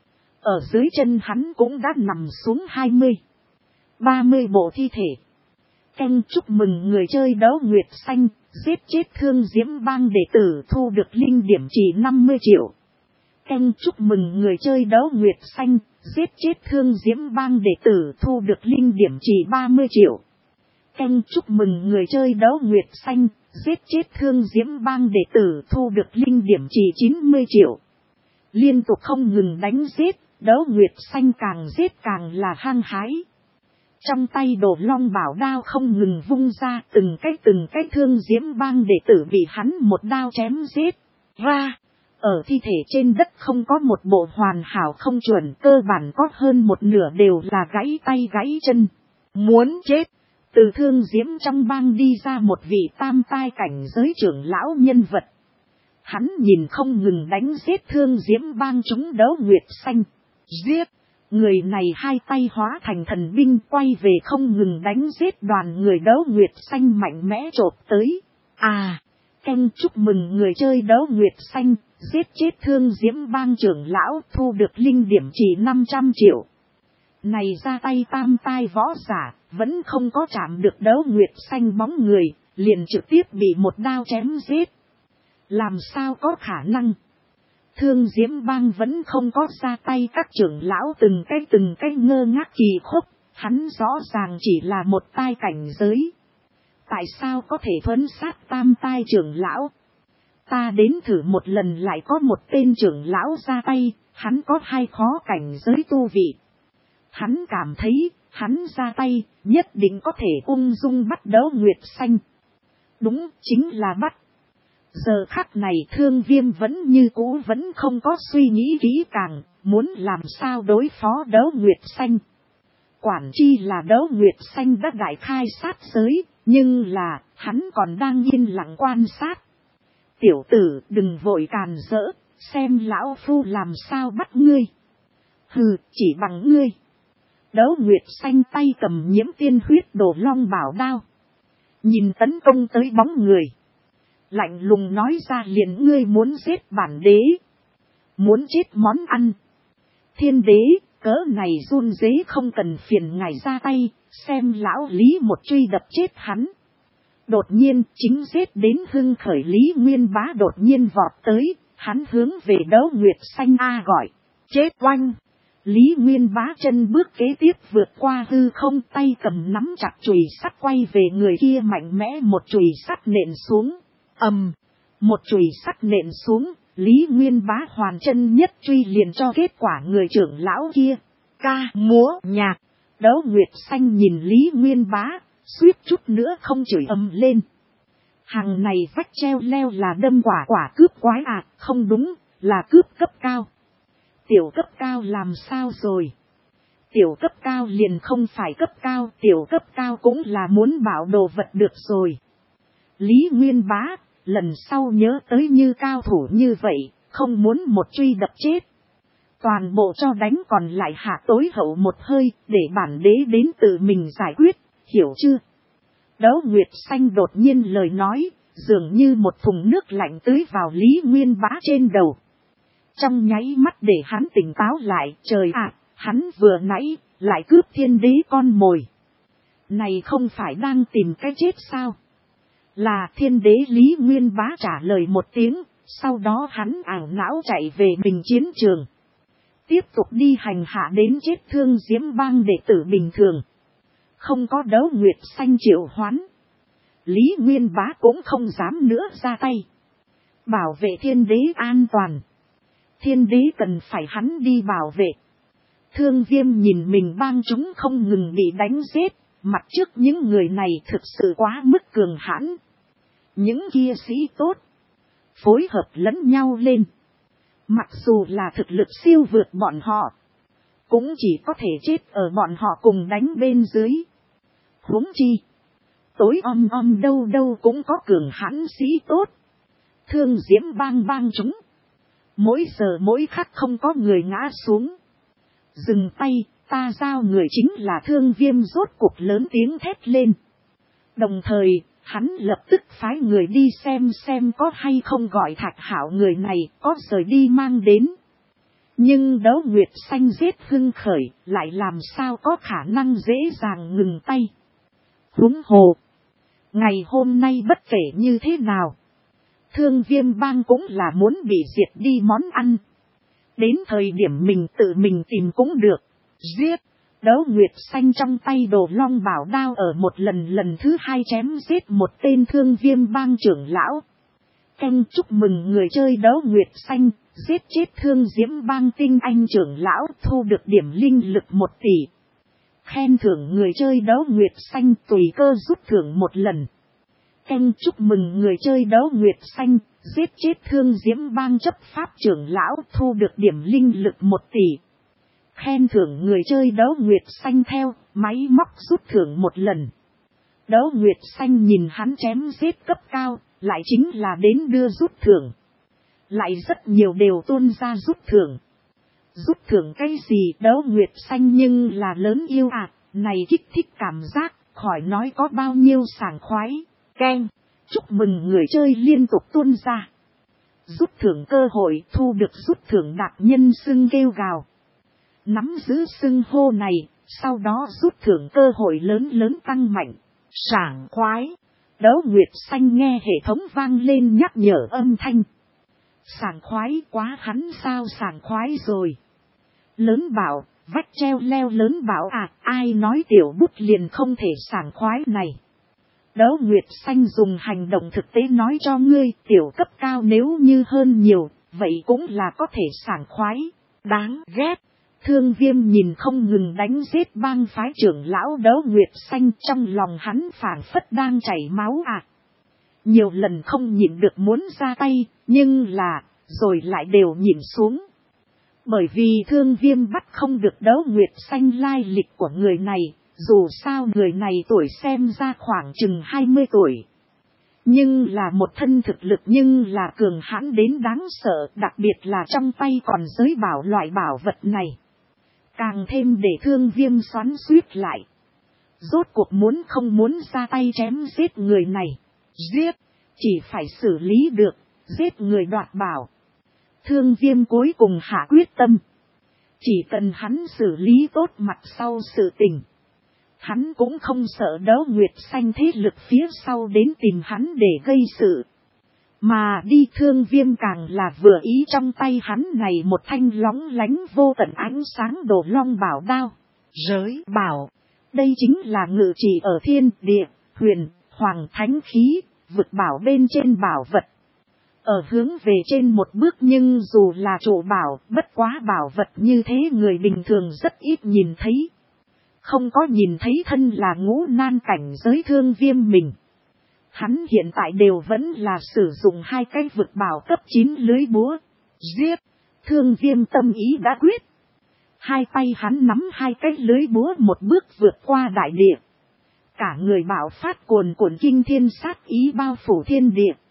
Speaker 1: Ở dưới chân hắn cũng đã nằm xuống hai mươi, ba mươi bộ thi thể. Canh chúc mừng người chơi Đấu Nguyệt Xanh, giết chết Thương Diễm Bang đệ tử thu được linh điểm chỉ năm mươi triệu. Canh chúc mừng người chơi Đấu Nguyệt Xanh, giết chết Thương Diễm Bang đệ tử thu được linh điểm chỉ ba mươi triệu. Canh chúc mừng người chơi Đấu Nguyệt Xanh, giết chết Thương Diễm Bang đệ tử thu được linh điểm chỉ chín mươi triệu. Liên tục không ngừng đánh giết, Đấu Nguyệt Xanh càng giết càng là hăng hái. Trong tay Đồ Long bảo đao không ngừng vung ra, từng cái từng cái Thương Diễm Bang đệ tử bị hắn một đao chém giết ra. Ở thi thể trên đất không có một bộ hoàn hảo không chuẩn, cơ bản có hơn một nửa đều là gãy tay gãy chân. Muốn chết, từ Thương Diễm trong bang đi ra một vị tam tai cảnh giới trưởng lão nhân vật. Hắn nhìn không ngừng đánh giết Thương Diễm Bang chúng Đấu Nguyệt Xanh. Giết! Người này hai tay hóa thành thần binh quay về không ngừng đánh giết đoàn người Đấu Nguyệt Xanh mạnh mẽ chộp tới. À! Canh chúc mừng người chơi đấu nguyệt xanh, giết chết Thương Diễm Bang trưởng lão, thu được linh điểm chỉ năm trăm triệu. Này ra tay tam tai võ giả, vẫn không có chạm được đấu nguyệt xanh bóng người, liền trực tiếp bị một đao chém giết. Làm sao có khả năng? Thương Diễm Bang vẫn không có ra tay, các trưởng lão từng cái từng cái ngơ ngác kỳ khốc, hắn rõ ràng chỉ là một tai cảnh giới. Tại sao có thể thuấn sát tam tai trưởng lão? Ta đến thử một lần lại có một tên trưởng lão ra tay, hắn có hai khó cảnh giới tu vị. Hắn cảm thấy, hắn ra tay, nhất định có thể ung dung bắt đấu nguyệt xanh. Đúng, chính là bắt. Giờ khắc này Thương Viêm vẫn như cũ vẫn không có suy nghĩ kỹ càng, muốn làm sao đối phó đấu nguyệt xanh. Quản chi là đấu nguyệt xanh đã đại khai sát giới, nhưng là, hắn còn đang yên lặng quan sát. Tiểu tử đừng vội càn rỡ, xem lão phu làm sao bắt ngươi. Hừ, chỉ bằng ngươi. Đấu nguyệt xanh tay cầm nhiễm tiên huyết đồ long bảo đao. Nhìn tấn công tới bóng người. Lạnh lùng nói ra liền, ngươi muốn giết bản đế. Muốn chết món ăn. Thiên đế, cỡ này run rế không cần phiền ngài ra tay, xem lão Lý một truy đập chết hắn. Đột nhiên chính giết đến hưng khởi Lý Nguyên Bá đột nhiên vọt tới, hắn hướng về đấu nguyệt xanh A gọi, chết oanh. Lý Nguyên Bá chân bước kế tiếp vượt qua hư không, tay cầm nắm chặt chùy sắt quay về người kia mạnh mẽ một chùy sắt nện xuống. Ầm, một chùy sắt nện xuống, Lý Nguyên Bá hoàn chân nhất truy liền cho kết quả người trưởng lão kia. Ca múa nhạc, đấu nguyệt xanh nhìn Lý Nguyên Bá, suýt chút nữa không chửi ầm lên. Hàng này vách treo leo là đâm quả quả cướp quái à, không đúng, là cướp cấp cao. Tiểu cấp cao làm sao rồi? Tiểu cấp cao liền không phải cấp cao, tiểu cấp cao cũng là muốn bảo đồ vật được rồi. Lý Nguyên Bá, lần sau nhớ tới như cao thủ như vậy, không muốn một truy đập chết. Toàn bộ cho đánh còn lại hạ tối hậu một hơi, để bản đế đến tự mình giải quyết, hiểu chưa? Đấu nguyệt xanh đột nhiên lời nói, dường như một thùng nước lạnh tưới vào Lý Nguyên Bá trên đầu. Trong nháy mắt để hắn tỉnh táo lại, trời ạ, hắn vừa nãy, lại cướp thiên đế con mồi. Này không phải đang tìm cái chết sao? Là thiên đế Lý Nguyên Bá trả lời một tiếng, sau đó hắn ảo não chạy về bình chiến trường. Tiếp tục đi hành hạ đến chết Thương Diễm Bang đệ tử bình thường. Không có đấu nguyệt xanh triệu hoán. Lý Nguyên Bá cũng không dám nữa ra tay. Bảo vệ thiên đế an toàn. Thiên đế cần phải hắn đi bảo vệ. Thương Viêm nhìn mình bang chúng không ngừng bị đánh giết. Mặt trước những người này thực sự quá mức cường hãn. Những kia sĩ tốt. Phối hợp lẫn nhau lên. Mặc dù là thực lực siêu vượt bọn họ. Cũng chỉ có thể chết ở bọn họ cùng đánh bên dưới. Huống chi. Tối om om đâu đâu cũng có cường hãn sĩ tốt. Thương Diễm Bang bang chúng. Mỗi giờ mỗi khắc không có người ngã xuống. Dừng tay, ta giao người chính là Thương Viêm rốt cuộc lớn tiếng thét lên. Đồng thời, hắn lập tức phái người đi xem xem có hay không gọi Thạch Hạo người này có rời đi mang đến. Nhưng đấu nguyệt xanh giết hưng khởi, lại làm sao có khả năng dễ dàng ngừng tay. Huống hồ, ngày hôm nay bất kể như thế nào, Thương Viêm Bang cũng là muốn bị diệt đi món ăn. Đến thời điểm mình tự mình tìm cũng được. Giết, đấu nguyệt xanh trong tay đồ long bảo đao ở một lần lần thứ hai chém giết một tên Thương Viêm Bang trưởng lão. Canh chúc mừng người chơi đấu nguyệt xanh, giết chết Thương Diễm Bang tinh anh trưởng lão, thu được điểm linh lực một tỷ. Khen thưởng người chơi đấu nguyệt xanh tùy cơ rút thưởng một lần. Canh chúc mừng người chơi đấu nguyệt xanh, giết chết Thương Diễm Bang chấp pháp trưởng lão, thu được điểm linh lực một tỷ. Khen thưởng người chơi đấu nguyệt xanh theo, máy móc rút thưởng một lần. Đấu nguyệt xanh nhìn hắn chém giết cấp cao, lại chính là đến đưa rút thưởng. Lại rất nhiều đều tuôn ra rút thưởng. Rút thưởng cái gì đấu nguyệt xanh nhưng là lớn yêu à, này kích thích cảm giác, khỏi nói có bao nhiêu sảng khoái. Keng, Chúc mừng người chơi liên tục tuôn ra. Rút thưởng cơ hội, thu được rút thưởng đặc nhân xưng kêu gào. Nắm giữ xưng hô này, sau đó rút thưởng cơ hội lớn lớn tăng mạnh. Sảng khoái. Đấu Nguyệt Xanh nghe hệ thống vang lên nhắc nhở âm thanh. Sảng khoái quá, hắn sao sảng khoái rồi. Lớn bảo, vách treo leo lớn bảo à, ai nói tiểu bút liền không thể sảng khoái này. Đấu Nguyệt Xanh dùng hành động thực tế nói cho ngươi, tiểu cấp cao nếu như hơn nhiều, vậy cũng là có thể sảng khoái. Đáng ghét. Thương Viêm nhìn không ngừng đánh giết bang phái trưởng lão Đấu Nguyệt Xanh, trong lòng hắn phảng phất đang chảy máu à. Nhiều lần không nhịn được muốn ra tay, nhưng là, rồi lại đều nhịn xuống. Bởi vì Thương Viêm bắt không được Đấu Nguyệt Xanh lai lịch của người này, dù sao người này tuổi xem ra khoảng chừng hai mươi tuổi. Nhưng là một thân thực lực nhưng là cường hãn đến đáng sợ, đặc biệt là trong tay còn giới bảo loại bảo vật này. Càng thêm để Thương Viêm xoắn xuýt lại. Rốt cuộc muốn không muốn ra tay chém giết người này. Giết, chỉ phải xử lý được, giết người đoạt bảo. Thương Viêm cuối cùng hạ quyết tâm. Chỉ cần hắn xử lý tốt mặt sau sự tình. Hắn cũng không sợ Đấu Nguyệt Xanh thế lực phía sau đến tìm hắn để gây sự. Mà đi Thương Viêm càng là vừa ý trong tay hắn này một thanh lóng lánh vô tận ánh sáng đồ long bảo đao. Giới bảo, đây chính là ngự trị ở thiên địa, huyền, hoàng thánh khí, vực bảo bên trên bảo vật. Ở hướng về trên một bước nhưng dù là trụ bảo, bất quá bảo vật như thế người bình thường rất ít nhìn thấy. Không có nhìn thấy thân là ngũ nan cảnh giới Thương Viêm mình. Hắn hiện tại đều vẫn là sử dụng hai cái vực bảo cấp chín lưới búa. Giết! Thương Viêm tâm ý đã quyết. Hai tay hắn nắm hai cái lưới búa một bước vượt qua đại địa. Cả người bảo phát cuồn cuộn kinh thiên sát ý bao phủ thiên địa.